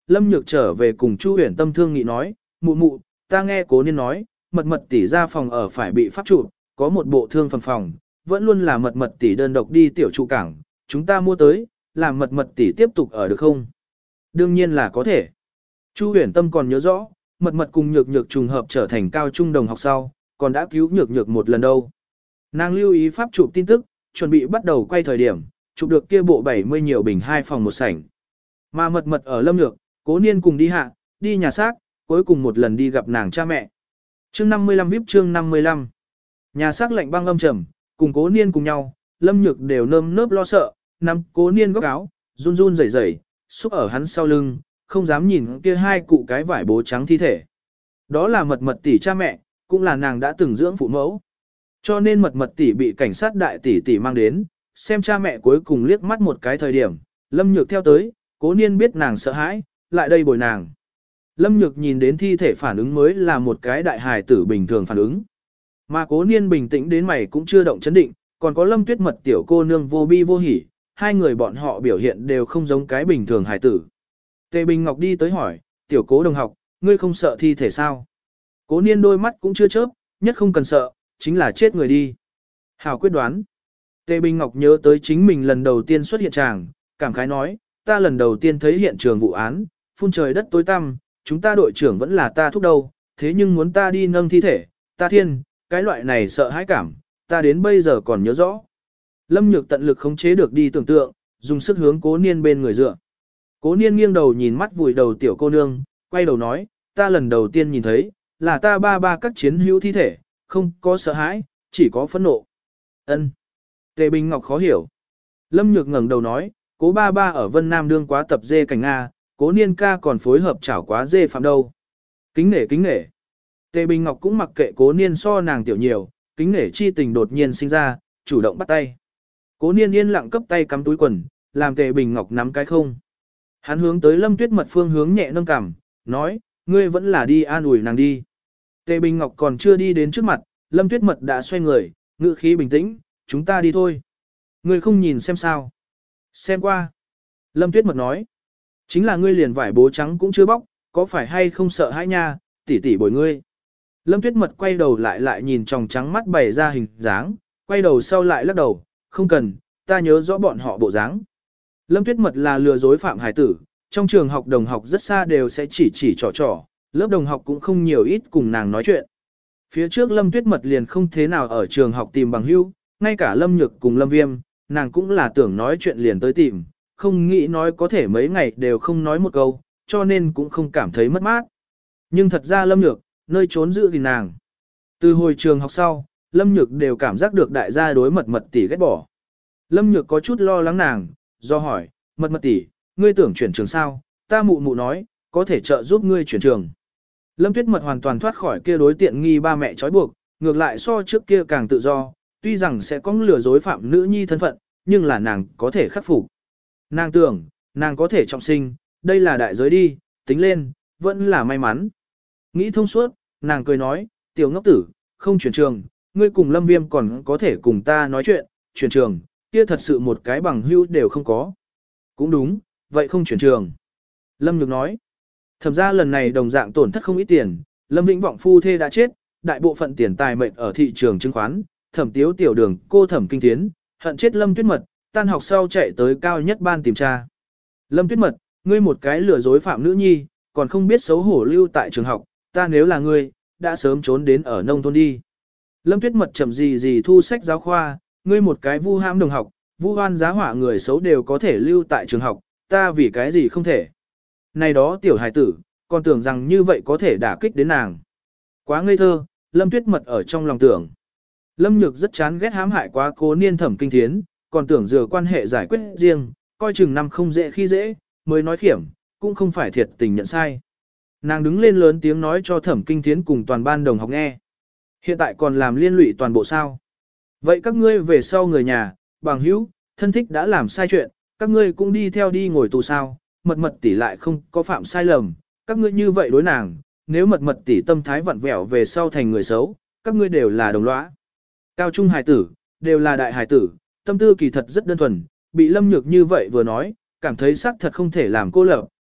Lâm Nhược trở về cùng Chu Huyền Tâm thương nghị nói, mụ mụ, ta nghe Cố Niên nói, mật mật tỷ ra phòng ở phải bị pháp trụ, có một bộ thương phần phòng, vẫn luôn là mật mật tỷ đơn độc đi tiểu trụ cảng, chúng ta mua tới, làm mật mật tỷ tiếp tục ở được không? Đương nhiên là có thể. Chu Huyền Tâm còn nhớ rõ, mật mật cùng nhược nhược trùng hợp trở thành cao trung đồng học sau, còn đã cứu nhược nhược một lần đâu. Nàng lưu ý pháp chụp tin tức, chuẩn bị bắt đầu quay thời điểm, chụp được kia bộ 70 nhiều bình 2 phòng một sảnh. Mà mật mật ở Lâm Nhược, Cố Niên cùng đi hạ, đi nhà xác, cuối cùng một lần đi gặp nàng cha mẹ. Chương 55 VIP chương 55. Nhà xác lạnh băng âm trầm, cùng Cố Niên cùng nhau, Lâm Nhược đều nơm nớp lo sợ, nắm Cố Niên góc áo, run run rẩy rẩy, xúc ở hắn sau lưng, không dám nhìn kia hai cụ cái vải bố trắng thi thể. Đó là mật mật tỷ cha mẹ, cũng là nàng đã từng dưỡng phụ mẫu. Cho nên mật mật tỷ bị cảnh sát đại tỷ tỷ mang đến, xem cha mẹ cuối cùng liếc mắt một cái thời điểm, Lâm Nhược theo tới, Cố Niên biết nàng sợ hãi, lại đây bồi nàng. Lâm Nhược nhìn đến thi thể phản ứng mới là một cái đại hài tử bình thường phản ứng. Mà Cố Niên bình tĩnh đến mày cũng chưa động chấn định, còn có Lâm Tuyết Mật tiểu cô nương vô bi vô hỉ, hai người bọn họ biểu hiện đều không giống cái bình thường hài tử. Tề Bình Ngọc đi tới hỏi, tiểu Cố đồng học, ngươi không sợ thi thể sao? Cố Niên đôi mắt cũng chưa chớp, nhất không cần sợ, chính là chết người đi. Hảo quyết đoán. Tề Bình Ngọc nhớ tới chính mình lần đầu tiên xuất hiện tràng, cảm khái nói, ta lần đầu tiên thấy hiện trường vụ án, phun trời đất tối tăm, chúng ta đội trưởng vẫn là ta thúc đầu, thế nhưng muốn ta đi nâng thi thể, ta thiên, cái loại này sợ hãi cảm, ta đến bây giờ còn nhớ rõ. Lâm Nhược tận lực khống chế được đi tưởng tượng, dùng sức hướng Cố Niên bên người dựa. Cố Niên nghiêng đầu nhìn mắt vùi đầu tiểu cô nương, quay đầu nói, ta lần đầu tiên nhìn thấy, là ta ba các chiến hữu thi thể, không có sợ hãi, chỉ có phẫn nộ. Ân. Tề Bình Ngọc khó hiểu. Lâm Nhược ngẩng đầu nói, Cố ba ở Vân Nam đương quá tập dê cảnh Nga, Cố Niên ca còn phối hợp chảo quá dê phạm đâu. Kính nể. Tề Bình Ngọc cũng mặc kệ Cố Niên so nàng tiểu nhiều, kính nể chi tình đột nhiên sinh ra, chủ động bắt tay. Cố Niên yên lặng cấp tay cắm túi quần, làm Tề Bình Ngọc nắm cái không. Hắn hướng tới Lâm Tuyết Mật phương hướng nhẹ nâng cằm, nói, ngươi vẫn là đi an ủi nàng đi. Tề Bình Ngọc còn chưa đi đến trước mặt, Lâm Tuyết Mật đã xoay người, ngữ khí bình tĩnh, chúng ta đi thôi. Ngươi không nhìn xem sao. Xem qua. Lâm Tuyết Mật nói, chính là ngươi liền vải bố trắng cũng chưa bóc, có phải hay không sợ hãi nha, tỷ tỷ bồi ngươi. Lâm Tuyết Mật quay đầu lại nhìn tròng trắng mắt bày ra hình dáng, quay đầu sau lại lắc đầu, không cần, ta nhớ rõ bọn họ bộ dáng. Lâm Tuyết Mật là lừa dối phạm hải tử, trong trường học đồng học rất xa đều sẽ chỉ trò, lớp đồng học cũng không nhiều ít cùng nàng nói chuyện. Phía trước Lâm Tuyết Mật liền không thế nào ở trường học tìm bằng hữu, ngay cả Lâm Nhược cùng Lâm Viêm, nàng cũng là tưởng nói chuyện liền tới tìm, không nghĩ nói có thể mấy ngày đều không nói một câu, cho nên cũng không cảm thấy mất mát. Nhưng thật ra Lâm Nhược, nơi trốn giữ gìn nàng. Từ hồi trường học sau, Lâm Nhược đều cảm giác được đại gia đối mật tỷ ghét bỏ. Lâm Nhược có chút lo lắng nàng, do hỏi, mật tỷ, ngươi tưởng chuyển trường sao, ta mụ nói, có thể trợ giúp ngươi chuyển trường. Lâm Tuyết Mật hoàn toàn thoát khỏi kia đối tiện nghi ba mẹ trói buộc, ngược lại so trước kia càng tự do, tuy rằng sẽ có lừa dối phạm nữ nhi thân phận, nhưng là nàng có thể khắc phục. Nàng tưởng, nàng có thể trọng sinh, đây là đại giới đi, tính lên, vẫn là may mắn. Nghĩ thông suốt, nàng cười nói, tiểu ngốc tử, không chuyển trường, ngươi cùng Lâm Viêm còn có thể cùng ta nói chuyện, chuyển trường, kia thật sự một cái bằng hữu đều không có. Cũng đúng, vậy không chuyển trường. Lâm Nhược nói, thẩm ra lần này đồng dạng tổn thất không ít tiền, Lâm Vĩnh Vọng phu thê đã chết, đại bộ phận tiền tài mệnh ở thị trường chứng khoán, Thẩm Tiếu tiểu đường, cô Thẩm Kinh Thiến, hận chết Lâm Tuyết Mật, tan học sau chạy tới cao nhất ban tìm tra. Lâm Tuyết Mật, ngươi một cái lừa dối phạm nữ nhi, còn không biết xấu hổ lưu tại trường học, ta nếu là ngươi, đã sớm trốn đến ở nông thôn đi. Lâm Tuyết Mật chậm gì thu sách giáo khoa, ngươi một cái vu hãm đồng học, vu oan giá hỏa người xấu đều có thể lưu tại trường học, ta vì cái gì không thể. Này đó tiểu hài tử, còn tưởng rằng như vậy có thể đả kích đến nàng. Quá ngây thơ, Lâm Tuyết Mật ở trong lòng tưởng. Lâm Nhược rất chán ghét hãm hại quá Cố Niên Thẩm Kinh Thiến, còn tưởng dừa quan hệ giải quyết riêng, coi chừng năm không dễ khi dễ, mới nói khiểm, cũng không phải thiệt tình nhận sai. Nàng đứng lên lớn tiếng nói cho Thẩm Kinh Thiến cùng toàn ban đồng học nghe. Hiện tại còn làm liên lụy toàn bộ sao. Vậy các ngươi về sau người nhà, bằng hữu, thân thích đã làm sai chuyện, các ngươi cũng đi theo đi ngồi tù sao, mật tỷ lại không có phạm sai lầm, các ngươi như vậy đối nàng, nếu mật tỷ tâm thái vặn vẹo về sau thành người xấu, các ngươi đều là đồng lõa. Cao trung hài tử, đều là đại hài tử, tâm tư kỳ thật rất đơn thuần, bị Lâm Nhược như vậy vừa nói, cảm thấy xác thật không thể làm cô lập,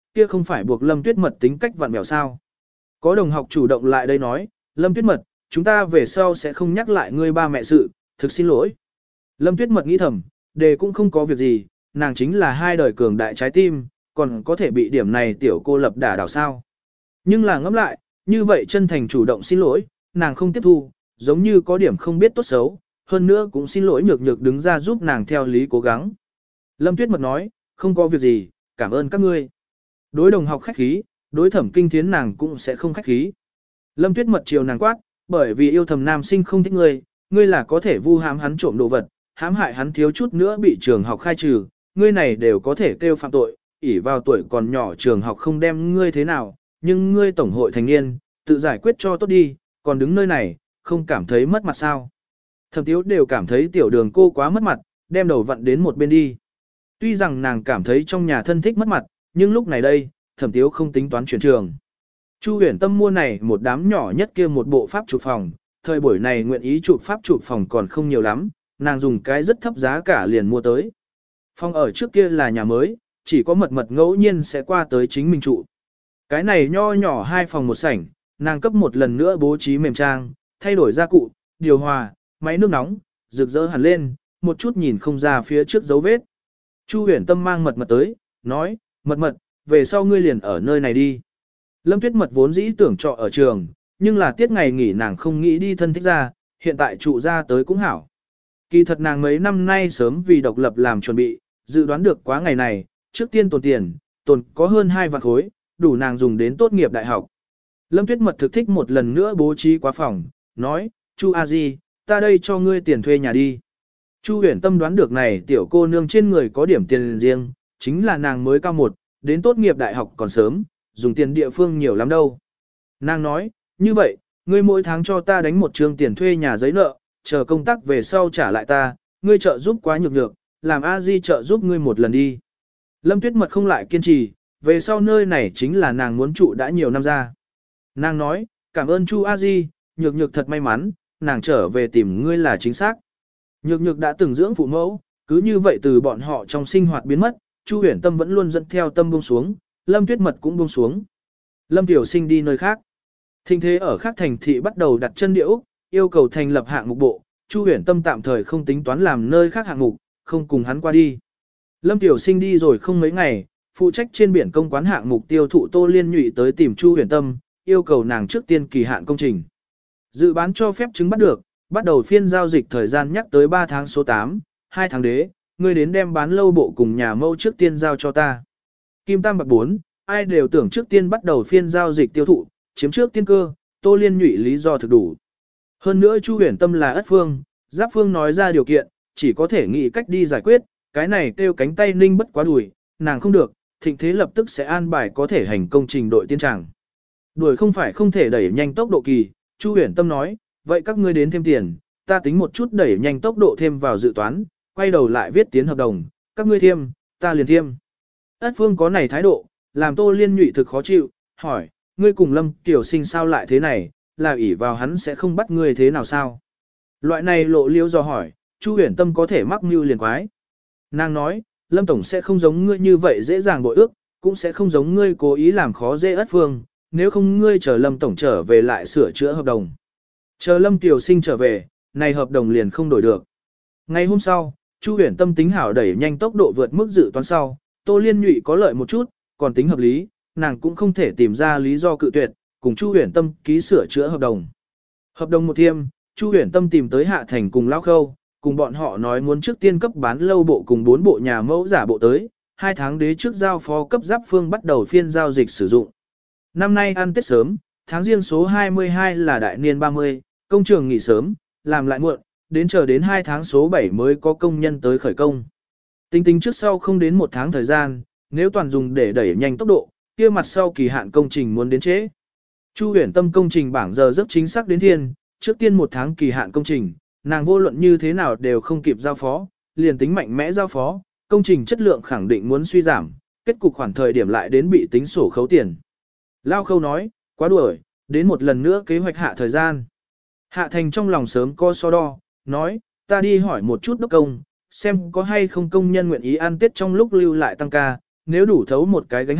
kia không phải buộc Lâm Tuyết Mật tính cách vặn vẹo sao. Có đồng học chủ động lại đây nói, Lâm Tuyết Mật, chúng ta về sau sẽ không nhắc lại ngươi ba mẹ sự, thực xin lỗi. Lâm Tuyết Mật nghĩ thầm, đề cũng không có việc gì, nàng chính là hai đời cường đại trái tim, còn có thể bị điểm này tiểu cô lập đả đảo sao. Nhưng là ngẫm lại, như vậy chân thành chủ động xin lỗi, nàng không tiếp thu, giống như có điểm không biết tốt xấu, hơn nữa cũng xin lỗi nhược nhược đứng ra giúp nàng theo lý cố gắng. Lâm Tuyết Mật nói, không có việc gì, cảm ơn các ngươi. Đối đồng học khách khí, đối Thẩm Kinh Thiến nàng cũng sẽ không khách khí. Lâm Tuyết Mật chiều nàng quát, bởi vì yêu thầm nam sinh không thích ngươi, ngươi là có thể vu hãm hắn trộm đồ vật, hãm hại hắn thiếu chút nữa bị trường học khai trừ, ngươi này đều có thể kêu phạm tội, ỷ vào tuổi còn nhỏ trường học không đem ngươi thế nào, nhưng ngươi tổng hội thành niên, tự giải quyết cho tốt đi, còn đứng nơi này, không cảm thấy mất mặt sao. Thẩm Tiếu đều cảm thấy tiểu đường cô quá mất mặt, đem đầu vặn đến một bên đi. Tuy rằng nàng cảm thấy trong nhà thân thích mất mặt, nhưng lúc này đây, Thẩm Tiếu không tính toán chuyển trường. Chu Huyền Tâm mua này một đám nhỏ nhất kia một bộ pháp chụp phòng, thời buổi này nguyện ý chụp pháp chụp phòng còn không nhiều lắm, nàng dùng cái rất thấp giá cả liền mua tới. Phòng ở trước kia là nhà mới, chỉ có mật mật ngẫu nhiên sẽ qua tới chính mình trụ. Cái này nho nhỏ 2 phòng 1 sảnh, nàng cấp một lần nữa bố trí mềm trang, thay đổi gia cụ, điều hòa, máy nước nóng, rực rỡ hẳn lên, một chút nhìn không ra phía trước dấu vết. Chu Huyền Tâm mang mật mật tới, nói, mật mật, về sau ngươi liền ở nơi này đi. Lâm Tuyết Mật vốn dĩ tưởng trọ ở trường, nhưng là tiết ngày nghỉ nàng không nghĩ đi thân thích ra, hiện tại trụ ra tới cũng hảo. Kỳ thật nàng mấy năm nay sớm vì độc lập làm chuẩn bị, dự đoán được quá ngày này, trước tiên tồn tiền, tồn có hơn 2 vạn khối, đủ nàng dùng đến tốt nghiệp đại học. Lâm Tuyết Mật thực thích một lần nữa bố trí quá phòng, nói, Chu A Di, ta đây cho ngươi tiền thuê nhà đi. Chu Huyền Tâm đoán được này tiểu cô nương trên người có điểm tiền riêng, chính là nàng mới cao 1, đến tốt nghiệp đại học còn sớm, dùng tiền địa phương nhiều lắm đâu. Nàng nói, như vậy, ngươi mỗi tháng cho ta đánh một trương tiền thuê nhà giấy nợ, chờ công tác về sau trả lại ta, ngươi trợ giúp quá nhược nhược, làm A Di trợ giúp ngươi một lần đi. Lâm Tuyết Mật không lại kiên trì, về sau nơi này chính là nàng muốn trụ đã nhiều năm ra. Nàng nói, cảm ơn Chu A Di, nhược nhược thật may mắn, nàng trở về tìm ngươi là chính xác. Nhược nhược đã từng dưỡng phụ mẫu, cứ như vậy từ bọn họ trong sinh hoạt biến mất, Chu Huyền Tâm vẫn luôn dẫn theo tâm buông xuống, Lâm Tuyết Mật cũng buông xuống. Lâm Tiểu Sinh đi nơi khác. Thịnh thế ở khác thành thị bắt đầu đặt chân địa Úc, yêu cầu thành lập hạng mục bộ, Chu Huyền Tâm tạm thời không tính toán làm nơi khác hạng mục, không cùng hắn qua đi. Lâm Tiểu Sinh đi rồi không mấy ngày, phụ trách trên biển công quán hạng mục tiêu thụ Tô Liên Nhụy tới tìm Chu Huyền Tâm, yêu cầu nàng trước tiên kỳ hạn công trình. Dự bán cho phép chứng bắt được, bắt đầu phiên giao dịch thời gian nhắc tới 3 tháng số 8, 2 tháng đế, ngươi đến đem bán lâu bộ cùng nhà mâu trước tiên giao cho ta. Kim Tam Bạc 4, ai đều tưởng trước tiên bắt đầu phiên giao dịch tiêu thụ, chiếm trước tiên cơ, Tô Liên Nhụy lý do thực đủ. Hơn nữa Chu Huyền Tâm là ất phương, giáp phương nói ra điều kiện, chỉ có thể nghĩ cách đi giải quyết, cái này kêu cánh tay ninh bất quá đùi, nàng không được, thịnh thế lập tức sẽ an bài có thể hành công trình đội tiên tràng. Đuổi không phải không thể đẩy nhanh tốc độ kỳ, Chu Huyền Tâm nói, vậy các ngươi đến thêm tiền, ta tính một chút đẩy nhanh tốc độ thêm vào dự toán, quay đầu lại viết tiến hợp đồng, các ngươi thêm, ta liền thêm. Ất phương có này thái độ, làm Tô Liên Nhụy thực khó chịu, hỏi, ngươi cùng Lâm Tiểu Sinh sao lại thế này, là ỷ vào hắn sẽ không bắt ngươi thế nào sao? Loại này lộ liễu do hỏi, Chu Huyền Tâm có thể mắc mưu liền quái. Nàng nói, Lâm Tổng sẽ không giống ngươi như vậy dễ dàng bội ước, cũng sẽ không giống ngươi cố ý làm khó dễ Ất phương, nếu không ngươi chờ Lâm Tổng trở về lại sửa chữa hợp đồng. Chờ Lâm Tiểu Sinh trở về, này hợp đồng liền không đổi được. Ngày hôm sau, Chu Huyền Tâm tính hảo đẩy nhanh tốc độ vượt mức dự toán sau, Tô Liên Nhụy có lợi một chút, còn tính hợp lý, nàng cũng không thể tìm ra lý do cự tuyệt, cùng Chu Huyền Tâm ký sửa chữa hợp đồng. Hợp đồng một thiêm, Chu Huyền Tâm tìm tới Hạ Thành cùng Lão Khâu, cùng bọn họ nói muốn trước tiên cấp bán lâu bộ cùng 4 bộ nhà mẫu giả bộ tới, 2 tháng đế trước giao phó cấp giáp phương bắt đầu phiên giao dịch sử dụng. Năm nay ăn Tết sớm, tháng riêng số 22 là đại niên 30, công trường nghỉ sớm, làm lại muộn, đến chờ đến 2 tháng số 7 mới có công nhân tới khởi công. Tính tính trước sau không đến 1 tháng thời gian, nếu toàn dùng để đẩy nhanh tốc độ, kia mặt sau kỳ hạn công trình muốn đến trễ. Chu Huyền Tâm công trình bảng giờ rất chính xác đến thiên, trước tiên 1 tháng kỳ hạn công trình, nàng vô luận như thế nào đều không kịp giao phó, liền tính mạnh mẽ giao phó, công trình chất lượng khẳng định muốn suy giảm, kết cục khoản thời điểm lại đến bị tính sổ khấu tiền. Lao Khâu nói, quá đuổi, đến một lần nữa kế hoạch hạ thời gian. Hạ Thành trong lòng sớm có so đo, nói, ta đi hỏi một chút đốc công, xem có hay không công nhân nguyện ý ăn Tết trong lúc lưu lại tăng ca, nếu đủ thấu một cái gánh hát,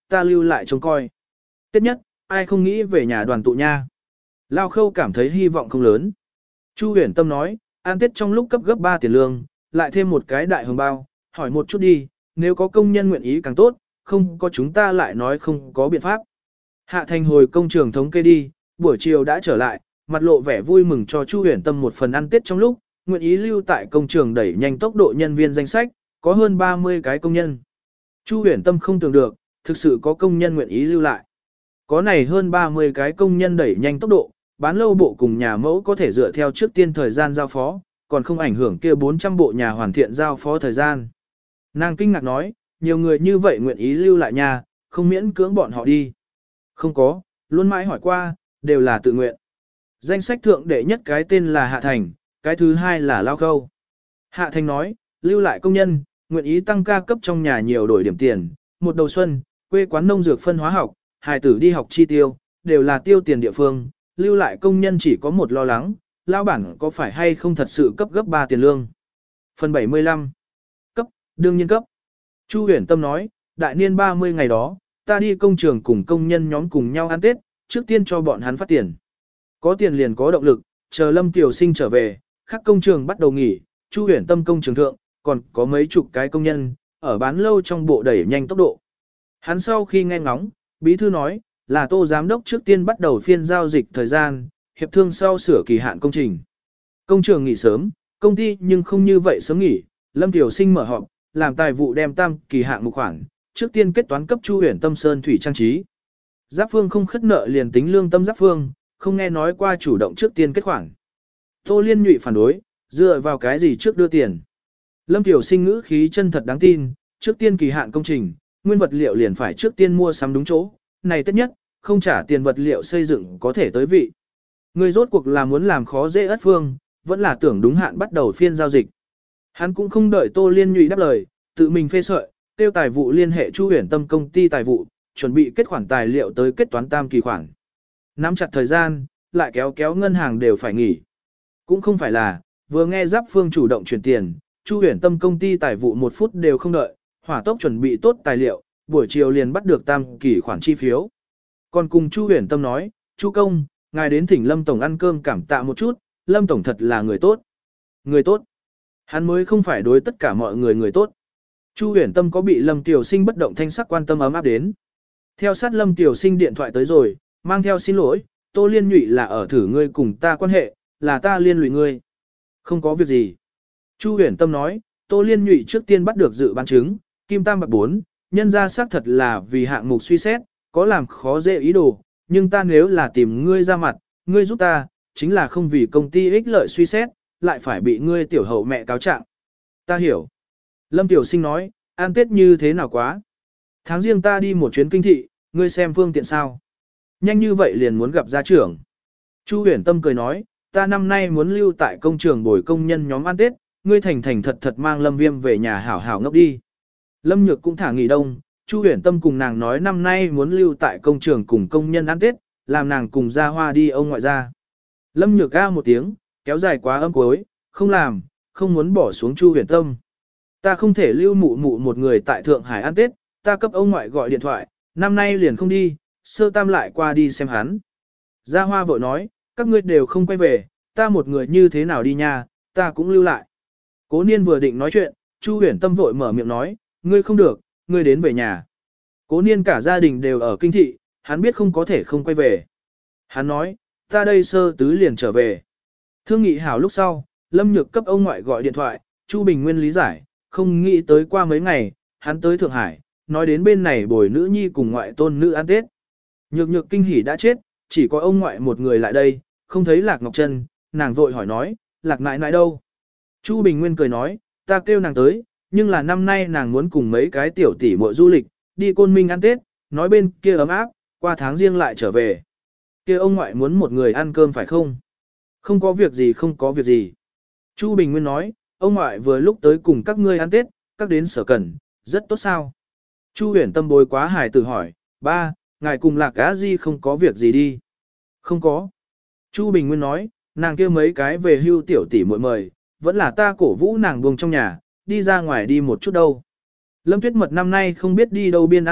ta lưu lại trông coi. Tiếp nhất, ai không nghĩ về nhà đoàn tụ nha. Lao Khâu cảm thấy hy vọng không lớn. Chu Huyền Tâm nói, ăn Tết trong lúc cấp gấp 3 tiền lương, lại thêm một cái đại hồng bao, hỏi một chút đi, nếu có công nhân nguyện ý càng tốt, không có chúng ta lại nói không có biện pháp. Hạ Thành hồi công trường thống kê đi, buổi chiều đã trở lại, mặt lộ vẻ vui mừng cho Chu Huyền Tâm một phần ăn Tết trong lúc, nguyện ý lưu tại công trường đẩy nhanh tốc độ nhân viên danh sách, có hơn 30 cái công nhân. Chu Huyền Tâm không tưởng được, thực sự có công nhân nguyện ý lưu lại. Có này hơn 30 cái công nhân đẩy nhanh tốc độ, bán lâu bộ cùng nhà mẫu có thể dựa theo trước tiên thời gian giao phó, còn không ảnh hưởng kia 400 bộ nhà hoàn thiện giao phó thời gian. Nàng kinh ngạc nói, nhiều người như vậy nguyện ý lưu lại nhà, không miễn cưỡng bọn họ đi. Không có, luôn mãi hỏi qua, đều là tự nguyện. Danh sách thượng đệ nhất cái tên là Hạ Thành, cái thứ hai là Lao Khâu. Hạ Thành nói, lưu lại công nhân, nguyện ý tăng ca cấp trong nhà nhiều đổi điểm tiền, một đầu xuân, quê quán nông dược phân hóa học, hài tử đi học chi tiêu, đều là tiêu tiền địa phương, lưu lại công nhân chỉ có một lo lắng, lao bản có phải hay không thật sự cấp gấp 3 tiền lương. Phần 75. Cấp, đương nhiên cấp. Chu Huyền Tâm nói, đại niên 30 ngày đó, ta đi công trường cùng công nhân nhóm cùng nhau ăn Tết, trước tiên cho bọn hắn phát tiền. Có tiền liền có động lực, chờ Lâm Tiểu Sinh trở về, các công trường bắt đầu nghỉ, Chu Huyền Tâm công trường thượng, còn có mấy chục cái công nhân, ở bán lâu trong bộ đẩy nhanh tốc độ. Hắn sau khi nghe ngóng, bí thư nói, là Tô giám đốc trước tiên bắt đầu phiên giao dịch thời gian, hiệp thương sau sửa kỳ hạn công trình. Công trường nghỉ sớm, công ty nhưng không như vậy sớm nghỉ, Lâm Tiểu Sinh mở họp, làm tài vụ đem tam kỳ hạn một khoản, trước tiên kết toán cấp Chu Huyền Tâm sơn thủy trang trí. Giáp Phương không khất nợ liền tính lương tâm Giáp Phương, không nghe nói qua chủ động trước tiên kết khoản. Tô Liên Nhụy phản đối, dựa vào cái gì trước đưa tiền. Lâm Tiểu Sinh ngữ khí chân thật đáng tin, trước tiên kỳ hạn công trình, nguyên vật liệu liền phải trước tiên mua sắm đúng chỗ, này tất nhất, không trả tiền vật liệu xây dựng có thể tới vị. Người rốt cuộc là muốn làm khó dễ ất phương, vẫn là tưởng đúng hạn bắt đầu phiên giao dịch. Hắn cũng không đợi Tô Liên Nhụy đáp lời, tự mình phê sợi, tiêu tài vụ liên hệ Chu Huyền Tâm công ty tài vụ, chuẩn bị kết khoản tài liệu tới kết toán tam kỳ khoản. Nắm chặt thời gian, lại kéo ngân hàng đều phải nghỉ. Cũng không phải là, vừa nghe Giáp Phương chủ động chuyển tiền, Chu Huyền Tâm công ty tài vụ một phút đều không đợi, hỏa tốc chuẩn bị tốt tài liệu, buổi chiều liền bắt được tam kỳ khoản chi phiếu. Còn cùng Chu Huyền Tâm nói, Chu công, ngài đến thỉnh Lâm Tổng ăn cơm cảm tạ một chút, Lâm Tổng thật là người tốt. Người tốt. Hắn mới không phải đối tất cả mọi người tốt. Chu Huyền Tâm có bị Lâm Tiểu Sinh bất động thanh sắc quan tâm ấm áp đến. Theo sát Lâm Tiểu Sinh điện thoại tới rồi, mang theo xin lỗi, Tô Liên Nhụy là ở thử ngươi cùng ta quan hệ, là ta liên lụy ngươi. Không có việc gì. Chu Huyền Tâm nói, Tô Liên Nhụy trước tiên bắt được dự bán chứng, kim tam bạc 4, nhân ra xác thật là vì hạng mục suy xét, có làm khó dễ ý đồ, nhưng ta nếu là tìm ngươi ra mặt, ngươi giúp ta, chính là không vì công ty ích lợi suy xét, lại phải bị ngươi tiểu hậu mẹ cáo trạng. Ta hiểu. Lâm Tiểu Sinh nói, ăn Tết như thế nào quá. Tháng riêng ta đi một chuyến kinh thị, ngươi xem phương tiện sao. Nhanh như vậy liền muốn gặp gia trưởng. Chu Huyền Tâm cười nói, ta năm nay muốn lưu tại công trường bồi công nhân nhóm ăn Tết, ngươi thành thành thật thật mang Lâm Viêm về nhà hảo hảo ngốc đi. Lâm Nhược cũng thả nghỉ đông, Chu Huyền Tâm cùng nàng nói năm nay muốn lưu tại công trường cùng công nhân ăn Tết, làm nàng cùng ra hoa đi ông ngoại gia. Lâm Nhược ca một tiếng, kéo dài quá âm cuối, không làm, không muốn bỏ xuống Chu Huyền Tâm. Ta không thể lưu mụ mụ một người tại Thượng Hải ăn Tết, ta cấp ông ngoại gọi điện thoại, năm nay liền không đi, sơ tam lại qua đi xem hắn. Gia Hoa vội nói, các ngươi đều không quay về, ta một người như thế nào đi nha, ta cũng lưu lại. Cố Niên vừa định nói chuyện, Chu Huyền Tâm vội mở miệng nói, ngươi không được, ngươi đến về nhà. Cố Niên cả gia đình đều ở kinh thị, hắn biết không có thể không quay về. Hắn nói, ta đây sơ tứ liền trở về. Thương nghị hảo lúc sau, Lâm Nhược cấp ông ngoại gọi điện thoại, Chu Bình Nguyên lý giải, không nghĩ tới qua mấy ngày, hắn tới Thượng Hải, nói đến bên này bồi nữ nhi cùng ngoại tôn nữ ăn Tết. Nhược Nhược kinh hỉ đã chết, chỉ có ông ngoại một người lại đây, không thấy Lạc Ngọc Trân, nàng vội hỏi nói, Lạc nãi nãi đâu? Chu Bình Nguyên cười nói, ta kêu nàng tới, nhưng là năm nay nàng muốn cùng mấy cái tiểu tỷ muội du lịch, đi Côn Minh ăn Tết, nói bên kia ấm áp, qua tháng riêng lại trở về. Kia ông ngoại muốn một người ăn cơm phải không? Không có việc gì không có việc gì. Chu Bình Nguyên nói, ông ngoại vừa lúc tới cùng các ngươi ăn Tết, các đến sở cần, rất tốt sao? Chu Huyền Tâm bối quá hài tử hỏi, ba, ngài cùng Lạc Á Di không có việc gì đi? Không có. Chu Bình Nguyên nói, nàng kia mấy cái về hưu tiểu tỷ muội mời, vẫn là ta cổ vũ nàng buông trong nhà, đi ra ngoài đi một chút đâu. Lâm Tuyết Mật năm nay không biết đi đâu biên ăn Tết,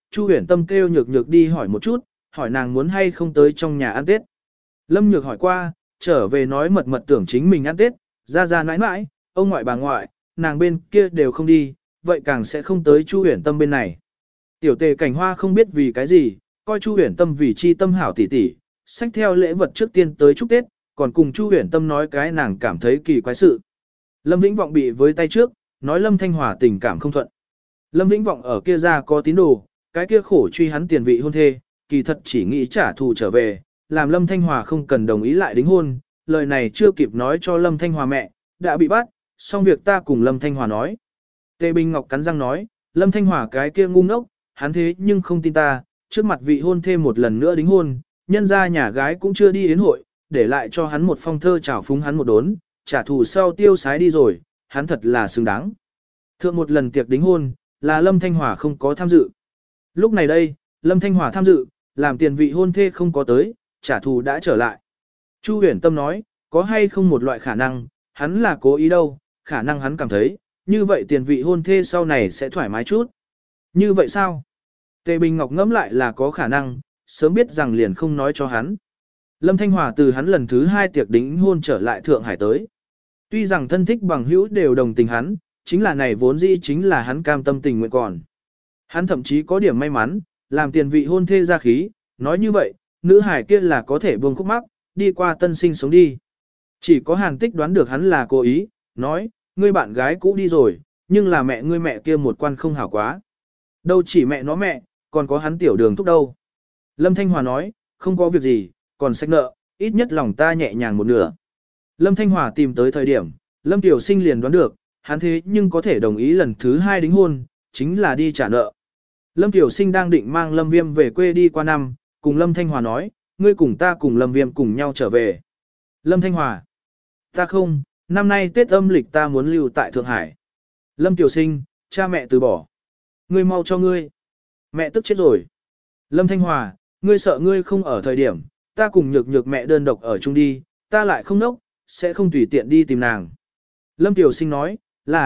Chu Huyền Tâm kêu Nhược Nhược đi hỏi một chút, hỏi nàng muốn hay không tới trong nhà ăn Tết. Lâm Nhược hỏi qua, trở về nói mật mật tưởng chính mình ăn Tết, ra nãi nãi, ông ngoại bà ngoại, nàng bên kia đều không đi, vậy càng sẽ không tới Chu Huyền Tâm bên này. Tiểu Tề Cảnh Hoa không biết vì cái gì, coi Chu Huyền Tâm vì chi tâm hảo tỷ tỷ, xách theo lễ vật trước tiên tới chúc Tết, còn cùng Chu Huyền Tâm nói cái nàng cảm thấy kỳ quái sự. Lâm Vĩnh Vọng bị với tay trước, nói Lâm Thanh Hòa tình cảm không thuận. Lâm Vĩnh Vọng ở kia ra có tín đồ, cái kia khổ truy hắn tiền vị hôn thê, kỳ thật chỉ nghĩ trả thù trở về, làm Lâm Thanh Hòa không cần đồng ý lại đính hôn, lời này chưa kịp nói cho Lâm Thanh Hòa mẹ, đã bị bắt, xong việc ta cùng Lâm Thanh Hòa nói. Tề Bình Ngọc cắn răng nói, Lâm Thanh Hòa cái kia ngu ngốc, hắn thế nhưng không tin ta, trước mặt vị hôn thê một lần nữa đính hôn, nhân ra nhà gái cũng chưa đi yến hội, để lại cho hắn một phong thơ chào phúng hắn một đốn, trả thù sau tiêu sái đi rồi, hắn thật là xứng đáng. Thượng một lần tiệc đính hôn, là Lâm Thanh Hòa không có tham dự. Lúc này đây, Lâm Thanh Hòa tham dự, làm tiền vị hôn thê không có tới, trả thù đã trở lại. Chu Huyền Tâm nói, có hay không một loại khả năng, hắn là cố ý đâu, khả năng hắn cảm thấy, như vậy tiền vị hôn thê sau này sẽ thoải mái chút. Như vậy sao? Tề Bình Ngọc ngẫm lại là có khả năng, sớm biết rằng liền không nói cho hắn. Lâm Thanh Hòa từ hắn lần thứ 2 tiệc đính hôn trở lại Thượng Hải tới. Tuy rằng thân thích bằng hữu đều đồng tình hắn, chính là này vốn dĩ chính là hắn cam tâm tình nguyện còn. Hắn thậm chí có điểm may mắn, làm tiền vị hôn thê ra khí, nói như vậy, nữ hải kia là có thể buông khúc mắc, đi qua tân sinh sống đi. Chỉ có Hàn Tích đoán được hắn là cố ý, nói, ngươi bạn gái cũ đi rồi, nhưng là mẹ ngươi mẹ kia một quan không hảo quá. Đâu chỉ mẹ nó mẹ, còn có hắn tiểu đường thúc đâu. Lâm Thanh Hòa nói, không có việc gì, còn sách nợ, ít nhất lòng ta nhẹ nhàng một nửa. Lâm Thanh Hòa tìm tới thời điểm, Lâm Tiểu Sinh liền đoán được, hắn thế nhưng có thể đồng ý lần thứ 2 đính hôn, chính là đi trả nợ. Lâm Tiểu Sinh đang định mang Lâm Viêm về quê đi qua năm, cùng Lâm Thanh Hòa nói, ngươi cùng ta cùng Lâm Viêm cùng nhau trở về. Lâm Thanh Hòa, ta không, năm nay Tết âm lịch ta muốn lưu tại Thượng Hải. Lâm Tiểu Sinh, cha mẹ từ bỏ. Ngươi mau cho ngươi. Mẹ tức chết rồi. Lâm Thanh Hòa, ngươi sợ ngươi không ở thời điểm, ta cùng nhược nhược mẹ đơn độc ở chung đi, ta lại không nốc, sẽ không tùy tiện đi tìm nàng. Lâm Tiểu Sinh nói,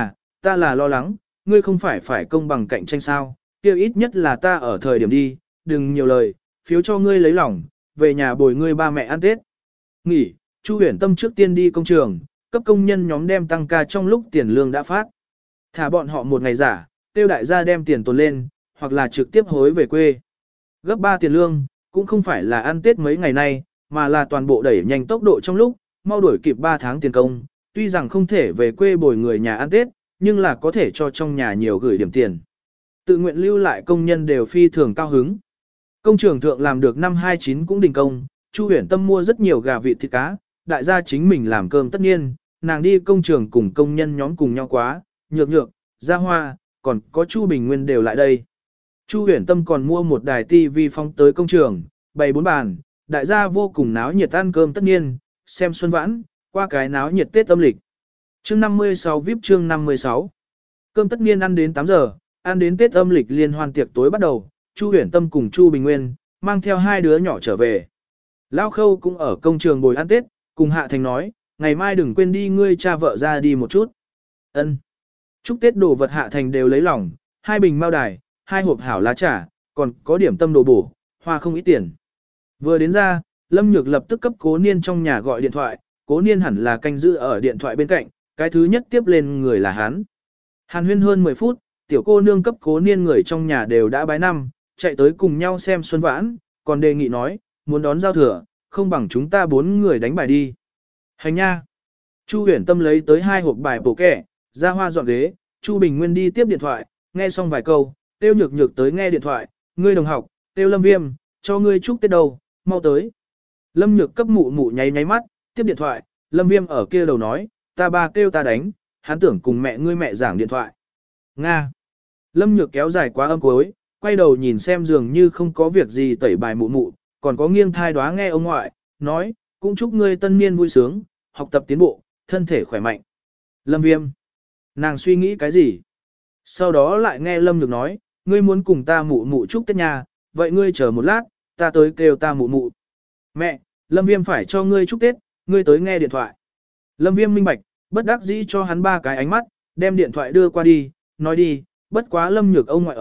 ta là lo lắng, ngươi không phải công bằng cạnh tranh sao, kêu ít nhất là ta ở thời điểm đi, đừng nhiều lời, phiếu cho ngươi lấy lòng, về nhà bồi ngươi ba mẹ ăn Tết. Nghỉ, Chu Huyền Tâm trước tiên đi công trường, cấp công nhân nhóm đem tăng ca trong lúc tiền lương đã phát. Thả bọn họ một ngày giả, tiêu đại gia đem tiền tồn lên, hoặc là trực tiếp hối về quê. Gấp 3 tiền lương, cũng không phải là ăn Tết mấy ngày nay, mà là toàn bộ đẩy nhanh tốc độ trong lúc, mau đuổi kịp 3 tháng tiền công, tuy rằng không thể về quê bồi người nhà ăn Tết, nhưng là có thể cho trong nhà nhiều gửi điểm tiền. Tự nguyện lưu lại công nhân đều phi thường cao hứng. Công trường thượng làm được năm 29 cũng đình công, Chu Huyền Tâm mua rất nhiều gà vịt thịt cá, đại gia chính mình làm cơm tất nhiên, nàng đi công trường cùng công nhân nhóm cùng nhau quá, nhược nhược, gia hoa, còn có Chu Bình Nguyên đều lại đây. Chu Huyền Tâm còn mua một đài tivi phóng tới công trường, bày 4 bàn, đại gia vô cùng náo nhiệt ăn cơm tất nhiên, xem xuân vãn, qua cái náo nhiệt Tết âm lịch. Chương 56 VIP chương 56. Cơm tất niên ăn đến 8 giờ, ăn đến Tết âm lịch liên hoan tiệc tối bắt đầu, Chu Huyền Tâm cùng Chu Bình Nguyên mang theo 2 đứa nhỏ trở về. Lão Khâu cũng ở công trường bồi ăn Tết, cùng Hạ Thành nói, ngày mai đừng quên đi ngươi cha vợ ra đi một chút. Ân. Chúc Tết đồ vật Hạ Thành đều lấy lòng, 2 bình mao đài, 2 hộp hảo lá trà, còn có điểm tâm đồ bổ, hoa không ít tiền. Vừa đến ra, Lâm Nhược lập tức cấp Cố Niên trong nhà gọi điện thoại, Cố Niên hẳn là canh giữ ở điện thoại bên cạnh, cái thứ nhất tiếp lên người là hắn. Hàn huyên hơn 10 phút, tiểu cô nương cấp Cố Niên người trong nhà đều đã bái năm, chạy tới cùng nhau xem xuân vãn, còn đề nghị nói, muốn đón giao thừa, không bằng chúng ta 4 người đánh bài đi. Hành nha. Chu Huyền Tâm lấy tới 2 hộp bài bổ kẻ, ra hoa dọn ghế, Chu Bình Nguyên đi tiếp điện thoại, nghe xong vài câu, Tiêu Nhược Nhược tới nghe điện thoại, ngươi đồng học, Tiêu Lâm Viêm, cho ngươi chúc Tết đầu, mau tới. Lâm Nhược cấp mụ mụ nháy nháy mắt, tiếp điện thoại, Lâm Viêm ở kia đầu nói, ta ba kêu ta đánh, hắn tưởng cùng mẹ ngươi mẹ giảng điện thoại. Nga. Lâm Nhược kéo dài quá âm cuối, quay đầu nhìn xem dường như không có việc gì tẩy bài mụ mụ, còn có nghiêng thai đoá nghe ông ngoại, nói, cũng chúc ngươi tân niên vui sướng, học tập tiến bộ, thân thể khỏe mạnh. Lâm Viêm. Nàng suy nghĩ cái gì? Sau đó lại nghe Lâm Nhược nói, ngươi muốn cùng ta mụ mụ chúc Tết nhà, vậy ngươi chờ một lát, ta tới kêu ta mụ mụ. Mẹ, Lâm Viêm phải cho ngươi chúc Tết, ngươi tới nghe điện thoại. Lâm Viêm minh bạch, bất đắc dĩ cho hắn 3 cái ánh mắt, đem điện thoại đưa qua đi, nói đi, bất quá Lâm Nhược ông ngoại ở,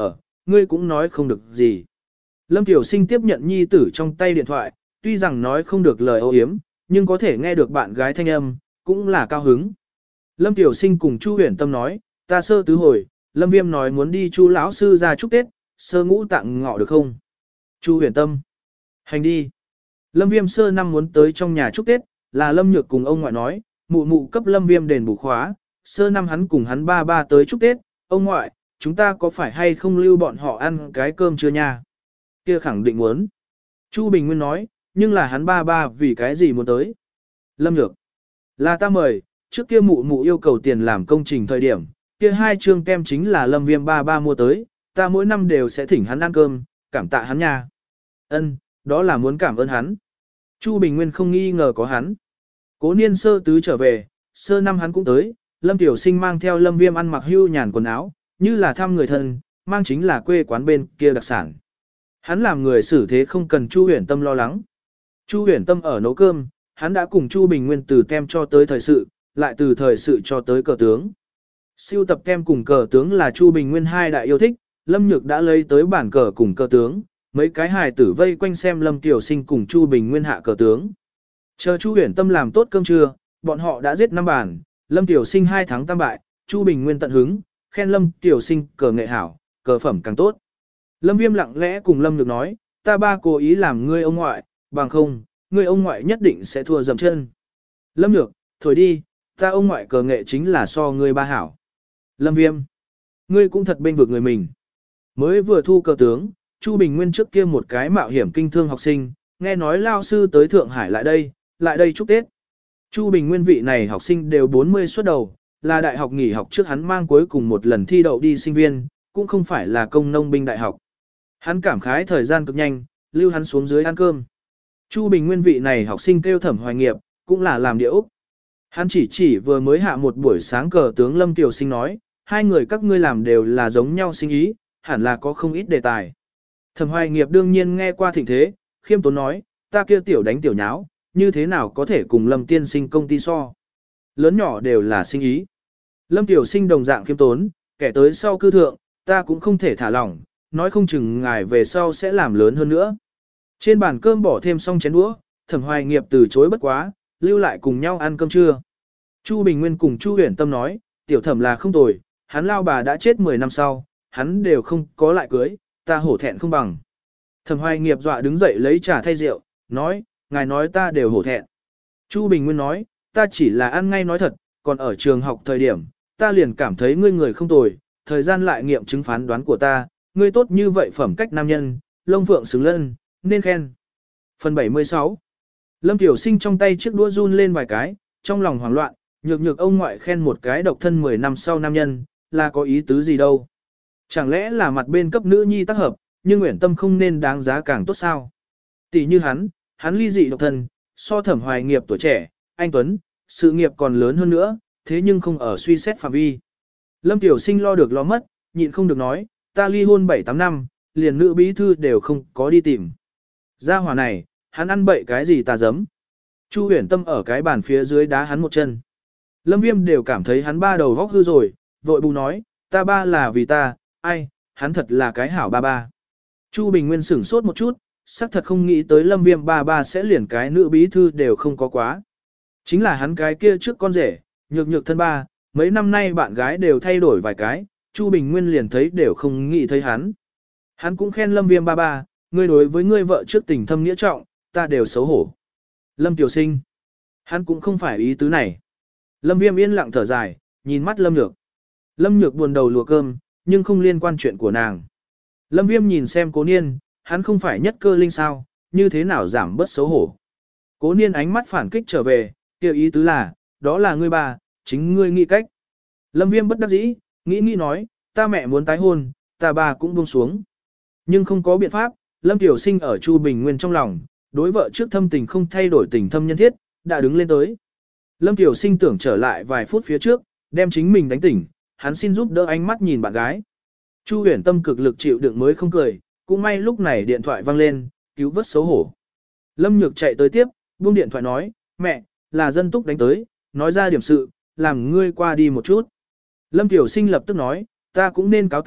ngươi cũng nói không được gì. Lâm Tiểu Sinh tiếp nhận nhi tử trong tay điện thoại, tuy rằng nói không được lời âu yếm, nhưng có thể nghe được bạn gái thanh âm, cũng là cao hứng. Lâm Tiểu Sinh cùng Chu Huyền Tâm nói, ta sơ tứ hồi, Lâm Viêm nói muốn đi Chu lão sư ra chúc Tết, sơ ngũ tặng ngọ được không? Chu Huyền Tâm, hành đi. Lâm Viêm sơ năm muốn tới trong nhà chúc Tết, là Lâm Nhược cùng ông ngoại nói, mụ mụ cấp Lâm Viêm đền bù khóa, sơ năm hắn cùng hắn ba ba tới chúc Tết, ông ngoại, chúng ta có phải hay không lưu bọn họ ăn cái cơm chưa nha? Kia khẳng định muốn. Chu Bình Nguyên nói, nhưng là hắn ba ba vì cái gì muốn tới? Lâm Nhược, là ta mời, trước kia mụ mụ yêu cầu tiền làm công trình thời điểm, kia hai trương kem chính là Lâm Viêm ba ba mua tới, ta mỗi năm đều sẽ thỉnh hắn ăn cơm, cảm tạ hắn nha. Ân, đó là muốn cảm ơn hắn. Chu Bình Nguyên không nghi ngờ có hắn. Cố niên sơ tứ trở về, sơ năm hắn cũng tới, Lâm Tiểu Sinh mang theo Lâm Viêm ăn mặc hưu nhàn quần áo, như là thăm người thân, mang chính là quê quán bên kia đặc sản. Hắn làm người xử thế không cần Chu Huyền Tâm lo lắng. Chu Huyền Tâm ở nấu cơm, hắn đã cùng Chu Bình Nguyên từ kem cho tới thời sự, lại từ thời sự cho tới cờ tướng. Siêu tập kem cùng cờ tướng là Chu Bình Nguyên hai đại yêu thích, Lâm Nhược đã lấy tới bản cờ cùng cờ tướng, mấy cái hài tử vây quanh xem Lâm Tiểu Sinh cùng Chu Bình Nguyên hạ cờ tướng. Chờ Chu Huyền Tâm làm tốt cơm trưa, bọn họ đã giết 5 bàn, Lâm Tiểu Sinh 2 thắng tam bại, Chu Bình Nguyên tận hứng, khen Lâm Tiểu Sinh cờ nghệ hảo, cờ phẩm càng tốt. Lâm Viêm lặng lẽ cùng Lâm Nhược nói, ta ba cố ý làm ngươi ông ngoại, bằng không, ngươi ông ngoại nhất định sẽ thua dầm chân. Lâm Nhược, thổi đi, ta ông ngoại cờ nghệ chính là so ngươi ba hảo. Lâm Viêm, ngươi cũng thật bên vực người mình. Mới vừa thu cờ tướng, Chu Bình Nguyên trước kia một cái mạo hiểm kinh thương học sinh, nghe nói lao sư tới Thượng Hải lại đây chúc Tết. Chu Bình Nguyên vị này học sinh đều 40 xuất đầu, là đại học nghỉ học trước hắn mang cuối cùng một lần thi đậu đi sinh viên, cũng không phải là công nông binh đại học. Hắn cảm khái thời gian cực nhanh, lưu hắn xuống dưới ăn cơm. Chu Bình Nguyên vị này học sinh kêu Thẩm Hoài Nghiệp, cũng là làm địa ốc. Hắn chỉ vừa mới hạ một buổi sáng cờ tướng Lâm Tiểu Sinh nói, hai người các ngươi làm đều là giống nhau sinh ý, hẳn là có không ít đề tài. Thẩm Hoài Nghiệp đương nhiên nghe qua thịnh thế, khiêm tốn nói, ta kia tiểu đánh tiểu nháo, như thế nào có thể cùng Lâm tiên sinh công ty so. Lớn nhỏ đều là sinh ý. Lâm Tiểu Sinh đồng dạng khiêm tốn, kẻ tới sau cư thượng, ta cũng không thể thả lỏng, nói không chừng ngài về sau sẽ làm lớn hơn nữa. Trên bàn cơm bỏ thêm xong chén đũa, Thẩm Hoài Nghiệp từ chối bất quá, lưu lại cùng nhau ăn cơm trưa. Chu Bình Nguyên cùng Chu Huyền Tâm nói, tiểu Thẩm là không tồi, hắn lao bà đã chết 10 năm sau, hắn đều không có lại cưới, ta hổ thẹn không bằng. Thẩm Hoài Nghiệp dọa đứng dậy lấy trà thay rượu, nói, ngài nói ta đều hổ thẹn. Chu Bình Nguyên nói, ta chỉ là ăn ngay nói thật, còn ở trường học thời điểm, ta liền cảm thấy ngươi người không tồi, thời gian lại nghiệm chứng phán đoán của ta, ngươi tốt như vậy phẩm cách nam nhân, lông phượng xứng lân, nên khen. Phần 76. Lâm Tiểu Sinh trong tay chiếc đũa run lên vài cái, trong lòng hoảng loạn, nhược ông ngoại khen một cái độc thân 10 năm sau nam nhân, là có ý tứ gì đâu. Chẳng lẽ là mặt bên cấp nữ nhi tác hợp, nhưng Nguyễn Tâm không nên đáng giá càng tốt sao? Tỷ như hắn ly dị độc thân, so Thẩm Hoài Nghiệp tuổi trẻ, anh Tuấn, sự nghiệp còn lớn hơn nữa, thế nhưng không ở suy xét phạm vi. Lâm Tiểu Sinh lo được lo mất, nhịn không được nói, ta ly hôn 7-8 năm, liền nữ bí thư đều không có đi tìm. Gia hỏa này, hắn ăn bậy cái gì tà giấm. Chu Huyền Tâm ở cái bàn phía dưới đá hắn một chân. Lâm Viêm đều cảm thấy hắn ba đầu vóc hư rồi, vội bù nói, ta ba là vì ta, ai, hắn thật là cái hảo ba ba. Chu Bình Nguyên sửng sốt một chút, xác thật không nghĩ tới Lâm Viêm ba ba sẽ liền cái nữ bí thư đều không có quá. Chính là hắn cái kia trước con rể, nhược thân ba, mấy năm nay bạn gái đều thay đổi vài cái, Chu Bình Nguyên liền thấy đều không nghĩ thấy hắn. Hắn cũng khen Lâm Viêm ba ba, ngươi đối với ngươi vợ trước tình thâm nghĩa trọng, ta đều xấu hổ. Lâm Tiểu Sinh, hắn cũng không phải ý tứ này. Lâm Viêm yên lặng thở dài, nhìn mắt Lâm Nhược. Lâm Nhược buồn đầu lùa cơm, nhưng không liên quan chuyện của nàng. Lâm Viêm nhìn xem Cố Niên, hắn không phải nhất cơ linh sao, như thế nào giảm bớt xấu hổ. Cố Niên ánh mắt phản kích trở về, kêu ý tứ là, đó là ngươi bà, chính ngươi nghĩ cách. Lâm Viêm bất đắc dĩ, nghĩ nói, ta mẹ muốn tái hôn, ta bà cũng buông xuống. Nhưng không có biện pháp, Lâm Tiểu Sinh ở Chu Bình Nguyên trong lòng, đối vợ trước thâm tình không thay đổi tình thâm nhân thiết, đã đứng lên tới. Lâm Tiểu Sinh tưởng trở lại vài phút phía trước, đem chính mình đánh tỉnh, hắn xin giúp đỡ ánh mắt nhìn bạn gái. Chu Huyền Tâm cực lực chịu đựng mới không cười, cũng may lúc này điện thoại vang lên, cứu vớt xấu hổ. Lâm Nhược chạy tới tiếp, buông điện thoại nói, mẹ, là dân túc đánh tới, nói ra điểm sự, làm ngươi qua đi một chút. Lâm Tiểu Sinh lập tức nói, ta cũng nên cáo tử,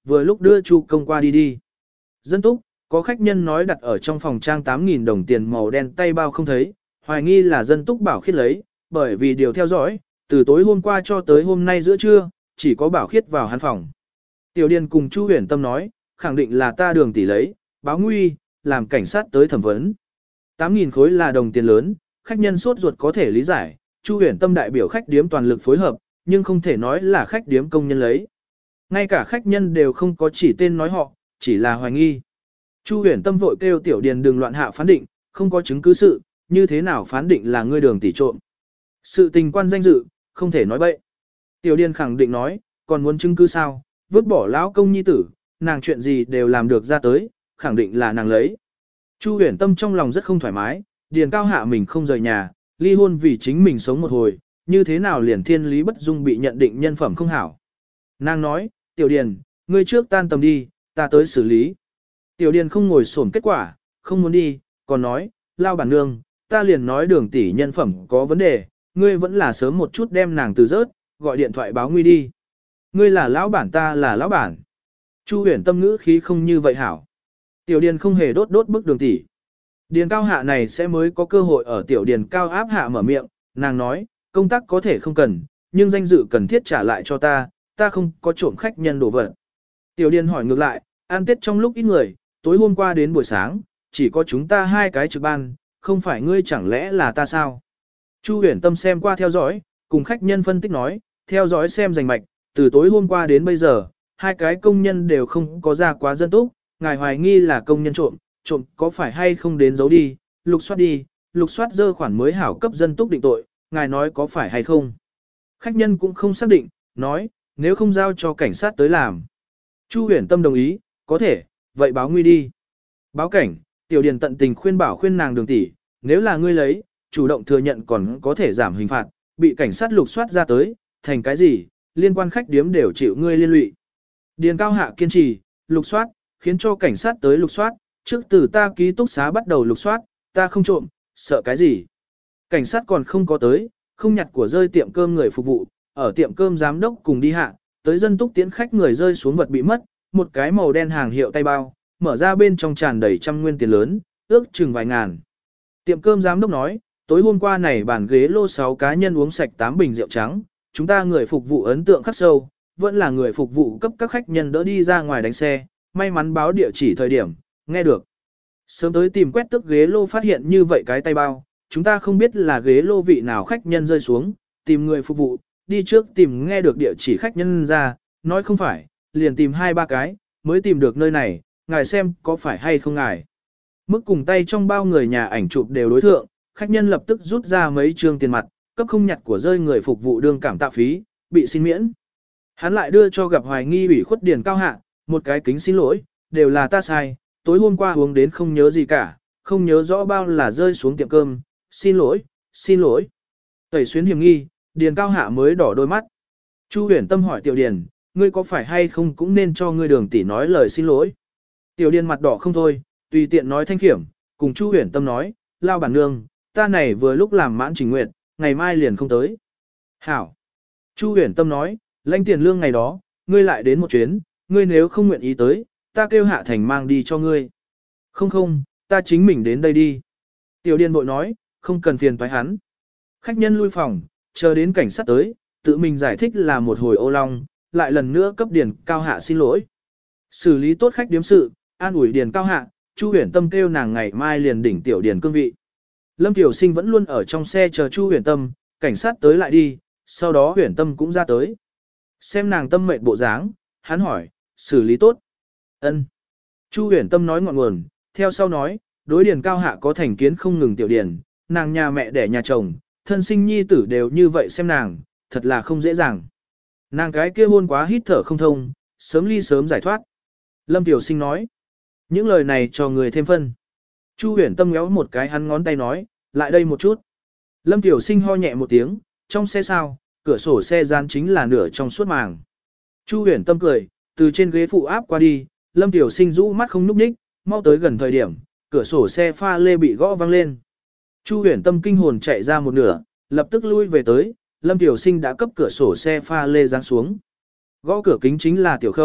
vừa lúc đưa Chu công qua đi đi. Dân túc, có khách nhân nói đặt ở trong phòng trang 8.000 đồng tiền màu đen tay bao không thấy, hoài nghi là dân túc bảo khiết lấy, bởi vì điều theo dõi, từ tối hôm qua cho tới hôm nay giữa trưa, chỉ có bảo khiết vào hắn phòng. Tiểu Điền cùng Chu Huyền Tâm nói, khẳng định là ta Đường tỷ lấy, báo nguy, làm cảnh sát tới thẩm vấn. 8.000 khối là đồng tiền lớn, khách nhân sốt ruột có thể lý giải, Chu Huyền Tâm đại biểu khách điếm toàn lực phối hợp, nhưng không thể nói là khách điếm công nhân lấy. Ngay cả khách nhân đều không có chỉ tên nói họ, chỉ là hoài nghi. Chu Huyền Tâm vội kêu Tiểu Điền đừng loạn hạ phán định, không có chứng cứ sự, như thế nào phán định là ngươi Đường tỷ trộm. Sự tình quan danh dự, không thể nói bậy. Tiểu Điền khẳng định nói, còn muốn chứng cứ sao, vứt bỏ lão công nhi tử, nàng chuyện gì đều làm được ra tới, khẳng định là nàng lấy. Chu Huyền Tâm trong lòng rất không thoải mái, Điền Cao Hạ mình không rời nhà, ly hôn vì chính mình sống một hồi, như thế nào liền thiên lý bất dung bị nhận định nhân phẩm không hảo. Nàng nói, Tiểu Điền, ngươi trước tan tầm đi, ta tới xử lý. Tiểu Điền không ngồi xổm kết quả, không muốn đi, còn nói, lao bản nương, ta liền nói Đường tỷ nhân phẩm có vấn đề, ngươi vẫn là sớm một chút đem nàng từ rớt, gọi điện thoại báo nguy đi. Ngươi là lão bản ta là lão bản. Chu Huyền Tâm ngữ khí không như vậy hảo. Tiểu Điền không hề đốt bức Đường tỷ. Điền Cao Hạ này sẽ mới có cơ hội ở Tiểu Điền Cao áp hạ mở miệng, nàng nói, công tác có thể không cần, nhưng danh dự cần thiết trả lại cho ta không có trộm khách nhân đồ vật. Tiểu Điền hỏi ngược lại, ăn Tết trong lúc ít người, tối hôm qua đến buổi sáng, chỉ có chúng ta hai cái trực ban, không phải ngươi chẳng lẽ là ta sao? Chu Huyền Tâm xem qua theo dõi, cùng khách nhân phân tích nói, theo dõi xem rành mạch, từ tối hôm qua đến bây giờ, hai cái công nhân đều không có ra quá dân túc, ngài hoài nghi là công nhân trộm có phải hay không đến giấu đi, lục soát dơ khoản mới hảo cấp dân túc định tội, ngài nói có phải hay không. Khách nhân cũng không xác định, nói, nếu không giao cho cảnh sát tới làm. Chu Huyền Tâm đồng ý, có thể, vậy báo nguy đi. Báo cảnh, Tiểu Điền tận tình khuyên nàng Đường tỷ, nếu là ngươi lấy, chủ động thừa nhận còn có thể giảm hình phạt, bị cảnh sát lục soát ra tới, thành cái gì, liên quan khách điếm đều chịu ngươi liên lụy. Điền Cao Hạ kiên trì, lục soát, khiến cho cảnh sát tới lục soát, trước từ ta ký túc xá bắt đầu lục soát, ta không trộm, sợ cái gì. Cảnh sát còn không có tới, không nhặt của rơi tiệm cơm người phục vụ, ở tiệm cơm giám đốc cùng đi hạ, tới dân túc tiễn khách người rơi xuống vật bị mất, một cái màu đen hàng hiệu tay bao, mở ra bên trong tràn đầy trăm nguyên tiền lớn, ước chừng vài ngàn. Tiệm cơm giám đốc nói, tối hôm qua này bàn ghế lô 6 cá nhân uống sạch 8 bình rượu trắng, chúng ta người phục vụ ấn tượng khắc sâu, vẫn là người phục vụ cấp các khách nhân đỡ đi ra ngoài đánh xe, may mắn báo địa chỉ thời điểm, nghe được. Sớm tới tìm quét tức ghế lô phát hiện như vậy cái tay bao, chúng ta không biết là ghế lô vị nào khách nhân rơi xuống, tìm người phục vụ, đi trước tìm nghe được địa chỉ khách nhân ra, nói không phải, liền tìm 2-3 cái, mới tìm được nơi này, ngài xem có phải hay không ngài. Mức cùng tay trong bao người nhà ảnh chụp đều đối thượng, khách nhân lập tức rút ra mấy trương tiền mặt, cấp không nhặt của rơi người phục vụ đương cảm tạ phí, bị xin miễn. Hắn lại đưa cho gặp hoài nghi ủy khuất Điền Cao Hạ, một cái kính xin lỗi, đều là ta sai, tối hôm qua uống đến không nhớ gì cả, không nhớ rõ bao là rơi xuống tiệm cơm, xin lỗi. Tẩy xuyến hiểm nghi, Điền Cao Hạ mới đỏ đôi mắt. Chu Huyền Tâm hỏi Tiểu Điền, ngươi có phải hay không cũng nên cho ngươi Đường tỷ nói lời xin lỗi. Tiểu Điền mặt đỏ không thôi, tùy tiện nói thanh khiểm, cùng Chu Huyền Tâm nói, lao bản nương, ta này vừa lúc làm mãn trình nguyện, ngày mai liền không tới. Hảo. Chu Huyền Tâm nói, lãnh tiền lương ngày đó, ngươi lại đến một chuyến, ngươi nếu không nguyện ý tới, ta kêu Hạ Thành mang đi cho ngươi. Không, ta chính mình đến đây đi. Tiểu Điền bội nói, không cần phiền toái hắn. Khách nhân lui phòng, chờ đến cảnh sát tới, tự mình giải thích là một hồi ô long, lại lần nữa cấp Điền Cao Hạ xin lỗi. Xử lý tốt khách điếm sự, an ủi Điền Cao Hạ, Chu Huyền Tâm kêu nàng ngày mai liền đỉnh Tiểu Điền cương vị. Lâm Tiểu Sinh vẫn luôn ở trong xe chờ Chu Huyền Tâm, cảnh sát tới lại đi, sau đó Huyền Tâm cũng ra tới. Xem nàng tâm mệt bộ dáng, hắn hỏi, xử lý tốt. Ân. Chu Huyền Tâm nói ngọn nguồn, theo sau nói, đối Điền Cao Hạ có thành kiến không ngừng Tiểu Điền, nàng nhà mẹ đẻ nhà chồng, thân sinh nhi tử đều như vậy xem nàng, thật là không dễ dàng. Nàng cái kia hôn quá hít thở không thông, sớm ly sớm giải thoát. Lâm Tiểu Sinh nói, những lời này cho người thêm phân. Chu Huyền Tâm ngéo một cái hắn ngón tay nói, lại đây một chút. Lâm Tiểu Sinh ho nhẹ một tiếng, trong xe sao, cửa sổ xe gian chính là nửa trong suốt màng. Chu Huyền Tâm cười, từ trên ghế phụ áp qua đi, Lâm Tiểu Sinh rũ mắt không nhúc nhích, mau tới gần thời điểm, cửa sổ xe pha lê bị gõ vang lên. Chu Huyền Tâm kinh hồn chạy ra một nửa, lập tức lui về tới, Lâm Tiểu Sinh đã cấp cửa sổ xe pha lê giáng xuống. Gõ cửa kính chính là Tiểu Khâu,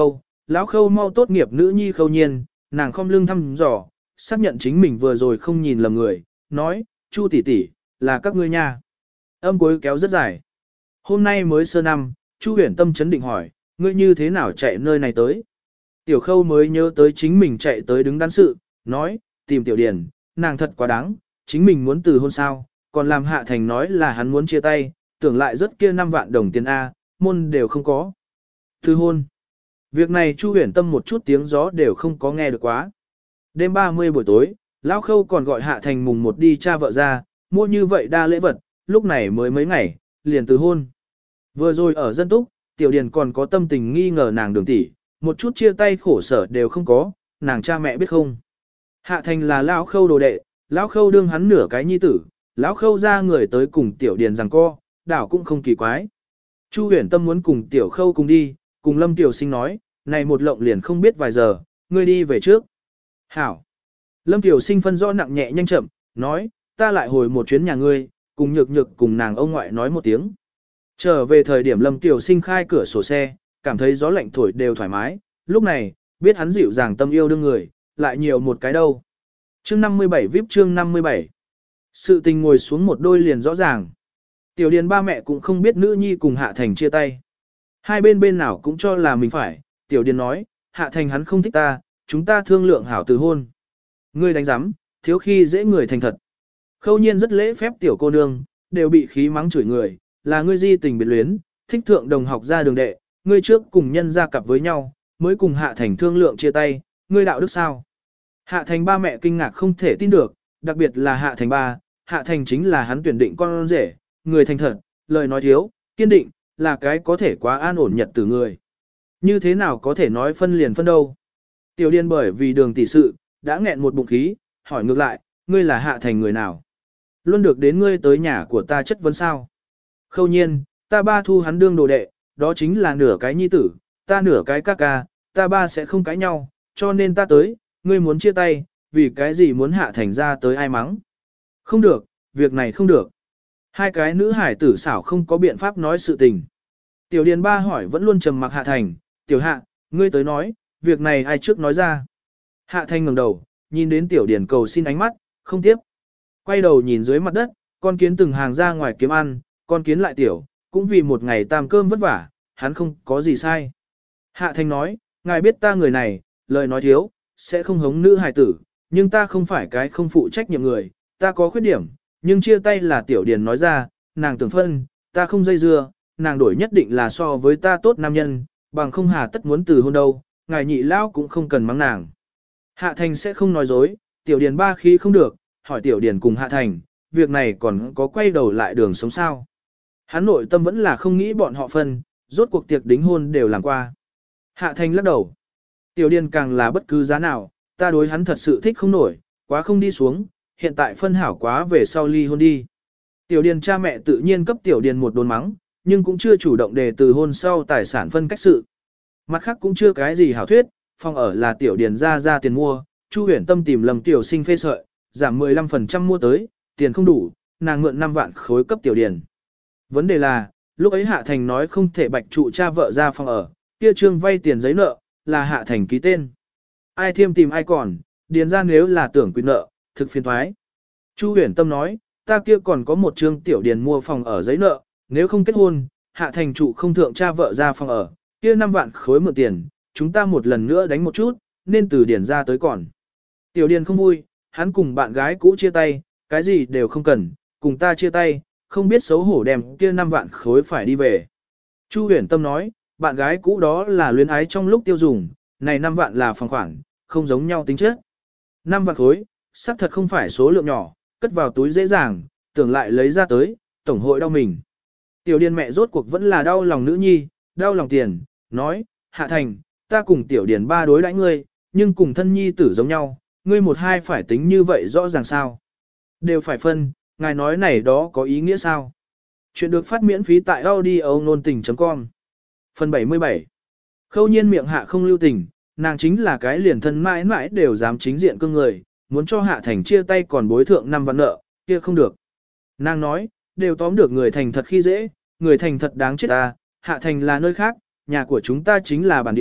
lão Khâu mau tốt nghiệp nữ nhi Khâu Nhiên, nàng khom lưng thăm dò, xác nhận chính mình vừa rồi không nhìn lầm người, nói, Chu tỷ tỷ, là các ngươi nha. Âm cuối kéo rất dài. Hôm nay mới sơ năm, Chu Huyền Tâm chấn định hỏi, ngươi như thế nào chạy nơi này tới? Tiểu Khâu mới nhớ tới chính mình chạy tới đứng đắn sự, nói, tìm Tiểu Điền, nàng thật quá đáng, chính mình muốn từ hôn sao, còn làm Hạ Thành nói là hắn muốn chia tay, tưởng lại rất kia 5 vạn đồng tiền A, môn đều không có. Từ hôn. Việc này Chu Huyền Tâm một chút tiếng gió đều không có nghe được quá. Đêm 30 buổi tối, Lão Khâu còn gọi Hạ Thành mùng 1 đi cha vợ ra, mua như vậy đa lễ vật, lúc này mới mấy ngày, liền từ hôn. Vừa rồi ở dân túc, Tiểu Điền còn có tâm tình nghi ngờ nàng Đường tỷ, một chút chia tay khổ sở đều không có, nàng cha mẹ biết không. Hạ Thành là Lão Khâu đồ đệ, Lão Khâu đương hắn nửa cái nhi tử, Lão Khâu ra người tới cùng Tiểu Điền giằng co, đảo cũng không kỳ quái. Chu Huyền Tâm muốn cùng Tiểu Khâu cùng đi, cùng Lâm Tiểu Sinh nói, này một lộng liền không biết vài giờ, ngươi đi về trước. Hảo. Lâm Tiểu Sinh phân rõ nặng nhẹ nhanh chậm, nói, ta lại hồi một chuyến nhà ngươi, cùng nhược nhược cùng nàng ông ngoại nói một tiếng. Trở về thời điểm Lâm Tiểu Sinh khai cửa sổ xe, cảm thấy gió lạnh thổi đều thoải mái, lúc này, biết hắn dịu dàng tâm yêu đương người, lại nhiều một cái đâu. Chương 57 VIP chương 57. Sự tình ngồi xuống một đôi liền rõ ràng. Tiểu Điền ba mẹ cũng không biết nữ nhi cùng Hạ Thành chia tay. Hai bên nào cũng cho là mình phải, Tiểu Điền nói, Hạ Thành hắn không thích ta, chúng ta thương lượng hảo từ hôn. Ngươi đánh giám, thiếu khi dễ người thành thật. Khâu Nhiên rất lễ phép tiểu cô nương, đều bị khí mắng chửi người, là ngươi di tình biệt luyến, thích thượng đồng học ra đường đệ, ngươi trước cùng nhân ra cặp với nhau, mới cùng Hạ Thành thương lượng chia tay, ngươi đạo đức sao? Hạ Thành ba mẹ kinh ngạc không thể tin được, đặc biệt là Hạ Thành ba, Hạ Thành chính là hắn tuyển định con rể, người thành thật, lời nói thiếu, kiên định, là cái có thể quá an ổn nhật từ người. Như thế nào có thể nói phân liền phân đâu? Tiểu Điền bởi vì Đường tỷ sự, đã nghẹn một bụng khí, hỏi ngược lại, ngươi là Hạ Thành người nào? Luôn được đến ngươi tới nhà của ta chất vấn sao? Khâu Nhiên, ta ba thu hắn đương đồ đệ, đó chính là nửa cái nhi tử, ta nửa cái ca ca, ta ba sẽ không cãi nhau, cho nên ta tới, ngươi muốn chia tay, vì cái gì muốn Hạ Thành ra tới ai mắng? Không được, việc này không được. Hai cái nữ hải tử xảo không có biện pháp nói sự tình. Tiểu Điền ba hỏi vẫn luôn trầm mặc Hạ Thành, Tiểu Hạ, ngươi tới nói, việc này ai trước nói ra? Hạ Thành ngẩng đầu, nhìn đến Tiểu Điền cầu xin ánh mắt, không tiếp. Quay đầu nhìn dưới mặt đất, con kiến từng hàng ra ngoài kiếm ăn, con kiến lại tiểu, cũng vì một ngày tam cơm vất vả, hắn không có gì sai. Hạ Thành nói, ngài biết ta người này, lời nói thiếu, sẽ không hống nữ hài tử, nhưng ta không phải cái không phụ trách nhiệm người, ta có khuyết điểm, nhưng chia tay là Tiểu Điền nói ra, nàng tưởng phân, ta không dây dưa, nàng đổi nhất định là so với ta tốt nam nhân, bằng không hà tất muốn từ hôn đâu, ngài nhị lão cũng không cần mắng nàng. Hạ Thành sẽ không nói dối, Tiểu Điền ba khi không được, hỏi Tiểu Điền cùng Hạ Thành, việc này còn có quay đầu lại đường sống sao. Hắn nội tâm vẫn là không nghĩ bọn họ phân, rốt cuộc tiệc đính hôn đều làm qua. Hạ Thành lắc đầu. Tiểu Điền càng là bất cứ giá nào, ta đối hắn thật sự thích không nổi, quá không đi xuống, hiện tại phân hảo quá về sau ly hôn đi. Tiểu Điền cha mẹ tự nhiên cấp Tiểu Điền một đồn mắng, nhưng cũng chưa chủ động đề từ hôn sau tài sản phân cách sự. Mặt khác cũng chưa cái gì hảo thuyết, phòng ở là Tiểu Điền ra tiền mua, Chu Huyền Tâm tìm Lâm Tiểu Sinh phê sợi, giảm 15% mua tới, tiền không đủ, nàng mượn 5 vạn khối cấp Tiểu Điền. Vấn đề là, lúc ấy Hạ Thành nói không thể bạch trụ cha vợ ra phòng ở, kia trương vay tiền giấy nợ, là Hạ Thành ký tên. Ai thiêm tìm ai còn, điền ra nếu là tưởng quyền nợ, thực phiền thoái. Chu Huyền Tâm nói, ta kia còn có một trương Tiểu Điền mua phòng ở giấy nợ, nếu không kết hôn, Hạ Thành trụ không thượng cha vợ ra phòng ở, kia 5 vạn khối mượn tiền, chúng ta một lần nữa đánh một chút, nên từ điền ra tới còn. Tiểu Điền không vui, hắn cùng bạn gái cũ chia tay, cái gì đều không cần, cùng ta chia tay, không biết xấu hổ đem kia 5 vạn khối phải đi về. Chu Huyền Tâm nói, bạn gái cũ đó là luyến ái trong lúc tiêu dùng, này 5 vạn là phòng khoản, không giống nhau tính chất. 5 vạn khối, xác thật không phải số lượng nhỏ, cất vào túi dễ dàng, tưởng lại lấy ra tới, tổng hội đau mình. Tiểu Điền mẹ rốt cuộc vẫn là đau lòng nữ nhi, đau lòng tiền, nói, Hạ Thành, ta cùng Tiểu Điền ba đối đãi ngươi, nhưng cùng thân nhi tử giống nhau, ngươi một hai phải tính như vậy rõ ràng sao. Đều phải phân, ngài nói này đó có ý nghĩa sao? Chuyện được phát miễn phí tại audio-nôn tình.com. Phần 77. Khâu Nhiên miệng hạ không lưu tình, nàng chính là cái liền thân mãi mãi đều dám chính diện cương người, muốn cho Hạ Thành chia tay còn bối thượng 5 vạn nợ, kia không được. Nàng nói, đều tóm được người thành thật khi dễ, người thành thật đáng chết ta, Hạ Thành là nơi khác, nhà của chúng ta chính là bản địa,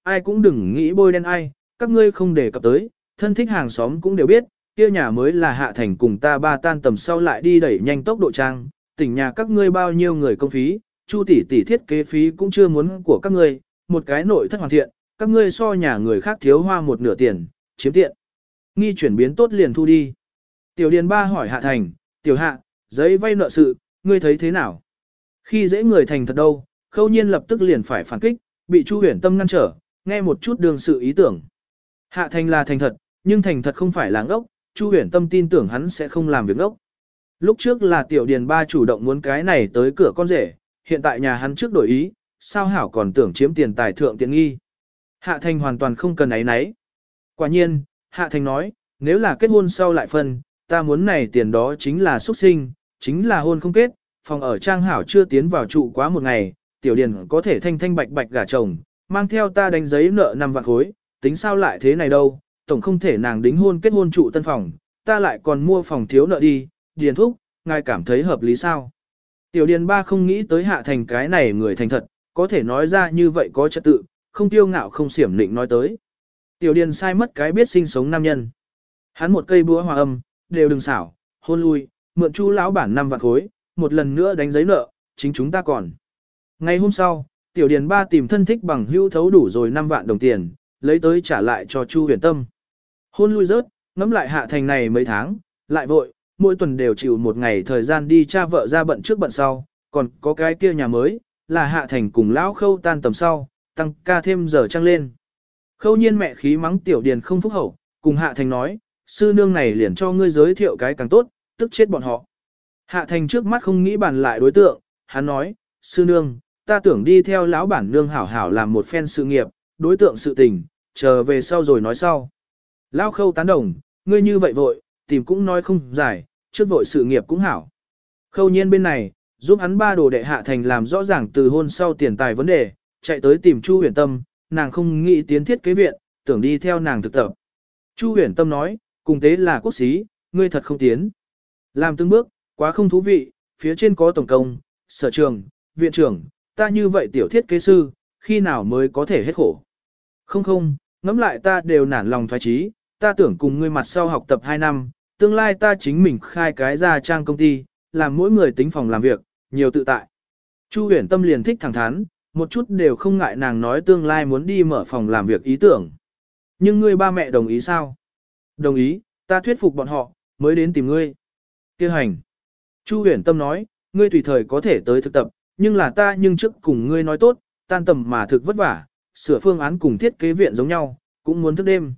ai cũng đừng nghĩ bôi đen ai, các ngươi không đề cập tới, thân thích hàng xóm cũng đều biết, kia nhà mới là Hạ Thành cùng ta ba tan tầm sau lại đi đẩy nhanh tốc độ trang, tỉnh nhà các ngươi bao nhiêu người công phí, Chu tỷ tỷ thiết kế phí cũng chưa muốn của các ngươi, một cái nội thất hoàn thiện, các ngươi so nhà người khác thiếu hoa một nửa tiền, chiếm tiện. Nghi chuyển biến tốt liền thu đi. Tiểu Điền ba hỏi Hạ Thành, tiểu Hạ, giấy vay nợ sự, ngươi thấy thế nào? Khi dễ người thành thật đâu, Khâu Nhiên lập tức liền phải phản kích, bị Chu Huyền Tâm ngăn trở, nghe một chút đường sự ý tưởng. Hạ Thành là thành thật, nhưng thành thật không phải là ngốc, Chu Huyền Tâm tin tưởng hắn sẽ không làm việc ngốc. Lúc trước là Tiểu Điền ba chủ động muốn cái này tới cửa con rể, hiện tại nhà hắn trước đổi ý, sao hảo còn tưởng chiếm tiền tài thượng tiện nghi. Hạ Thành hoàn toàn không cần ấy nấy. Quả nhiên, Hạ Thành nói, nếu là kết hôn sau lại phân, ta muốn này tiền đó chính là xuất sinh, chính là hôn không kết, phòng ở trang hảo chưa tiến vào trụ quá một ngày, Tiểu Điền có thể thanh thanh bạch bạch gả chồng, mang theo ta đánh giấy nợ 5 vạn khối, tính sao lại thế này đâu, tổng không thể nàng đính hôn kết hôn trụ tân phòng, ta lại còn mua phòng thiếu nợ đi, Điền thúc, ngài cảm thấy hợp lý sao? Tiểu Điền ba không nghĩ tới Hạ Thành cái này người thành thật, có thể nói ra như vậy có trật tự, không tiêu ngạo không xiểm lịnh nói tới. Tiểu Điền sai mất cái biết sinh sống nam nhân. Hắn một cây búa hòa âm, đều đừng xảo, hôn lui, mượn Chu lão bản 5 vạn khối, một lần nữa đánh giấy nợ, chính chúng ta còn. Ngày hôm sau, Tiểu Điền ba tìm thân thích bằng hữu thấu đủ rồi 5 vạn đồng tiền, lấy tới trả lại cho Chu Huyền Tâm. Hôn lui rớt, ngắm lại Hạ Thành này mấy tháng, lại vội, mỗi tuần đều chịu một ngày thời gian đi cha vợ ra bận trước bận sau, còn có cái kia nhà mới, là Hạ Thành cùng lão Khâu tan tầm sau, tăng ca thêm giờ trăng lên. Khâu Nhiên mẹ khí mắng Tiểu Điền không phúc hậu, cùng Hạ Thành nói, sư nương này liền cho ngươi giới thiệu cái càng tốt, tức chết bọn họ. Hạ Thành trước mắt không nghĩ bàn lại đối tượng, hắn nói, sư nương, ta tưởng đi theo lão bản nương hảo hảo làm một phen sự nghiệp, đối tượng sự tình, chờ về sau rồi nói sau. Lão Khâu tán đồng, ngươi như vậy vội, tìm cũng nói không giải, trước vội sự nghiệp cũng hảo. Khâu Nhiên bên này, giúp hắn ba đồ đệ Hạ Thành làm rõ ràng từ hôn sau tiền tài vấn đề, chạy tới tìm Chu Huyền Tâm, nàng không nghĩ tiến thiết kế viện, tưởng đi theo nàng thực tập. Chu Huyền Tâm nói, cùng tế là quốc sĩ, ngươi thật không tiến. Làm từng bước, quá không thú vị, phía trên có tổng công, sở trường, viện trưởng, ta như vậy tiểu thiết kế sư, khi nào mới có thể hết khổ. Không, ngẫm lại ta đều nản lòng thoái trí, ta tưởng cùng ngươi mặt sau học tập 2 năm, tương lai ta chính mình khai cái ra trang công ty, làm mỗi người tính phòng làm việc, nhiều tự tại. Chu Huyền Tâm liền thích thẳng thắn, một chút đều không ngại nàng nói tương lai muốn đi mở phòng làm việc ý tưởng. Nhưng ngươi ba mẹ đồng ý sao? Đồng ý, ta thuyết phục bọn họ, mới đến tìm ngươi. Kêu hành. Chu Huyền Tâm nói, ngươi tùy thời có thể tới thực tập, nhưng là ta nhưng trước cùng ngươi nói tốt, tan tầm mà thực vất vả, sửa phương án cùng thiết kế viện giống nhau, cũng muốn thức đêm.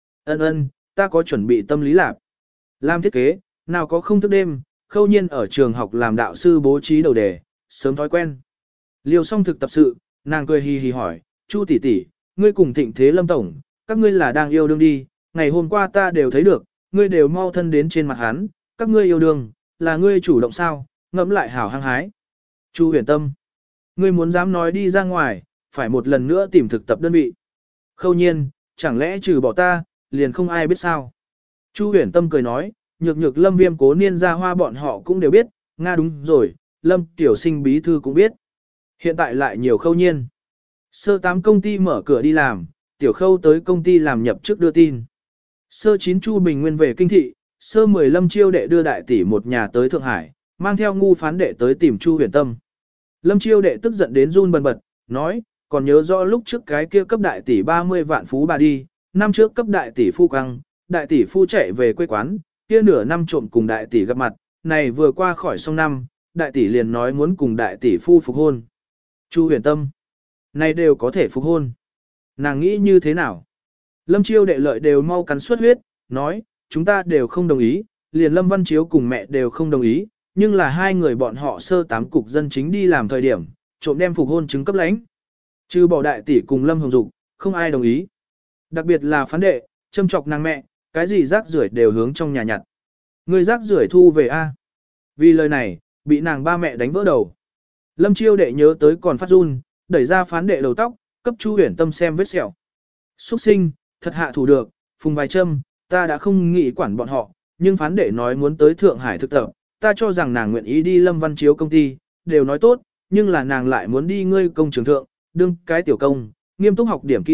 Ân, ta có chuẩn bị tâm lý lạc. Làm thiết kế, nào có không thức đêm, Khâu Nhiên ở trường học làm đạo sư bố trí đầu đề, sớm thói quen. Liều xong thực tập sự, nàng cười hì hì hỏi, Chu tỷ tỷ, ngươi cùng Thịnh Thế Lâm tổng, các ngươi là đang yêu đương đi, ngày hôm qua ta đều thấy được, ngươi đều mau thân đến trên mặt hắn, các ngươi yêu đương, là ngươi chủ động sao, ngẫm lại hảo hăng hái. Chu Huyền Tâm, ngươi muốn dám nói đi ra ngoài, phải một lần nữa tìm thực tập đơn vị. Khâu Nhiên, chẳng lẽ trừ bỏ ta, liền không ai biết sao. Chu Huyền Tâm cười nói, nhược Lâm Viêm Cố Niên Gia Hoa bọn họ cũng đều biết, Nga đúng rồi, Lâm Tiểu Sinh bí thư cũng biết. Hiện tại lại nhiều Khâu Nhiên. Sơ 8 công ty mở cửa đi làm, Tiểu Khâu tới công ty làm nhập chức đưa tin. Sơ 9 Chu Bình Nguyên về kinh thị, sơ 10 Lâm Chiêu đệ đưa đại tỷ một nhà tới Thượng Hải, mang theo ngu phán đệ tới tìm Chu Huyền Tâm. Lâm Chiêu đệ tức giận đến run bần bật, nói, còn nhớ rõ lúc trước cái kia cấp đại tỷ 30 vạn phú bà đi, năm trước cấp đại tỷ phu căng, đại tỷ phu chạy về quê quán, kia nửa năm trộm cùng đại tỷ gặp mặt, này vừa qua khỏi xong năm, đại tỷ liền nói muốn cùng đại tỷ phu phục hôn. Chu Huyền Tâm, này đều có thể phục hôn. Nàng nghĩ như thế nào? Lâm Chiêu đệ lợi đều mau cắn suất huyết, nói, chúng ta đều không đồng ý, liền Lâm Văn Chiếu cùng mẹ đều không đồng ý, nhưng là hai người bọn họ sơ 8 cục dân chính đi làm thời điểm, trộm đem phục hôn chứng cấp lãnh. Trừ bỏ đại tỷ cùng Lâm Hồng Dục, không ai đồng ý. Đặc biệt là phán đệ, châm chọc nàng mẹ, cái gì rác rưởi đều hướng trong nhà nhặt. Người rác rưởi thu về A. Vì lời này, bị nàng ba mẹ đánh vỡ đầu. Lâm Chiêu đệ nhớ tới còn phát run, đẩy ra phán đệ đầu tóc, cấp Chu Huyền Tâm xem vết sẹo. Xuất sinh, thật hạ thủ được, phùng vài châm, ta đã không nghĩ quản bọn họ, nhưng phán đệ nói muốn tới Thượng Hải thực tập, ta cho rằng nàng nguyện ý đi Lâm Văn Chiếu công ty, đều nói tốt, nhưng là nàng lại muốn đi ngươi công trường thượng, đương cái tiểu công, nghiêm túc học điểm kỹ thuật,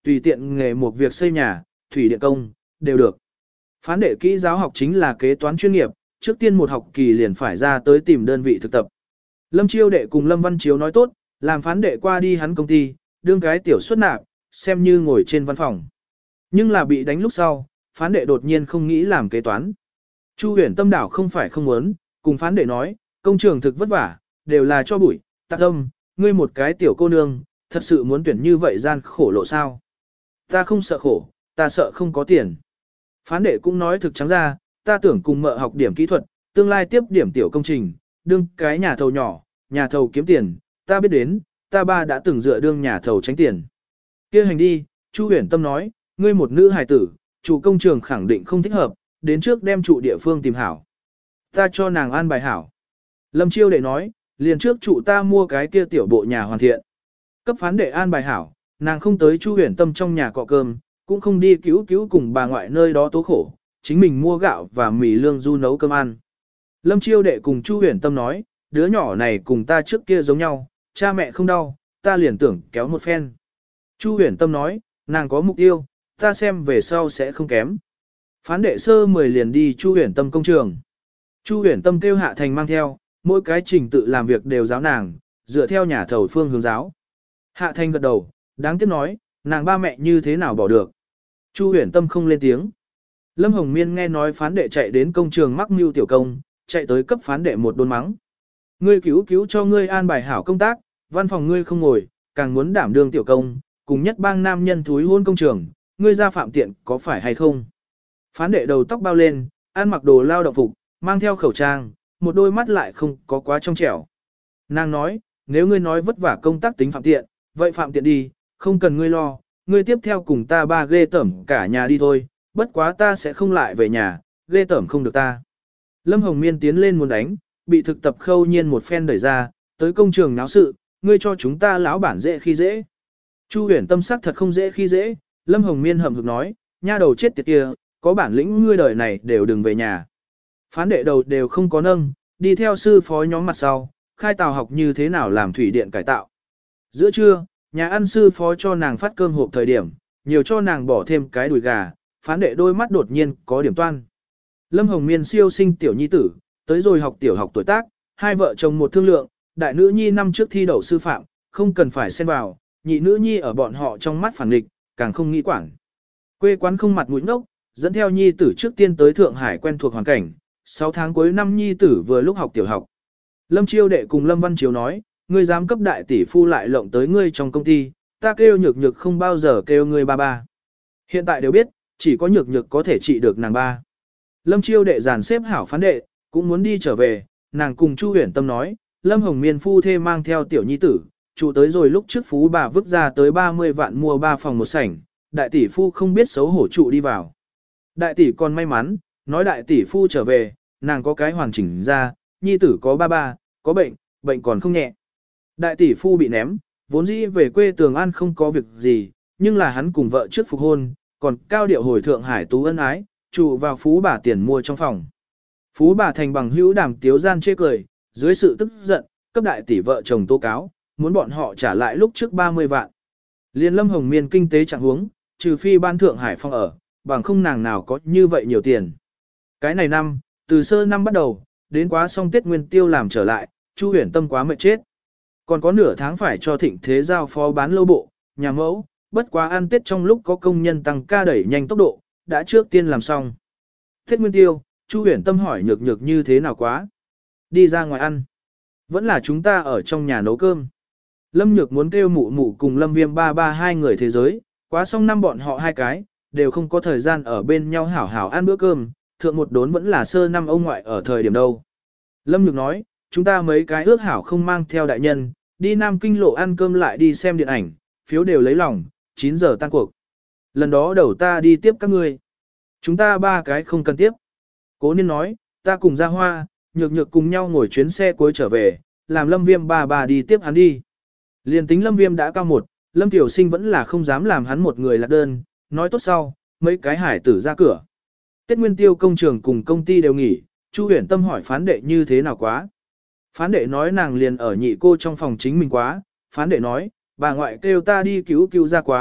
tùy tiện nghề một việc xây nhà, thủy điện công, đều được. Phán đệ kỹ giáo học chính là kế toán chuyên nghiệp, trước tiên một học kỳ liền phải ra tới tìm đơn vị thực tập. Lâm Chiêu đệ cùng Lâm Văn Chiếu nói tốt, làm phán đệ qua đi hắn công ty, đương cái tiểu xuất nạp, xem như ngồi trên văn phòng. Nhưng là bị đánh lúc sau, phán đệ đột nhiên không nghĩ làm kế toán. Chu Huyền Tâm đảo không phải không muốn, cùng phán đệ nói, công trường thực vất vả, đều là cho bụi, tạc tâm, ngươi một cái tiểu cô nương, thật sự muốn tuyển như vậy gian khổ lộ sao. Ta không sợ khổ, ta sợ không có tiền. Phán đệ cũng nói thực trắng ra, ta tưởng cùng mợ học điểm kỹ thuật, tương lai tiếp điểm tiểu công trình, đương cái nhà thầu nhỏ, nhà thầu kiếm tiền, ta biết đến, ta ba đã từng dựa đương nhà thầu tránh tiền. Kia hành đi, Chu Huyền Tâm nói, ngươi một nữ hài tử, chủ công trường khẳng định không thích hợp, đến trước đem trụ địa phương tìm hảo. Ta cho nàng an bài hảo. Lâm Chiêu đệ nói, liền trước trụ ta mua cái kia tiểu bộ nhà hoàn thiện. Cấp phán đệ an bài hảo, nàng không tới Chu Huyền Tâm trong nhà cọ cơm, cũng không đi cứu cứu cùng bà ngoại nơi đó tố khổ, chính mình mua gạo và mì lương du nấu cơm ăn. Lâm Chiêu đệ cùng Chu Huyền Tâm nói, đứa nhỏ này cùng ta trước kia giống nhau, cha mẹ không đau, ta liền tưởng kéo một phen. Chu Huyền Tâm nói, nàng có mục tiêu, ta xem về sau sẽ không kém. Phán đệ sơ 10 liền đi Chu Huyền Tâm công trường. Chu Huyền Tâm kêu Hạ Thành mang theo, mỗi cái trình tự làm việc đều giáo nàng, dựa theo nhà thầu phương hướng giáo. Hạ Thành gật đầu, đáng tiếc nói, nàng ba mẹ như thế nào bỏ được. Chu Huyền Tâm không lên tiếng. Lâm Hồng Miên nghe nói phán đệ chạy đến công trường mắc mưu tiểu công, chạy tới cấp phán đệ một đôn mắng. Ngươi cứu cho ngươi an bài hảo công tác, văn phòng ngươi không ngồi, càng muốn đảm đương tiểu công, cùng nhất bang nam nhân thúi hôn công trường, ngươi ra phạm tiện có phải hay không? Phán đệ đầu tóc bao lên, ăn mặc đồ lao động phục, mang theo khẩu trang, một đôi mắt lại không có quá trong trẻo. Nàng nói, nếu ngươi nói vất vả công tác tính phạm tiện, vậy phạm tiện đi, không cần ngươi lo, ngươi tiếp theo cùng ta ba ghê tởm cả nhà đi thôi, bất quá ta sẽ không lại về nhà, ghê tởm không được ta. Lâm Hồng Miên tiến lên muốn đánh, bị thực tập Khâu Nhiên một phen đẩy ra, tới công trường náo sự, ngươi cho chúng ta lão bản dễ khi dễ. Chu Huyền Tâm sắc thật không dễ khi dễ, Lâm Hồng Miên hậm hực nói, nha đầu chết tiệt kia, có bản lĩnh ngươi đời này đều đừng về nhà. Phán đệ đầu đều không có nâng, đi theo sư phó nhóm mặt sau, khai tàu học như thế nào làm thủy điện cải tạo. Giữa trưa, nhà ăn sư phó cho nàng phát cơm hộp thời điểm, nhiều cho nàng bỏ thêm cái đùi gà, phán đệ đôi mắt đột nhiên có điểm toan. Lâm Hồng Miên siêu sinh tiểu nhi tử, tới rồi học tiểu học tuổi tác, hai vợ chồng một thương lượng, đại nữ nhi năm trước thi đậu sư phạm, không cần phải xen vào, nhị nữ nhi ở bọn họ trong mắt phản nghịch, càng không nghĩ quản. Quê quán không mặt mũi ngốc, dẫn theo nhi tử trước tiên tới Thượng Hải quen thuộc hoàn cảnh, 6 tháng cuối năm nhi tử vừa lúc học tiểu học. Lâm Chiêu đệ cùng Lâm Văn Chiếu nói, ngươi dám cấp đại tỷ phu lại lộng tới ngươi trong công ty, ta kêu nhược nhược không bao giờ kêu ngươi ba ba. Hiện tại đều biết, chỉ có nhược nhược có thể trị được nàng ba. Lâm Chiêu đệ dàn xếp hảo phán đệ, cũng muốn đi trở về, nàng cùng Chu Huyền Tâm nói, Lâm Hồng Miên phu thê mang theo tiểu nhi tử, trụ tới rồi lúc trước phú bà vứt ra tới 30 vạn mua 3 phòng một sảnh, đại tỷ phu không biết xấu hổ trụ đi vào. Đại tỷ còn may mắn, nói đại tỷ phu trở về, nàng có cái hoàn chỉnh ra, nhi tử có ba, có bệnh còn không nhẹ. Đại tỷ phu bị ném, vốn dĩ về quê Tường An không có việc gì, nhưng là hắn cùng vợ trước phục hôn, còn cao điệu hồi Thượng Hải tú ân ái, trụ vào phú bà tiền mua trong phòng. Phú bà thành bằng hữu đàm tiếu gian chê cười, dưới sự tức giận, cấp đại tỷ vợ chồng tố cáo, muốn bọn họ trả lại lúc trước 30 vạn. Liên Lâm Hồng Miên kinh tế trạng huống, trừ phi ban Thượng Hải phong ở, bằng không nàng nào có như vậy nhiều tiền. Cái này năm, từ sơ năm bắt đầu, đến quá xong Tết Nguyên Tiêu làm trở lại, Chu Huyền Tâm quá mệt chết. Còn có nửa tháng phải cho Thịnh Thế giao phó bán lâu bộ, nhà mẫu, bất quá ăn Tết trong lúc có công nhân tăng ca đẩy nhanh tốc độ, đã trước tiên làm xong. Tết Nguyên Tiêu, Chu Huyền Tâm hỏi nhược nhược như thế nào quá. Đi ra ngoài ăn. Vẫn là chúng ta ở trong nhà nấu cơm. Lâm Nhược muốn kêu mụ mụ cùng Lâm Viêm ba hai người thế giới, quá xong năm bọn họ hai cái, đều không có thời gian ở bên nhau hảo hảo ăn bữa cơm, thượng một đốn vẫn là sơ năm ông ngoại ở thời điểm đâu. Lâm Nhược nói, chúng ta mấy cái ước hảo không mang theo đại nhân, đi Nam Kinh lộ ăn cơm lại đi xem điện ảnh, phiếu đều lấy lòng, 9 giờ tan cuộc. Lần đó đầu ta đi tiếp các ngươi. Chúng ta ba cái không cần tiếp. Cố Niên nói, ta cùng ra Hoa, nhược nhược cùng nhau ngồi chuyến xe cuối trở về, làm Lâm Viêm ba đi tiếp hắn đi. Liên tính Lâm Viêm đã cao một, Lâm Tiểu Sinh vẫn là không dám làm hắn một người lạc đơn, nói tốt sau, mấy cái hải tử ra cửa. Tết Nguyên Tiêu công trường cùng công ty đều nghỉ, Chu Huyền Tâm hỏi phán đệ như thế nào quá. Phán đệ nói nàng liền ở nhị cô trong phòng chính mình quá, phán đệ nói, bà ngoại kêu ta đi cứu ra quá,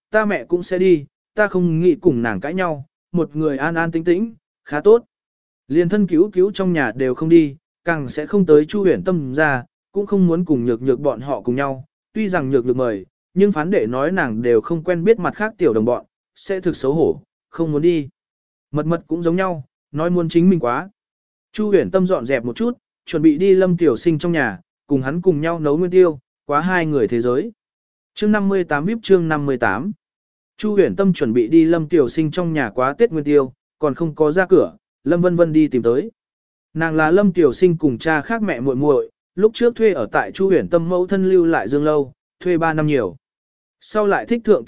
ta mẹ cũng sẽ đi, ta không nghĩ cùng nàng cãi nhau, một người an an tĩnh tĩnh, khá tốt. Liên thân cứu cứu trong nhà đều không đi, càng sẽ không tới Chu Huyền Tâm ra, cũng không muốn cùng nhược nhược bọn họ cùng nhau, tuy rằng nhược nhược mời, nhưng phán đệ nói nàng đều không quen biết mặt khác tiểu đồng bọn, sẽ thực xấu hổ, không muốn đi. Mật mật cũng giống nhau, nói muốn chính mình quá. Chu Huyền Tâm dọn dẹp một chút, chuẩn bị đi Lâm Tiểu Sinh trong nhà, cùng hắn cùng nhau nấu nguyên tiêu, quá hai người thế giới. Chương 58 VIP chương 58. Chu Huyền Tâm chuẩn bị đi Lâm Tiểu Sinh trong nhà quá Tết Nguyên Tiêu, còn không có ra cửa, Lâm Vân Vân đi tìm tới. Nàng là Lâm Tiểu Sinh cùng cha khác mẹ muội muội, lúc trước thuê ở tại Chu Huyền Tâm mẫu thân lưu lại Dương lâu, thuê 3 năm nhiều. Sau lại thích thượng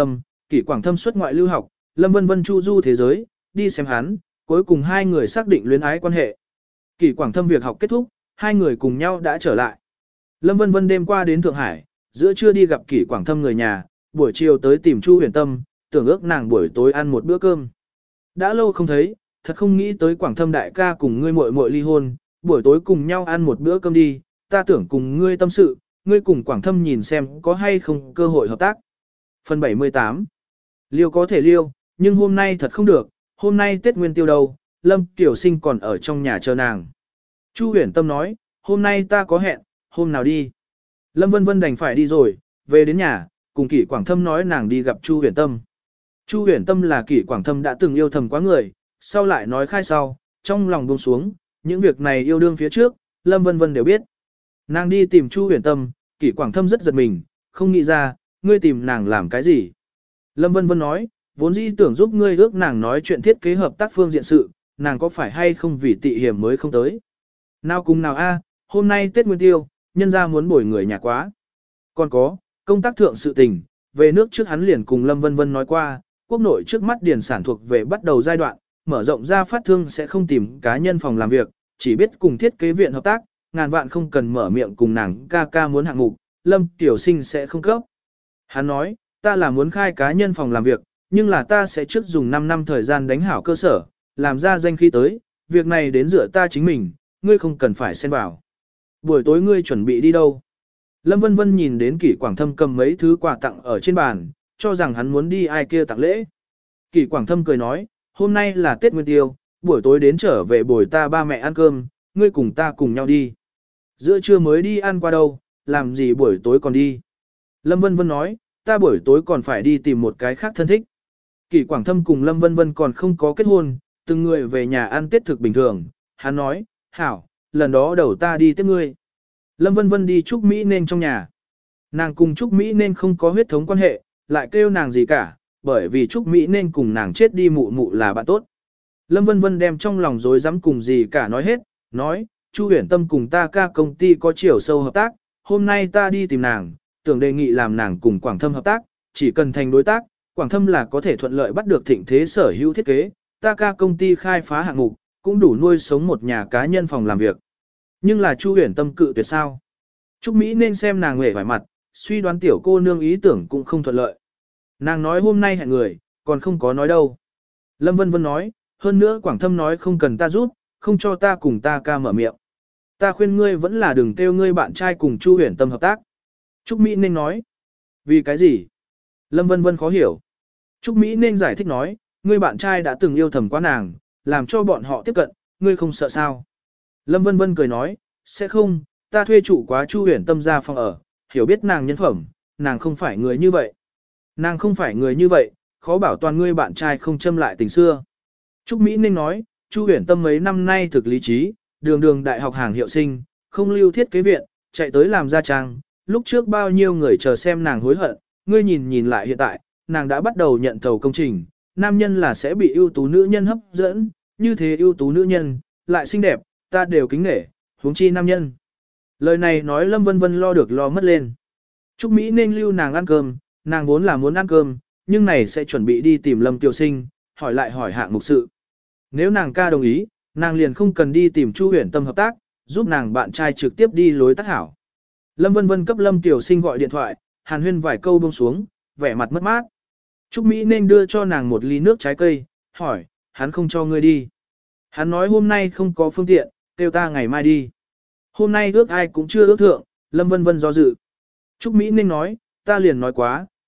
Kỷ Quảng Thâm xuất ngoại lưu học, Lâm Vân Vân chu du thế giới, đi xem hắn, cuối cùng hai người xác định luyến ái quan hệ. Kỷ Quảng Thâm việc học kết thúc, hai người cùng nhau đã trở lại. Lâm Vân Vân đêm qua đến Thượng Hải, giữa trưa đi gặp Kỷ Quảng Thâm người nhà, buổi chiều tới tìm Chu Huyền Tâm, tưởng ước nàng buổi tối ăn một bữa cơm. Đã lâu không thấy, thật không nghĩ tới Quảng Thâm đại ca cùng ngươi muội muội ly hôn, buổi tối cùng nhau ăn một bữa cơm đi, ta tưởng cùng ngươi tâm sự, ngươi cùng Quảng Thâm nhìn xem có hay không cơ hội hợp tác. Phần 78. Liêu có thể liêu, nhưng hôm nay thật không được, hôm nay Tết Nguyên Tiêu đâu, Lâm Tiểu Sinh còn ở trong nhà chờ nàng. Chu Huyền Tâm nói, hôm nay ta có hẹn, hôm nào đi. Lâm Vân Vân đành phải đi rồi, về đến nhà, cùng Kỷ Quảng Thâm nói nàng đi gặp Chu Huyền Tâm. Chu Huyền Tâm là Kỷ Quảng Thâm đã từng yêu thầm quá người, sau lại nói khai sau, trong lòng buông xuống, những việc này yêu đương phía trước, Lâm Vân Vân đều biết. Nàng đi tìm Chu Huyền Tâm, Kỷ Quảng Thâm rất giật mình, không nghĩ ra, ngươi tìm nàng làm cái gì. Lâm Vân Vân nói, vốn dĩ tưởng giúp ngươi ước nàng nói chuyện thiết kế hợp tác phương diện sự, nàng có phải hay không vì tị hiểm mới không tới. Nào cùng nào a, hôm nay Tết Nguyên Tiêu, nhân ra muốn bồi người nhà quá. Còn có, công tác thượng sự tình, về nước trước hắn liền cùng Lâm Vân Vân nói qua, quốc nội trước mắt điền sản thuộc về bắt đầu giai đoạn, mở rộng ra phát thương sẽ không tìm cá nhân phòng làm việc, chỉ biết cùng thiết kế viện hợp tác, ngàn vạn không cần mở miệng cùng nàng ca ca muốn hạng mục, Lâm Tiểu Sinh sẽ không cấp. Hắn nói, ta là muốn khai cá nhân phòng làm việc, nhưng là ta sẽ trước dùng 5 năm thời gian đánh hảo cơ sở, làm ra danh khí tới, việc này đến dựa ta chính mình, ngươi không cần phải xen vào. Buổi tối ngươi chuẩn bị đi đâu? Lâm Vân Vân nhìn đến Kỷ Quảng Thâm cầm mấy thứ quà tặng ở trên bàn, cho rằng hắn muốn đi ai kia tặng lễ. Kỷ Quảng Thâm cười nói, hôm nay là Tết Nguyên Tiêu, buổi tối đến trở về bồi ta ba mẹ ăn cơm, ngươi cùng ta cùng nhau đi. Giữa trưa mới đi ăn qua đâu, làm gì buổi tối còn đi. Lâm Vân Vân nói, ta buổi tối còn phải đi tìm một cái khác thân thích. Kỷ Quảng Thâm cùng Lâm Vân Vân còn không có kết hôn, từng người về nhà ăn Tết thực bình thường. Hắn nói, hảo, lần đó đầu ta đi tiếp ngươi. Lâm Vân Vân đi Trúc Mỹ nên trong nhà. Nàng cùng Trúc Mỹ nên không có huyết thống quan hệ, lại kêu nàng gì cả, bởi vì Trúc Mỹ nên cùng nàng chết đi mụ mụ là bạn tốt. Lâm Vân Vân đem trong lòng dối dám cùng gì cả nói hết, nói, Chu Huyền Tâm cùng ta ca công ty có chiều sâu hợp tác, hôm nay ta đi tìm nàng, tưởng đề nghị làm nàng cùng Quảng Thâm hợp tác, chỉ cần thành đối tác, Quảng Thâm là có thể thuận lợi bắt được thịnh thế sở hữu thiết kế, ta ca công ty khai phá hạng mục, cũng đủ nuôi sống một nhà cá nhân phòng làm việc. Nhưng là Chu Huyền Tâm cự tuyệt sao? Trúc Mỹ nên xem nàng hề vài mặt, suy đoán tiểu cô nương ý tưởng cũng không thuận lợi. Nàng nói hôm nay hẹn người, còn không có nói đâu. Lâm Vân Vân nói, hơn nữa Quảng Thâm nói không cần ta giúp, không cho ta cùng ta ca mở miệng. Ta khuyên ngươi vẫn là đừng kêu ngươi bạn trai cùng Chu Huyền Tâm hợp tác. Trúc Mỹ nên nói. Vì cái gì? Lâm Vân Vân khó hiểu. Trúc Mỹ nên giải thích nói, ngươi bạn trai đã từng yêu thầm quá nàng, làm cho bọn họ tiếp cận, ngươi không sợ sao? Lâm Vân Vân cười nói, sẽ không, ta thuê chủ quá Chu Huyền Tâm ra phòng ở, hiểu biết nàng nhân phẩm, nàng không phải người như vậy. Nàng không phải người như vậy, khó bảo toàn ngươi bạn trai không châm lại tình xưa. Trúc Mỹ Ninh nói, Chu Huyền Tâm mấy năm nay thực lý trí, đường đường đại học hàng hiệu sinh, không lưu thiết kế viện, chạy tới làm gia trang, lúc trước bao nhiêu người chờ xem nàng hối hận, ngươi nhìn lại hiện tại, nàng đã bắt đầu nhận thầu công trình, nam nhân là sẽ bị ưu tú nữ nhân hấp dẫn, như thế ưu tú nữ nhân, lại xinh đẹp, ta đều kính nể, huống chi nam nhân. Lời này nói Lâm Vân Vân lo được lo mất lên. Trúc Mỹ nên lưu nàng ăn cơm, nàng vốn là muốn ăn cơm, nhưng này sẽ chuẩn bị đi tìm Lâm Tiểu Sinh, hỏi lại hỏi hạng mục sự. Nếu nàng ca đồng ý, nàng liền không cần đi tìm Chu Huyền Tâm hợp tác, giúp nàng bạn trai trực tiếp đi lối tắt hảo. Lâm Vân Vân cấp Lâm Tiểu Sinh gọi điện thoại, hàn huyên vài câu buông xuống, vẻ mặt mất mát. Trúc Mỹ nên đưa cho nàng một ly nước trái cây, hỏi, hắn không cho ngươi đi. Hắn nói hôm nay không có phương tiện, kêu ta ngày mai đi. Hôm nay ước ai cũng chưa ước thượng, Lâm Vân Vân do dự. Trúc Mỹ nên nói, ta liền nói quá,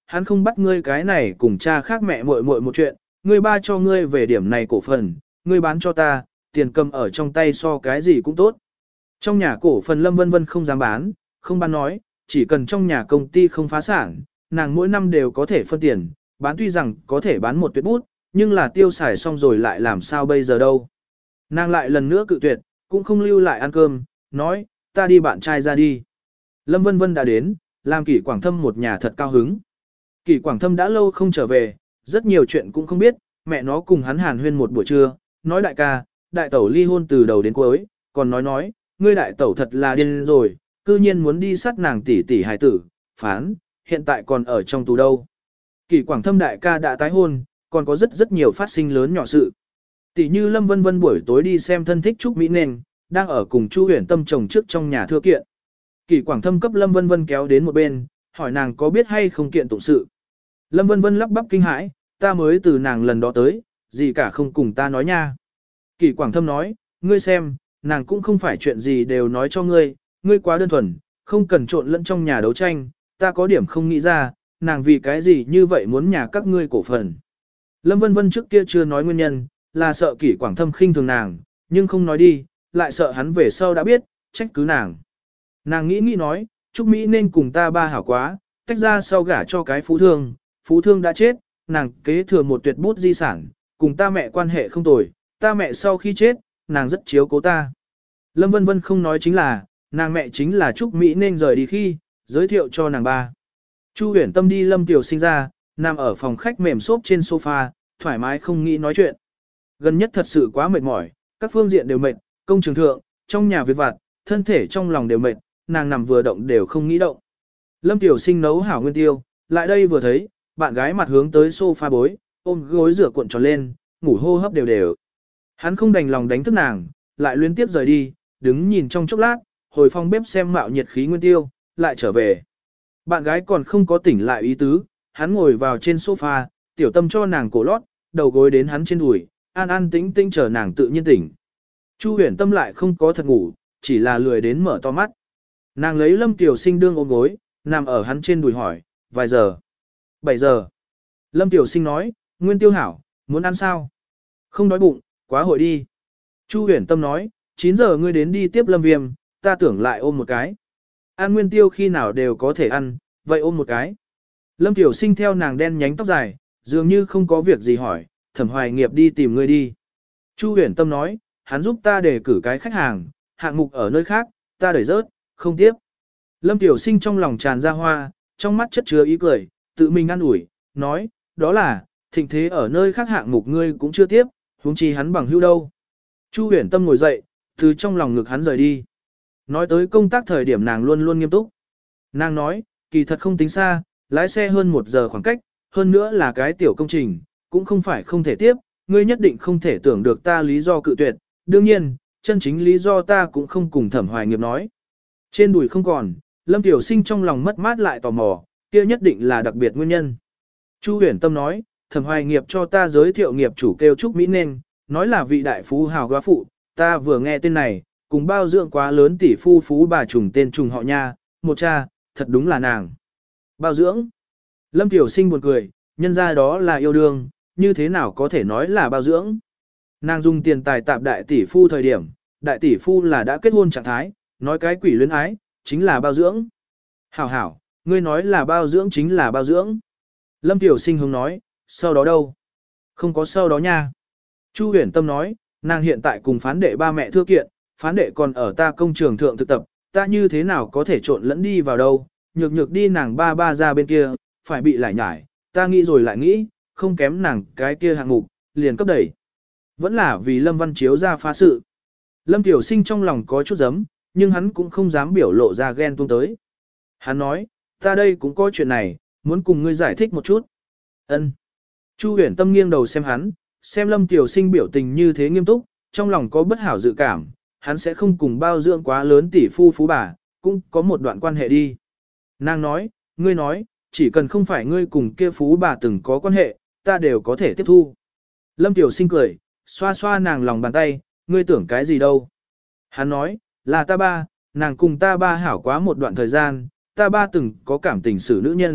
hắn không bắt ngươi cái này cùng cha khác mẹ muội muội một chuyện, ngươi ba cho ngươi về điểm này cổ phần, ngươi bán cho ta, tiền cầm ở trong tay so cái gì cũng tốt. Trong nhà cổ phần Lâm Vân Vân không dám bán, không bán nói, chỉ cần trong nhà công ty không phá sản, nàng mỗi năm đều có thể phân tiền, bán tuy rằng có thể bán một tuyệt bút, nhưng là tiêu xài xong rồi lại làm sao bây giờ đâu. Nàng lại lần nữa cự tuyệt, cũng không lưu lại ăn cơm, nói, ta đi bạn trai ra đi. Lâm Vân Vân đã đến, làm Kỷ Quảng Thâm một nhà thật cao hứng. Kỷ Quảng Thâm đã lâu không trở về, rất nhiều chuyện cũng không biết, mẹ nó cùng hắn hàn huyên một buổi trưa, nói đại ca, đại tẩu ly hôn từ đầu đến cuối, còn nói, ngươi đại tẩu thật là điên rồi, cư nhiên muốn đi sát nàng tỷ tỷ hài tử, phán, hiện tại còn ở trong tù đâu. Kỷ Quảng Thâm đại ca đã tái hôn, còn có rất nhiều phát sinh lớn nhỏ sự. Tỷ như Lâm Vân Vân buổi tối đi xem thân thích Trúc Mỹ Nên, đang ở cùng Chu Huyền Tâm chồng trước trong nhà thưa kiện. Kỷ Quảng Thâm cấp Lâm Vân Vân kéo đến một bên, hỏi nàng có biết hay không kiện tụng sự. Lâm Vân Vân lắp bắp kinh hãi, ta mới từ nàng lần đó tới, gì cả không cùng ta nói nha. Kỷ Quảng Thâm nói, ngươi xem, nàng cũng không phải chuyện gì đều nói cho ngươi, ngươi quá đơn thuần, không cần trộn lẫn trong nhà đấu tranh, ta có điểm không nghĩ ra, nàng vì cái gì như vậy muốn nhà các ngươi cổ phần. Lâm Vân Vân trước kia chưa nói nguyên nhân, là sợ Kỷ Quảng Thâm khinh thường nàng, nhưng không nói đi, lại sợ hắn về sau đã biết, trách cứ nàng. Nàng nghĩ nói, Trúc Mỹ nên cùng ta ba hảo quá, tách ra sau gả cho cái phú thương đã chết, nàng kế thừa một tuyệt bút di sản, cùng ta mẹ quan hệ không tồi, ta mẹ sau khi chết, nàng rất chiếu cố ta. Lâm Vân Vân không nói chính là, nàng mẹ chính là Trúc Mỹ nên rời đi khi, giới thiệu cho nàng ba. Chu Huyền Tâm đi Lâm Tiểu Sinh ra, nằm ở phòng khách mềm xốp trên sofa, thoải mái không nghĩ nói chuyện. Gần nhất thật sự quá mệt mỏi, các phương diện đều mệt, công trường thượng, trong nhà việc vặt, thân thể trong lòng đều mệt, nàng nằm vừa động đều không nghĩ động. Lâm Tiểu Sinh nấu hảo nguyên tiêu, lại đây vừa thấy, bạn gái mặt hướng tới sofa bối, ôm gối rửa cuộn tròn lên, ngủ hô hấp đều đều. Hắn không đành lòng đánh thức nàng, lại liên tiếp rời đi, đứng nhìn trong chốc lát, hồi phòng bếp xem mạo nhiệt khí nguyên tiêu, lại trở về. Bạn gái còn không có tỉnh lại ý tứ, hắn ngồi vào trên sofa, Tiểu Tâm cho nàng cổ lót, đầu gối đến hắn trên đùi, an an tĩnh tĩnh chờ nàng tự nhiên tỉnh. Chu Huyền Tâm lại không có thật ngủ, chỉ là lười đến mở to mắt. Nàng lấy Lâm Tiểu Sinh đương ôm gối, nằm ở hắn trên đùi hỏi, vài giờ? 7 giờ. Lâm Tiểu Sinh nói, Nguyên Tiêu hảo, muốn ăn sao? Không đói bụng, quá hội đi. Chu Huyền Tâm nói, 9 giờ ngươi đến đi tiếp Lâm Viêm, ta tưởng lại ôm một cái. Ăn Nguyên Tiêu khi nào đều có thể ăn, vậy ôm một cái. Lâm Tiểu Sinh theo nàng đen nhánh tóc dài, dường như không có việc gì hỏi, Thẩm Hoài Nghiệp đi tìm ngươi đi. Chu Huyền Tâm nói, hắn giúp ta đề cử cái khách hàng, hạng mục ở nơi khác, ta đẩy rớt, không tiếp. Lâm Tiểu Sinh trong lòng tràn ra hoa, trong mắt chất chứa ý cười, tự mình ăn ủi, nói, đó là, thịnh thế ở nơi khác hạng mục ngươi cũng chưa tiếp, huống chi hắn bằng hữu đâu. Chu Huyền Tâm ngồi dậy, từ trong lòng ngực hắn rời đi. Nói tới công tác thời điểm nàng luôn luôn nghiêm túc. Nàng nói, kỳ thật không tính xa, lái xe hơn 1 giờ khoảng cách, hơn nữa là cái tiểu công trình, cũng không phải không thể tiếp, ngươi nhất định không thể tưởng được ta lý do cự tuyệt, đương nhiên, chân chính lý do ta cũng không cùng Thẩm Hoài Nghiệp nói. Trên đùi không còn, Lâm Tiểu Sinh trong lòng mất mát lại tò mò, kia nhất định là đặc biệt nguyên nhân. Chu Huyền Tâm nói, Thẩm Hoài Nghiệp cho ta giới thiệu nghiệp chủ kêu Trúc Mỹ Nên, nói là vị đại phú hào góa phụ, ta vừa nghe tên này, cùng bao dưỡng quá lớn tỷ phu phú bà trùng tên trùng họ nha, một cha, thật đúng là nàng. Bao dưỡng. Lâm Tiểu Sinh buồn cười, nhân ra đó là yêu đương, như thế nào có thể nói là bao dưỡng. Nàng dùng tiền tài tạp đại tỷ phu thời điểm, đại tỷ phu là đã kết hôn trạng thái, nói cái quỷ luyến ái, chính là bao dưỡng. Hảo hảo, ngươi nói là bao dưỡng chính là bao dưỡng. Lâm Tiểu Sinh hướng nói, sau đó đâu? Không có sau đó nha. Chu Huyền Tâm nói, nàng hiện tại cùng phán đệ ba mẹ thưa kiện, phán đệ còn ở ta công trường thượng thực tập, ta như thế nào có thể trộn lẫn đi vào đâu, nhược nhược đi nàng ba ra bên kia, phải bị lại nhải, ta nghĩ rồi lại nghĩ, không kém nàng cái kia hạng mục, liền cấp đẩy. Vẫn là vì Lâm Văn Chiếu ra phá sự. Lâm Tiểu Sinh trong lòng có chút giấm, nhưng hắn cũng không dám biểu lộ ra ghen tuông tới. Hắn nói, ta đây cũng có chuyện này, muốn cùng ngươi giải thích một chút. Ân. Chu Huyền Tâm nghiêng đầu xem hắn, xem Lâm Tiểu Sinh biểu tình như thế nghiêm túc, trong lòng có bất hảo dự cảm, hắn sẽ không cùng bao dưỡng quá lớn tỷ phu phú bà, cũng có một đoạn quan hệ đi. Nàng nói, ngươi nói, chỉ cần không phải ngươi cùng kia phú bà từng có quan hệ, ta đều có thể tiếp thu. Lâm Tiểu Sinh cười, xoa xoa nàng lòng bàn tay, ngươi tưởng cái gì đâu. Hắn nói, là ta ba, nàng cùng ta ba hảo quá một đoạn thời gian, ta ba từng có cảm tình xử nữ nhân,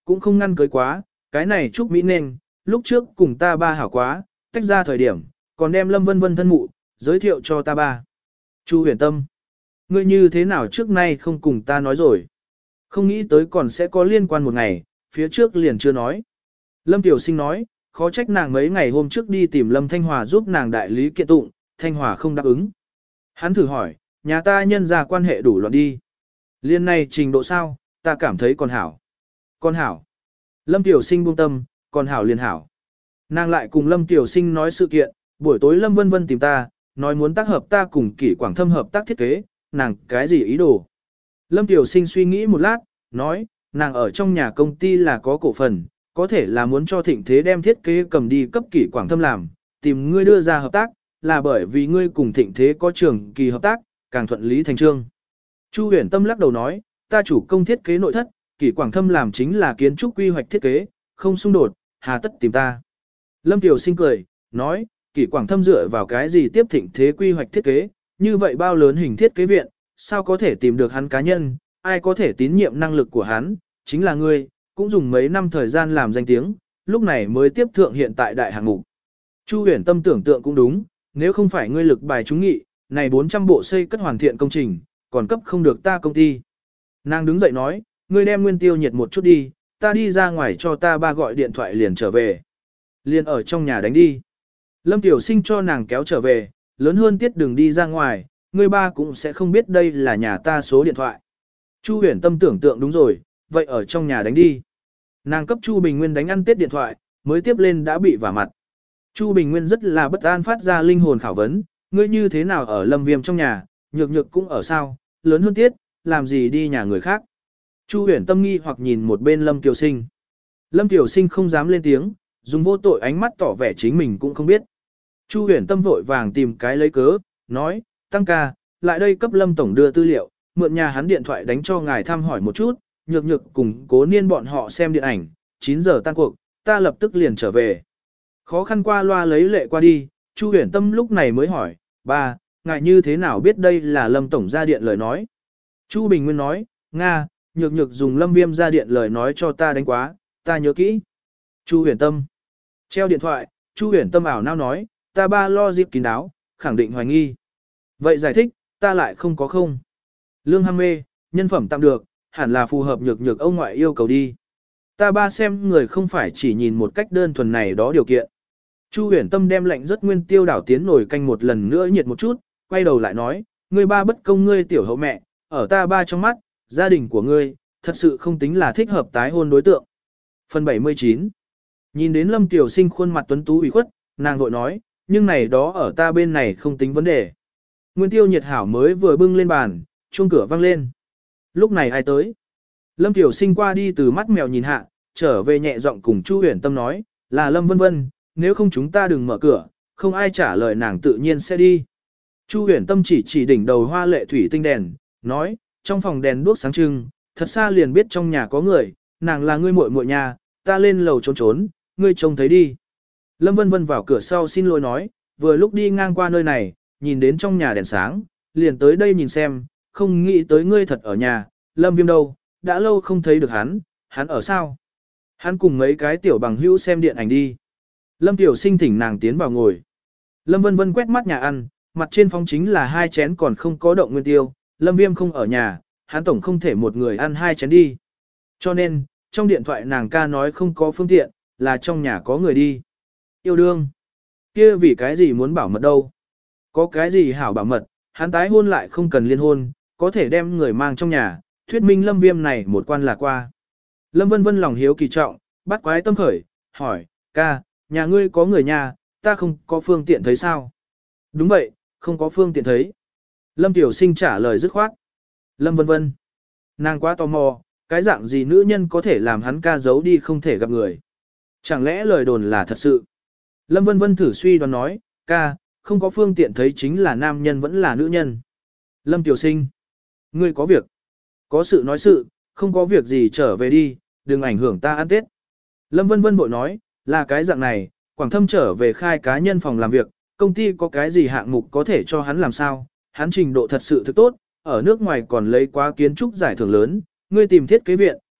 cũng không ngăn cưới quá, cái này Trúc Mỹ nên, lúc trước cùng ta ba hảo quá, tách ra thời điểm, còn đem Lâm Vân Vân thân mụ, giới thiệu cho ta ba. Chu Huyền Tâm, ngươi như thế nào trước nay không cùng ta nói rồi. Không nghĩ tới còn sẽ có liên quan một ngày, phía trước liền chưa nói. Lâm Tiểu Sinh nói, khó trách nàng mấy ngày hôm trước đi tìm Lâm Thanh Hòa giúp nàng đại lý kiện tụng, Thanh Hòa không đáp ứng. Hắn thử hỏi, nhà ta nhân ra quan hệ đủ loạn đi. Liên này trình độ sao, ta cảm thấy còn hảo. Còn hảo. Lâm Tiểu Sinh buông tâm, còn hảo liền hảo. Nàng lại cùng Lâm Tiểu Sinh nói sự kiện, buổi tối Lâm Vân Vân tìm ta, nói muốn tác hợp ta cùng Kỷ Quảng Thâm hợp tác thiết kế, nàng cái gì ý đồ. Lâm Tiểu Sinh suy nghĩ một lát, nói, nàng ở trong nhà công ty là có cổ phần, có thể là muốn cho Thịnh Thế đem thiết kế cầm đi cấp Kỷ Quảng Thâm làm, tìm ngươi đưa ra hợp tác, là bởi vì ngươi cùng Thịnh Thế có trường kỳ hợp tác, càng thuận lý thành trương. Chu Huyền Tâm lắc đầu nói, ta chủ công thiết kế nội thất, Kỷ Quảng Thâm làm chính là kiến trúc quy hoạch thiết kế, không xung đột, hà tất tìm ta. Lâm Tiểu Sinh cười, nói, Kỷ Quảng Thâm dựa vào cái gì tiếp Thịnh Thế quy hoạch thiết kế, như vậy bao lớn hình thiết kế viện, sao có thể tìm được hắn cá nhân, ai có thể tín nhiệm năng lực của hắn, chính là ngươi, cũng dùng mấy năm thời gian làm danh tiếng, lúc này mới tiếp thượng hiện tại đại hạng mục. Chu Huyền Tâm tưởng tượng cũng đúng, nếu không phải ngươi lực bài trúng nghị, này 400 bộ xây cất hoàn thiện công trình, còn cấp không được ta công ty. Nàng đứng dậy nói, ngươi đem Nguyên Tiêu nhiệt một chút đi, ta đi ra ngoài cho ta ba gọi điện thoại liền trở về. Liền ở trong nhà đánh đi. Lâm Tiểu Sinh cho nàng kéo trở về, lớn hơn tiết đừng đi ra ngoài, ngươi ba cũng sẽ không biết đây là nhà ta số điện thoại. Chu Huyền Tâm tưởng tượng đúng rồi, vậy ở trong nhà đánh đi. Nàng cấp Chu Bình Nguyên đánh ăn tết điện thoại, mới tiếp lên đã bị vả mặt. Chu Bình Nguyên rất là bất an phát ra linh hồn khảo vấn, ngươi như thế nào ở Lâm Viêm trong nhà, nhược nhược cũng ở sao, lớn hơn tiết, làm gì đi nhà người khác. Chu Huyền Tâm nghi hoặc nhìn một bên Lâm Kiều Sinh. Lâm Kiều Sinh không dám lên tiếng, dùng vô tội ánh mắt tỏ vẻ chính mình cũng không biết. Chu Huyền Tâm vội vàng tìm cái lấy cớ, nói, Tăng ca, lại đây cấp Lâm Tổng đưa tư liệu, mượn nhà hắn điện thoại đánh cho ngài thăm hỏi một chút, nhược nhược cùng Cố Niên bọn họ xem điện ảnh, 9 giờ tan cuộc, ta lập tức liền trở về. Khó khăn qua loa lấy lệ qua đi, Chu Huyền Tâm lúc này mới hỏi, ba, ngài như thế nào biết đây là Lâm Tổng ra điện lời nói. Chu Bình Nguyên nói, Nga, nhược nhược dùng Lâm Viêm ra điện lời nói cho ta đánh quá, ta nhớ kỹ. Chu Huyền Tâm treo điện thoại, Chu Huyền Tâm ảo nao nói, ta ba lo dịp kín đáo, khẳng định hoài nghi. Vậy giải thích, ta lại không có không. Lương ham mê, nhân phẩm tạm được, hẳn là phù hợp nhược nhược ông ngoại yêu cầu đi. Ta ba xem người không phải chỉ nhìn một cách đơn thuần này đó điều kiện. Chu Huyền Tâm đem lạnh rất Nguyên Tiêu đảo tiến nồi canh một lần nữa nhiệt một chút, quay đầu lại nói, ngươi ba bất công ngươi tiểu hậu mẹ, ở ta ba trong mắt, gia đình của ngươi, thật sự không tính là thích hợp tái hôn đối tượng. Phần 79. Nhìn đến Lâm Tiểu Sinh khuôn mặt tuấn tú ủy khuất, nàng vội nói, nhưng này đó ở ta bên này không tính vấn đề. Nguyên Tiêu nhiệt hảo mới vừa bưng lên bàn, chuông cửa vang lên. Lúc này ai tới? Lâm Tiểu Sinh qua đi từ mắt mèo nhìn hạ, trở về nhẹ giọng cùng Chu Huyền Tâm nói, là Lâm Vân Vân, nếu không chúng ta đừng mở cửa, không ai trả lời nàng tự nhiên sẽ đi. Chu Huyền Tâm chỉ đỉnh đầu hoa lệ thủy tinh đèn, nói, trong phòng đèn đuốc sáng trưng, thật xa liền biết trong nhà có người, nàng là ngươi muội muội nhà, ta lên lầu trốn trốn, ngươi trông thấy đi. Lâm Vân Vân vào cửa sau xin lỗi nói, vừa lúc đi ngang qua nơi này, nhìn đến trong nhà đèn sáng, liền tới đây nhìn xem, không nghĩ tới ngươi thật ở nhà, Lâm Viêm đâu, đã lâu không thấy được hắn ở sao? Hắn cùng mấy cái tiểu bằng hữu xem điện ảnh đi. Lâm Tiểu Sinh thỉnh nàng tiến vào ngồi. Lâm Vân Vân quét mắt nhà ăn, mặt trên phóng chính là 2 chén còn không có động Nguyên Tiêu, Lâm Viêm không ở nhà, hắn tổng không thể một người ăn 2 chén đi. Cho nên, trong điện thoại nàng ca nói không có phương tiện, là trong nhà có người đi. Yêu đương. Kia vì cái gì muốn bảo mật đâu? Có cái gì hảo bảo mật, hắn tái hôn lại không cần liên hôn, có thể đem người mang trong nhà, thuyết minh Lâm Viêm này một quan là qua. Lâm Vân Vân lòng hiếu kỳ trọng, bắt quái tâm khởi, hỏi, ca, nhà ngươi có người nhà, ta không có phương tiện thấy sao? Đúng vậy, không có phương tiện thấy. Lâm Tiểu Sinh trả lời dứt khoát. Lâm Vân Vân. Nàng quá tò mò, cái dạng gì nữ nhân có thể làm hắn ca giấu đi không thể gặp người. Chẳng lẽ lời đồn là thật sự? Lâm Vân Vân thử suy đoán nói, ca, không có phương tiện thấy chính là nam nhân vẫn là nữ nhân. Lâm Tiểu Sinh. Ngươi có việc. Có sự nói sự, không có việc gì trở về đi, đừng ảnh hưởng ta ăn Tết. Lâm Vân Vân bội nói, là cái dạng này, Quảng Thâm trở về khai cá nhân phòng làm việc, công ty có cái gì hạng mục có thể cho hắn làm sao, hắn trình độ thật sự thực tốt, ở nước ngoài còn lấy quá kiến trúc giải thưởng lớn, ngươi tìm thiết kế viện,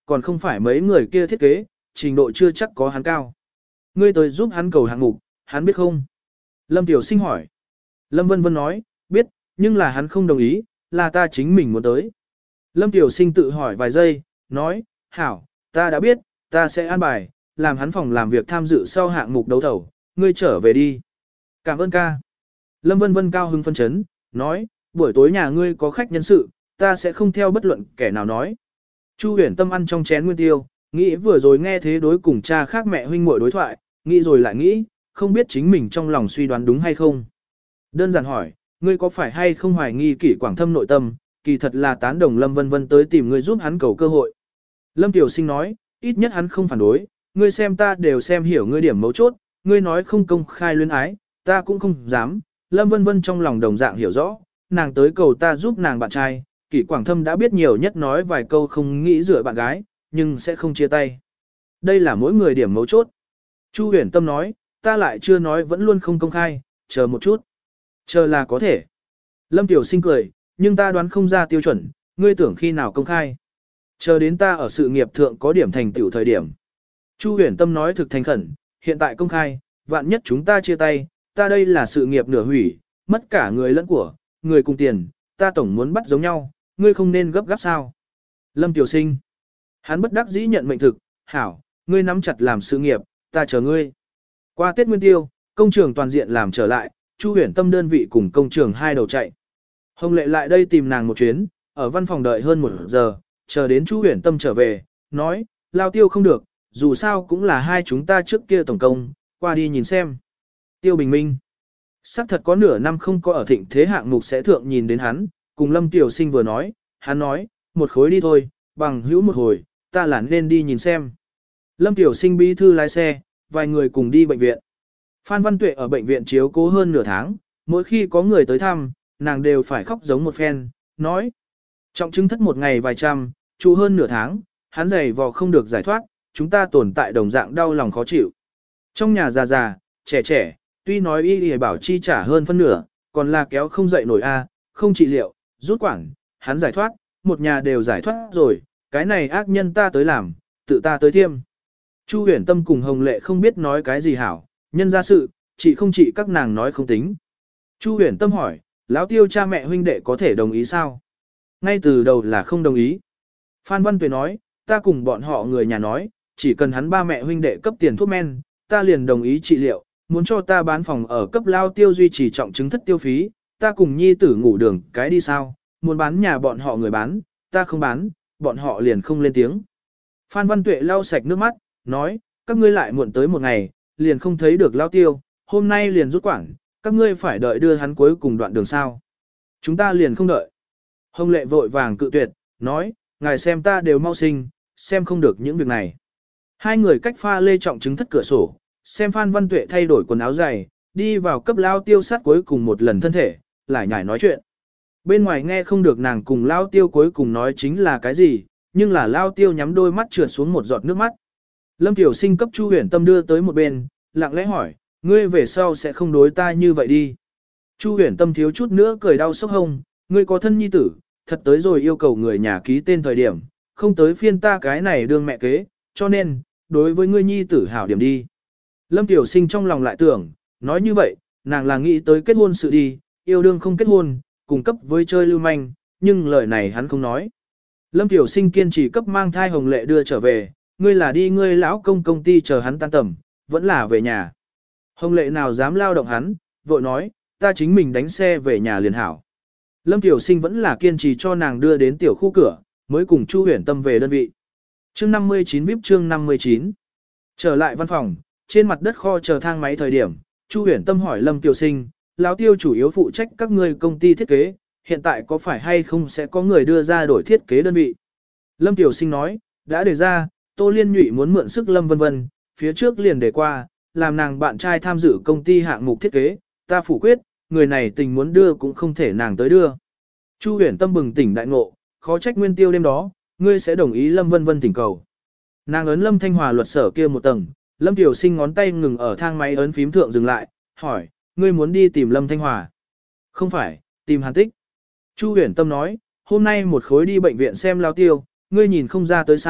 còn không phải mấy người kia thiết kế, trình độ chưa chắc có hắn cao. Ngươi tới giúp hắn cầu hạng mục, hắn biết không? Lâm Tiểu Sinh hỏi. Lâm Vân Vân nói, biết, nhưng là hắn không đồng ý, là ta chính mình muốn tới. Lâm Tiểu Sinh tự hỏi vài giây, nói, hảo, ta đã biết, ta sẽ an bài, làm hắn phòng làm việc tham dự sau hạng mục đấu thầu, ngươi trở về đi. Cảm ơn ca. Lâm Vân Vân cao hứng phân chấn, nói, buổi tối nhà ngươi có khách nhân sự, ta sẽ không theo bất luận kẻ nào nói. Chu Huyền Tâm ăn trong chén nguyên tiêu, nghĩ vừa rồi nghe thế đối cùng cha khác mẹ huynh muội đối thoại, nghĩ rồi lại nghĩ, không biết chính mình trong lòng suy đoán đúng hay không. Đơn giản hỏi, ngươi có phải hay không hoài nghi Kỷ Quảng Thâm nội tâm, kỳ thật là tán đồng Lâm Vân Vân tới tìm ngươi giúp hắn cầu cơ hội. Lâm Tiểu Sinh nói, ít nhất hắn không phản đối, ngươi xem ta đều xem hiểu ngươi điểm mấu chốt, ngươi nói không công khai luyến ái, ta cũng không dám. Lâm Vân Vân trong lòng đồng dạng hiểu rõ, nàng tới cầu ta giúp nàng bạn trai, Kỷ Quảng Thâm đã biết nhiều nhất nói vài câu không nghĩ rửa bạn gái, nhưng sẽ không chia tay. Đây là mỗi người điểm mấu chốt. Chu Huyền Tâm nói, ta lại chưa nói vẫn luôn không công khai, chờ một chút. Chờ là có thể. Lâm Tiểu Sinh cười, nhưng ta đoán không ra tiêu chuẩn, ngươi tưởng khi nào công khai. Chờ đến ta ở sự nghiệp thượng có điểm thành tựu thời điểm. Chu Huyền Tâm nói thực thành khẩn, hiện tại công khai, vạn nhất chúng ta chia tay, ta đây là sự nghiệp nửa hủy, mất cả người lẫn của, người cùng tiền, ta tổng muốn bắt giống nhau, ngươi không nên gấp gáp sao. Lâm Tiểu Sinh. Hắn bất đắc dĩ nhận mệnh thực, hảo, ngươi nắm chặt làm sự nghiệp, ta chờ ngươi. Qua Tết Nguyên Tiêu, công trường toàn diện làm trở lại, Chu Huyền Tâm đơn vị cùng công trường hai đầu chạy. Hồng Lệ lại đây tìm nàng một chuyến, ở văn phòng đợi hơn 1 giờ, chờ đến Chu Huyền Tâm trở về, nói, lao Tiêu không được, dù sao cũng là hai chúng ta trước kia tổng công, qua đi nhìn xem. Tiêu Bình Minh. Sắc thật có nửa năm không có ở thịnh thế hạng mục sẽ thượng nhìn đến hắn, cùng Lâm Tiểu Sinh vừa nói, hắn nói, một khối đi thôi, bằng hữu một hồi, ta là nên đi nhìn xem. Lâm Tiểu Sinh bí thư lái xe, vài người cùng đi bệnh viện. Phan Văn Tuệ ở bệnh viện chiếu cố hơn nửa tháng, mỗi khi có người tới thăm, nàng đều phải khóc giống một phen, nói. Trọng chứng thất một ngày vài trăm, trụ hơn nửa tháng, hắn giày vò không được giải thoát, chúng ta tồn tại đồng dạng đau lòng khó chịu. Trong nhà già già, trẻ trẻ, tuy nói y bảo chi trả hơn phân nửa, còn là kéo không dậy nổi a, không trị liệu, rút quản, hắn giải thoát, một nhà đều giải thoát rồi, cái này ác nhân ta tới làm, tự ta tới thiêm. Chu Huyền Tâm cùng Hồng Lệ không biết nói cái gì hảo, nhân ra sự, chị không chị các nàng nói không tính. Chu Huyền Tâm hỏi, lão Tiêu cha mẹ huynh đệ có thể đồng ý sao? Ngay từ đầu là không đồng ý. Phan Văn Tuệ nói, ta cùng bọn họ người nhà nói, chỉ cần hắn ba mẹ huynh đệ cấp tiền thuốc men, ta liền đồng ý trị liệu, muốn cho ta bán phòng ở cấp lao Tiêu duy trì trọng chứng thất tiêu phí, ta cùng nhi tử ngủ đường cái đi sao, muốn bán nhà bọn họ người bán, ta không bán, bọn họ liền không lên tiếng. Phan Văn Tuệ lau sạch nước mắt, nói, các ngươi lại muộn tới một ngày, liền không thấy được lao Tiêu, hôm nay liền rút quảng, các ngươi phải đợi đưa hắn cuối cùng đoạn đường sao. Chúng ta liền không đợi. Hồng Lệ vội vàng cự tuyệt, nói, ngài xem ta đều mau sinh, xem không được những việc này. Hai người cách pha lê trọng chứng thất cửa sổ, xem Phan Văn Tuệ thay đổi quần áo dày, đi vào cấp lao Tiêu sát cuối cùng một lần thân thể, lại nhảy nói chuyện. Bên ngoài nghe không được nàng cùng lao Tiêu cuối cùng nói chính là cái gì, nhưng là lao Tiêu nhắm đôi mắt trượt xuống một giọt nước mắt. Lâm Tiểu Sinh cấp Chu Huyền Tâm đưa tới một bên, lặng lẽ hỏi, ngươi về sau sẽ không đối ta như vậy đi. Chu Huyền Tâm thiếu chút nữa cười đau sốc hông, ngươi có thân nhi tử, thật tới rồi yêu cầu người nhà ký tên thời điểm, không tới phiên ta cái này đương mẹ kế, cho nên, đối với ngươi nhi tử hảo điểm đi. Lâm Tiểu Sinh trong lòng lại tưởng, nói như vậy, nàng là nghĩ tới kết hôn sự đi, yêu đương không kết hôn, cùng cấp với chơi lưu manh, nhưng lời này hắn không nói. Lâm Tiểu Sinh kiên trì cấp mang thai Hồng Lệ đưa trở về, ngươi là đi ngươi lão công ty chờ hắn tan tầm, vẫn là về nhà. Hồng Lệ nào dám lao động hắn, vội nói, ta chính mình đánh xe về nhà liền hảo. Lâm Tiểu Sinh vẫn là kiên trì cho nàng đưa đến tiểu khu cửa, mới cùng Chu Huyền Tâm về đơn vị. Chương 59 VIP chương 59. Trở lại văn phòng, trên mặt đất kho chờ thang máy thời điểm, Chu Huyền Tâm hỏi Lâm Tiểu Sinh, lão Tiêu chủ yếu phụ trách các ngươi công ty thiết kế, hiện tại có phải hay không sẽ có người đưa ra đổi thiết kế đơn vị. Lâm Tiểu Sinh nói, đã đề ra, Tô Liên Nhụy muốn mượn sức Lâm Vân Vân, phía trước liền đề qua, làm nàng bạn trai tham dự công ty hạng mục thiết kế, ta phủ quyết, người này tình muốn đưa cũng không thể nàng tới đưa. Chu Huyền Tâm bừng tỉnh đại ngộ, khó trách Nguyên Tiêu đêm đó, ngươi sẽ đồng ý Lâm Vân Vân thỉnh cầu. Nàng ấn Lâm Thanh Hòa luật sở kia một tầng, Lâm Tiểu Sinh ngón tay ngừng ở thang máy ấn phím thượng dừng lại, hỏi, ngươi muốn đi tìm Lâm Thanh Hòa? Không phải, tìm Hàn Tích. Chu Huyền Tâm nói, hôm nay một khối đi bệnh viện xem lao Tiêu, ngươi nhìn không ra tới sao,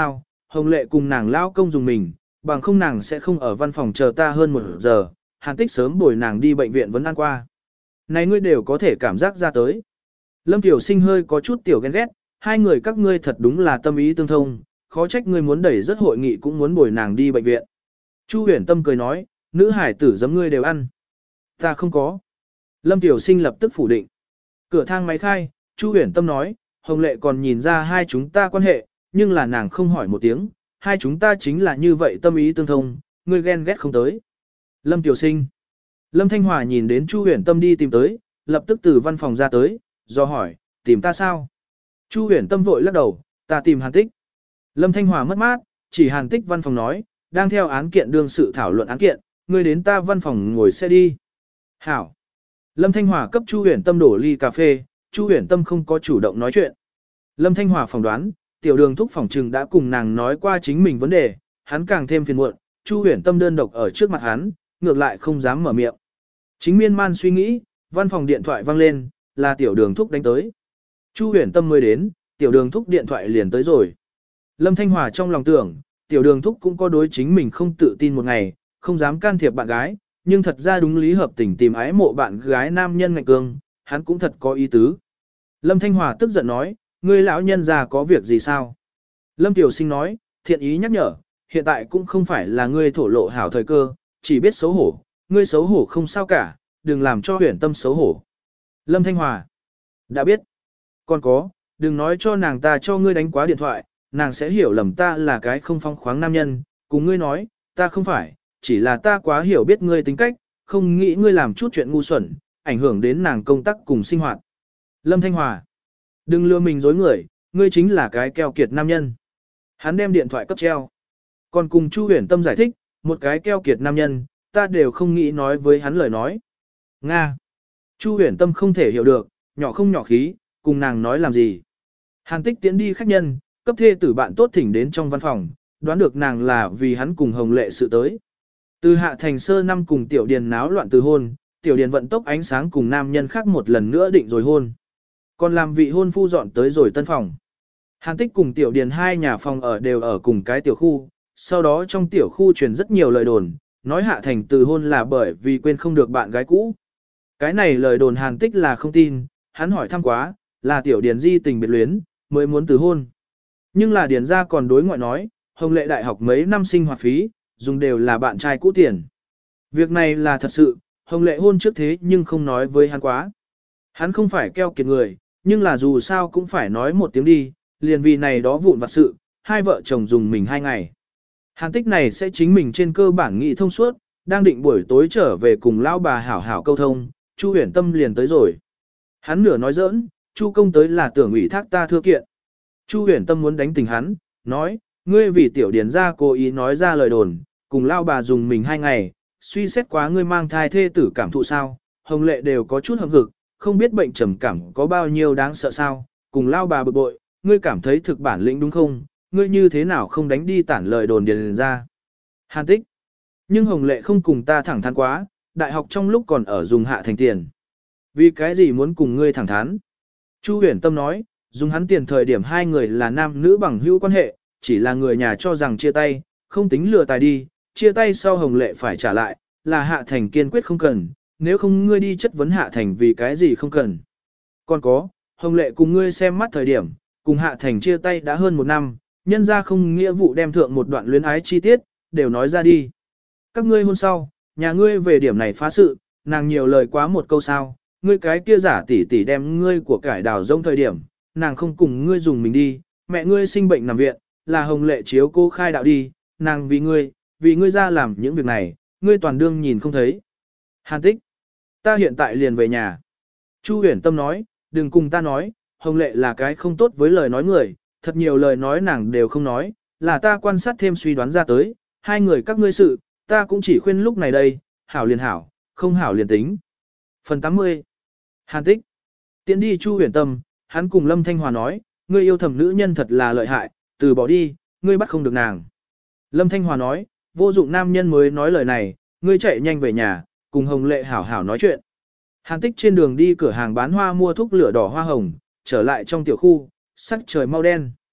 Hồng Lệ cùng nàng lao công dùng mình, bằng không nàng sẽ không ở văn phòng chờ ta hơn 1 giờ, Hàn Tích sớm bồi nàng đi bệnh viện vẫn ăn qua. Này ngươi đều có thể cảm giác ra tới. Lâm Tiểu Sinh hơi có chút tiểu ghen ghét, hai người các ngươi thật đúng là tâm ý tương thông, khó trách ngươi muốn đẩy rất hội nghị cũng muốn bồi nàng đi bệnh viện. Chu Huyền Tâm cười nói, nữ hải tử giấm ngươi đều ăn. Ta không có. Lâm Tiểu Sinh lập tức phủ định. Cửa thang máy khai, Chu Huyền Tâm nói, Hồng Lệ còn nhìn ra hai chúng ta quan hệ, nhưng là nàng không hỏi một tiếng, hai chúng ta chính là như vậy tâm ý tương thông, ngươi ghen ghét không tới. Lâm Tiểu Sinh. Lâm Thanh Hòa nhìn đến Chu Huyền Tâm đi tìm tới, lập tức từ văn phòng ra tới, do hỏi, tìm ta sao? Chu Huyền Tâm vội lắc đầu, ta tìm Hàn Tích. Lâm Thanh Hòa mất mát, chỉ Hàn Tích văn phòng nói, đang theo án kiện đương sự thảo luận án kiện, ngươi đến ta văn phòng ngồi xe đi. Hảo. Lâm Thanh Hòa cấp Chu Huyền Tâm đổ ly cà phê, Chu Huyền Tâm không có chủ động nói chuyện. Lâm Thanh Hòa phỏng đoán, tiểu đường thúc phỏng trừng đã cùng nàng nói qua chính mình vấn đề, hắn càng thêm phiền muộn, Chu Huyền Tâm đơn độc ở trước mặt hắn, ngược lại không dám mở miệng. Chính miên man suy nghĩ, văn phòng điện thoại vang lên, là tiểu đường thúc đánh tới. Chu Huyền Tâm mới đến, tiểu đường thúc điện thoại liền tới rồi. Lâm Thanh Hòa trong lòng tưởng, tiểu đường thúc cũng có đối chính mình không tự tin một ngày, không dám can thiệp bạn gái, nhưng thật ra đúng lý hợp tình tìm ái mộ bạn gái nam nhân ngạnh cương, hắn cũng thật có ý tứ. Lâm Thanh Hòa tức giận nói, ngươi lão nhân già có việc gì sao? Lâm Tiểu Sinh nói, thiện ý nhắc nhở, hiện tại cũng không phải là ngươi thổ lộ hảo thời cơ, chỉ biết xấu hổ, ngươi xấu hổ không sao cả, đừng làm cho Huyền Tâm xấu hổ. Lâm Thanh Hòa, đã biết. Còn có, đừng nói cho nàng ta cho ngươi đánh quá điện thoại, nàng sẽ hiểu lầm ta là cái không phong khoáng nam nhân, cùng ngươi nói, ta không phải, chỉ là ta quá hiểu biết ngươi tính cách, không nghĩ ngươi làm chút chuyện ngu xuẩn, ảnh hưởng đến nàng công tác cùng sinh hoạt. Lâm Thanh Hòa, đừng lừa mình dối người, ngươi chính là cái keo kiệt nam nhân. Hắn đem điện thoại cấp treo. Còn cùng Chu Huyền Tâm giải thích, một cái keo kiệt nam nhân, ta đều không nghĩ nói với hắn lời nói. Nga. Chu Huyền Tâm không thể hiểu được, nhỏ không nhỏ khí, cùng nàng nói làm gì. Hàn Tích tiến đi khách nhân, cấp thê tử bạn tốt thỉnh đến trong văn phòng, đoán được nàng là vì hắn cùng Hồng Lệ sự tới. Từ Hạ Thành sơ năm cùng Tiểu Điền náo loạn từ hôn, Tiểu Điền vận tốc ánh sáng cùng nam nhân khác một lần nữa định rồi hôn. Còn làm vị hôn phu dọn tới rồi tân phòng. Hàn Tích cùng Tiểu Điền hai nhà phòng ở đều ở cùng cái tiểu khu, sau đó trong tiểu khu truyền rất nhiều lời đồn, nói Hạ Thành từ hôn là bởi vì quên không được bạn gái cũ. Cái này lời đồn Hàn Tích là không tin, hắn hỏi thăm quá, là Tiểu Điền di tình biệt luyến, mới muốn từ hôn. Nhưng là Điền ra còn đối ngoại nói, Hồng Lệ đại học mấy năm sinh hoạt phí, dùng đều là bạn trai cũ tiền. Việc này là thật sự, Hồng Lệ hôn trước thế nhưng không nói với hắn quá. Hắn không phải keo kiệt người, nhưng là dù sao cũng phải nói một tiếng đi, liền vì này đó vụn vặt sự, hai vợ chồng dùng mình 2 ngày. Hàn Tích này sẽ chính mình trên cơ bản nghị thông suốt, đang định buổi tối trở về cùng lão bà hảo hảo câu thông, Chu Huyền Tâm liền tới rồi. Hắn nửa nói giỡn, Chu công tới là tưởng ủy thác ta thưa kiện. Chu Huyền Tâm muốn đánh tình hắn, nói, ngươi vì Tiểu Điền ra cố ý nói ra lời đồn, cùng lão bà dùng mình 2 ngày, suy xét quá ngươi mang thai thê tử cảm thụ sao, Hồng Lệ đều có chút hậm hực, không biết bệnh trầm cảm có bao nhiêu đáng sợ sao, cùng lão bà bực bội, ngươi cảm thấy thực bản lĩnh đúng không, ngươi như thế nào không đánh đi tản lời đồn Điền ra. Hàn Tích, nhưng Hồng Lệ không cùng ta thẳng thắn quá, đại học trong lúc còn ở dùng Hạ Thành tiền. Vì cái gì muốn cùng ngươi thẳng thắn? Chu Huyền Tâm nói, dùng hắn tiền thời điểm hai người là nam nữ bằng hữu quan hệ, chỉ là người nhà cho rằng chia tay, không tính lừa tài đi, chia tay sau Hồng Lệ phải trả lại, là Hạ Thành kiên quyết không cần, nếu không ngươi đi chất vấn Hạ Thành vì cái gì không cần. Còn có, Hồng Lệ cùng ngươi xem mắt thời điểm, cùng Hạ Thành chia tay đã hơn 1 năm, nhân ra không nghĩa vụ đem thượng một đoạn luyến ái chi tiết, đều nói ra đi. Các ngươi hôn sau, nhà ngươi về điểm này phá sự, nàng nhiều lời quá một câu sao, ngươi cái kia giả tỷ tỷ đem ngươi của cải đào rông thời điểm, nàng không cùng ngươi dùng mình đi, mẹ ngươi sinh bệnh nằm viện, là Hồng Lệ chiếu cô khai đạo đi, nàng vì ngươi ra làm những việc này, ngươi toàn đương nhìn không thấy. Hàn Tích, ta hiện tại liền về nhà. Chu Huyền Tâm nói, đừng cùng ta nói, Hồng Lệ là cái không tốt với lời nói người, thật nhiều lời nói nàng đều không nói, là ta quan sát thêm suy đoán ra tới, hai người các ngươi sự, ta cũng chỉ khuyên lúc này đây, hảo liền hảo, không hảo liền tính. Phần 80. Hàn Tích, tiễn đi Chu Huyền Tâm, hắn cùng Lâm Thanh Hòa nói, ngươi yêu thầm nữ nhân thật là lợi hại, từ bỏ đi, ngươi bắt không được nàng. Lâm Thanh Hòa nói, vô dụng nam nhân mới nói lời này, ngươi chạy nhanh về nhà, cùng Hồng Lệ hảo hảo nói chuyện. Hàn Tích trên đường đi cửa hàng bán hoa mua thuốc lửa đỏ hoa hồng, trở lại trong tiểu khu, sắc trời mau đen.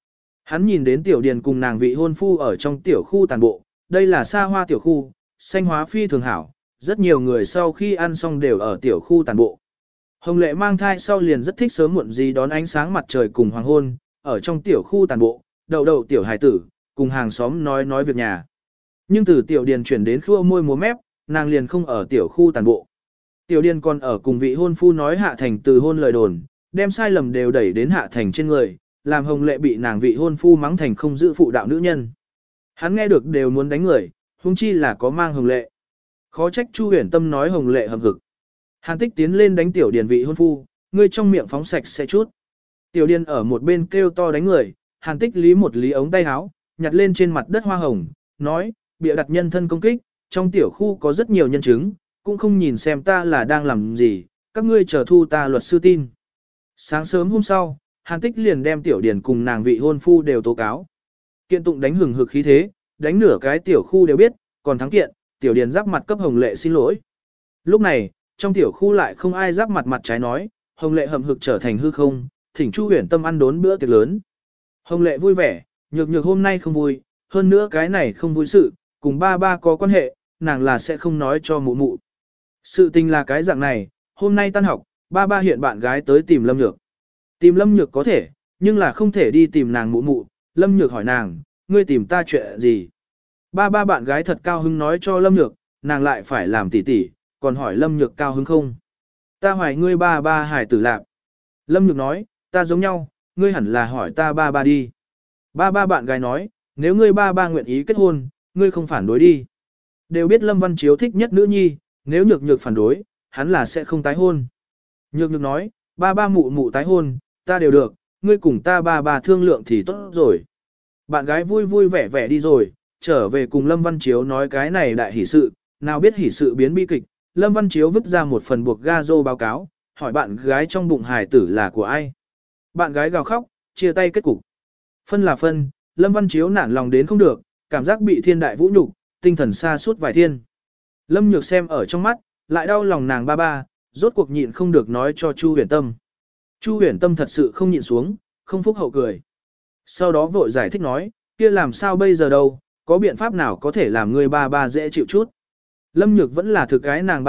Hắn nhìn đến tiểu điền cùng nàng vị hôn phu ở trong tiểu khu tàn bộ, đây là xa hoa tiểu khu, xanh hóa phi thường hảo, rất nhiều người sau khi ăn xong đều ở tiểu khu tàn bộ. Hồng Lệ mang thai sau liền rất thích sớm muộn gì đón ánh sáng mặt trời cùng hoàng hôn, ở trong tiểu khu tàn bộ, đậu tiểu hài tử, cùng hàng xóm nói việc nhà. Nhưng từ tiểu điền chuyển đến khua môi múa mép, nàng liền không ở tiểu khu tàn bộ. Tiểu điền còn ở cùng vị hôn phu nói Hạ Thành từ hôn lời đồn, đem sai lầm đều đẩy đến Hạ Thành trên người, làm Hồng Lệ bị nàng vị hôn phu mắng thành không giữ phụ đạo nữ nhân. Hắn nghe được đều muốn đánh người, huống chi là có mang Hồng Lệ. Khó trách Chu Huyền Tâm nói Hồng Lệ hầm hực. Hàn Tích tiến lên đánh tiểu điền vị hôn phu, ngươi trong miệng phóng sạch sẽ chút. Tiểu điền ở một bên kêu to đánh người, Hàn Tích lý ống tay áo, nhặt lên trên mặt đất hoa hồng, nói, bịa đặt nhân thân công kích, trong tiểu khu có rất nhiều nhân chứng, cũng không nhìn xem ta là đang làm gì, các ngươi chờ thu ta luật sư tin. Sáng sớm hôm sau, Hàn Tích liền đem tiểu điền cùng nàng vị hôn phu đều tố cáo. Kiện tụng đánh hừng hực khí thế, đánh nửa cái tiểu khu đều biết, còn thắng kiện, tiểu điền giáp mặt cấp Hồng Lệ xin lỗi. Lúc này, trong tiểu khu lại không ai giáp mặt trái nói, Hồng Lệ hầm hực trở thành hư không, thỉnh Chu Huyền Tâm ăn đốn bữa tiệc lớn. Hồng Lệ vui vẻ, nhược hôm nay không vui, hơn nữa cái này không vui sự, cùng ba có quan hệ, nàng là sẽ không nói cho mụ mụ. Sự tình là cái dạng này, hôm nay tan học, ba hiện bạn gái tới tìm Lâm Nhược. Tìm Lâm Nhược có thể, nhưng là không thể đi tìm nàng mụ mụ. Lâm Nhược hỏi nàng, ngươi tìm ta chuyện gì? Ba bạn gái thật cao hứng nói cho Lâm Nhược, nàng lại phải làm tỉ tỉ, còn hỏi Lâm Nhược cao hứng không? Ta hỏi ngươi ba hải tử lạc. Lâm Nhược nói, ta giống nhau, ngươi hẳn là hỏi ta ba đi. Ba bạn gái nói, nếu ngươi ba nguyện ý kết hôn, ngươi không phản đối đi. Đều biết Lâm Văn Chiếu thích nhất nữ nhi, nếu Nhược phản đối, hắn là sẽ không tái hôn. Nhược nói, ba mụ tái hôn, ta đều được, ngươi cùng ta ba thương lượng thì tốt rồi. Bạn gái vui vẻ đi rồi, trở về cùng Lâm Văn Chiếu nói cái này đại hỷ sự, nào biết hỷ sự biến bi kịch. Lâm Văn Chiếu vứt ra một phần buộc gazo báo cáo, hỏi bạn gái trong bụng hài tử là của ai. Bạn gái gào khóc, chia tay kết cục. Phân là phân, Lâm Văn Chiếu nản lòng đến không được, cảm giác bị thiên đại vũ nhục, tinh thần xa suốt vài thiên. Lâm Nhược xem ở trong mắt, lại đau lòng nàng ba, rốt cuộc nhịn không được nói cho Chu Huyền Tâm. Chu Huyền Tâm thật sự không nhịn xuống, không phúc hậu cười. Sau đó vội giải thích nói, kia làm sao bây giờ đâu, có biện pháp nào có thể làm người ba dễ chịu chút. Lâm Nhược vẫn là thực gái nàng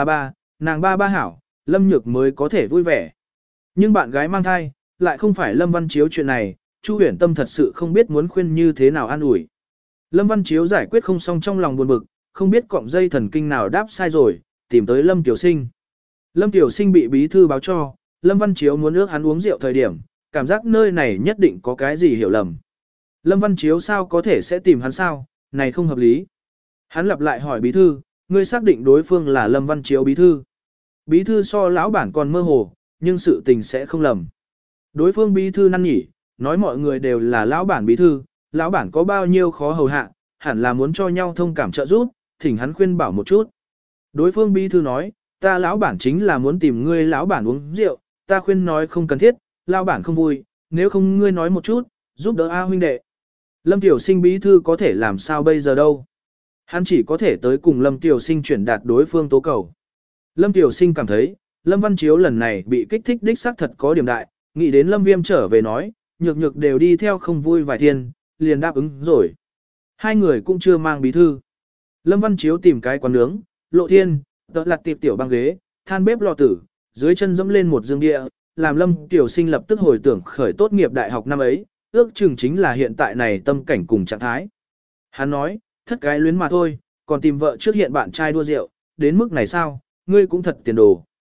ba hảo, Lâm Nhược mới có thể vui vẻ. Nhưng bạn gái mang thai, lại không phải Lâm Văn Chiếu chuyện này, Chu Huyền Tâm thật sự không biết muốn khuyên như thế nào an ủi. Lâm Văn Chiếu giải quyết không xong trong lòng buồn bực, không biết cọng dây thần kinh nào đáp sai rồi, tìm tới Lâm Tiểu Sinh. Lâm Tiểu Sinh bị bí thư báo cho, Lâm Văn Chiếu muốn ước hắn uống rượu thời điểm, cảm giác nơi này nhất định có cái gì hiểu lầm. Lâm Văn Chiếu sao có thể sẽ tìm hắn sao, này không hợp lý. Hắn lặp lại hỏi bí thư, ngươi xác định đối phương là Lâm Văn Chiếu bí thư. Bí thư so lão bản còn mơ hồ, nhưng sự tình sẽ không lầm. Đối phương bí thư năn nỉ, nói mọi người đều là lão bản bí thư, lão bản có bao nhiêu khó hầu hạ, hẳn là muốn cho nhau thông cảm trợ giúp, thỉnh hắn khuyên bảo một chút. Đối phương bí thư nói, ta lão bản chính là muốn tìm ngươi lão bản uống rượu, ta khuyên nói không cần thiết, lão bản không vui, nếu không ngươi nói một chút, giúp đỡ A huynh đệ. Lâm Tiểu Sinh bí thư có thể làm sao bây giờ đâu. Hắn chỉ có thể tới cùng Lâm Tiểu Sinh chuyển đạt đối phương tố cầu. Lâm Tiểu Sinh cảm thấy, Lâm Văn Chiếu lần này bị kích thích đích xác thật có điểm đại, nghĩ đến Lâm Viêm trở về nói, nhược đều đi theo không vui vài thiên, liền đáp ứng rồi. Hai người cũng chưa mang bí thư. Lâm Văn Chiếu tìm cái quán nướng, Lộ Thiên, tợ lặt tiệp tiểu băng ghế, than bếp lò tử, dưới chân dẫm lên một dương địa, làm Lâm Tiểu Sinh lập tức hồi tưởng khởi tốt nghiệp đại học năm ấy, ước chừng chính là hiện tại này tâm cảnh cùng trạng thái. Hắn nói, thất cái luyến mà thôi, còn tìm vợ trước hiện bạn trai đua rượu, đến mức này sao, ngươi cũng thật tiền đồ.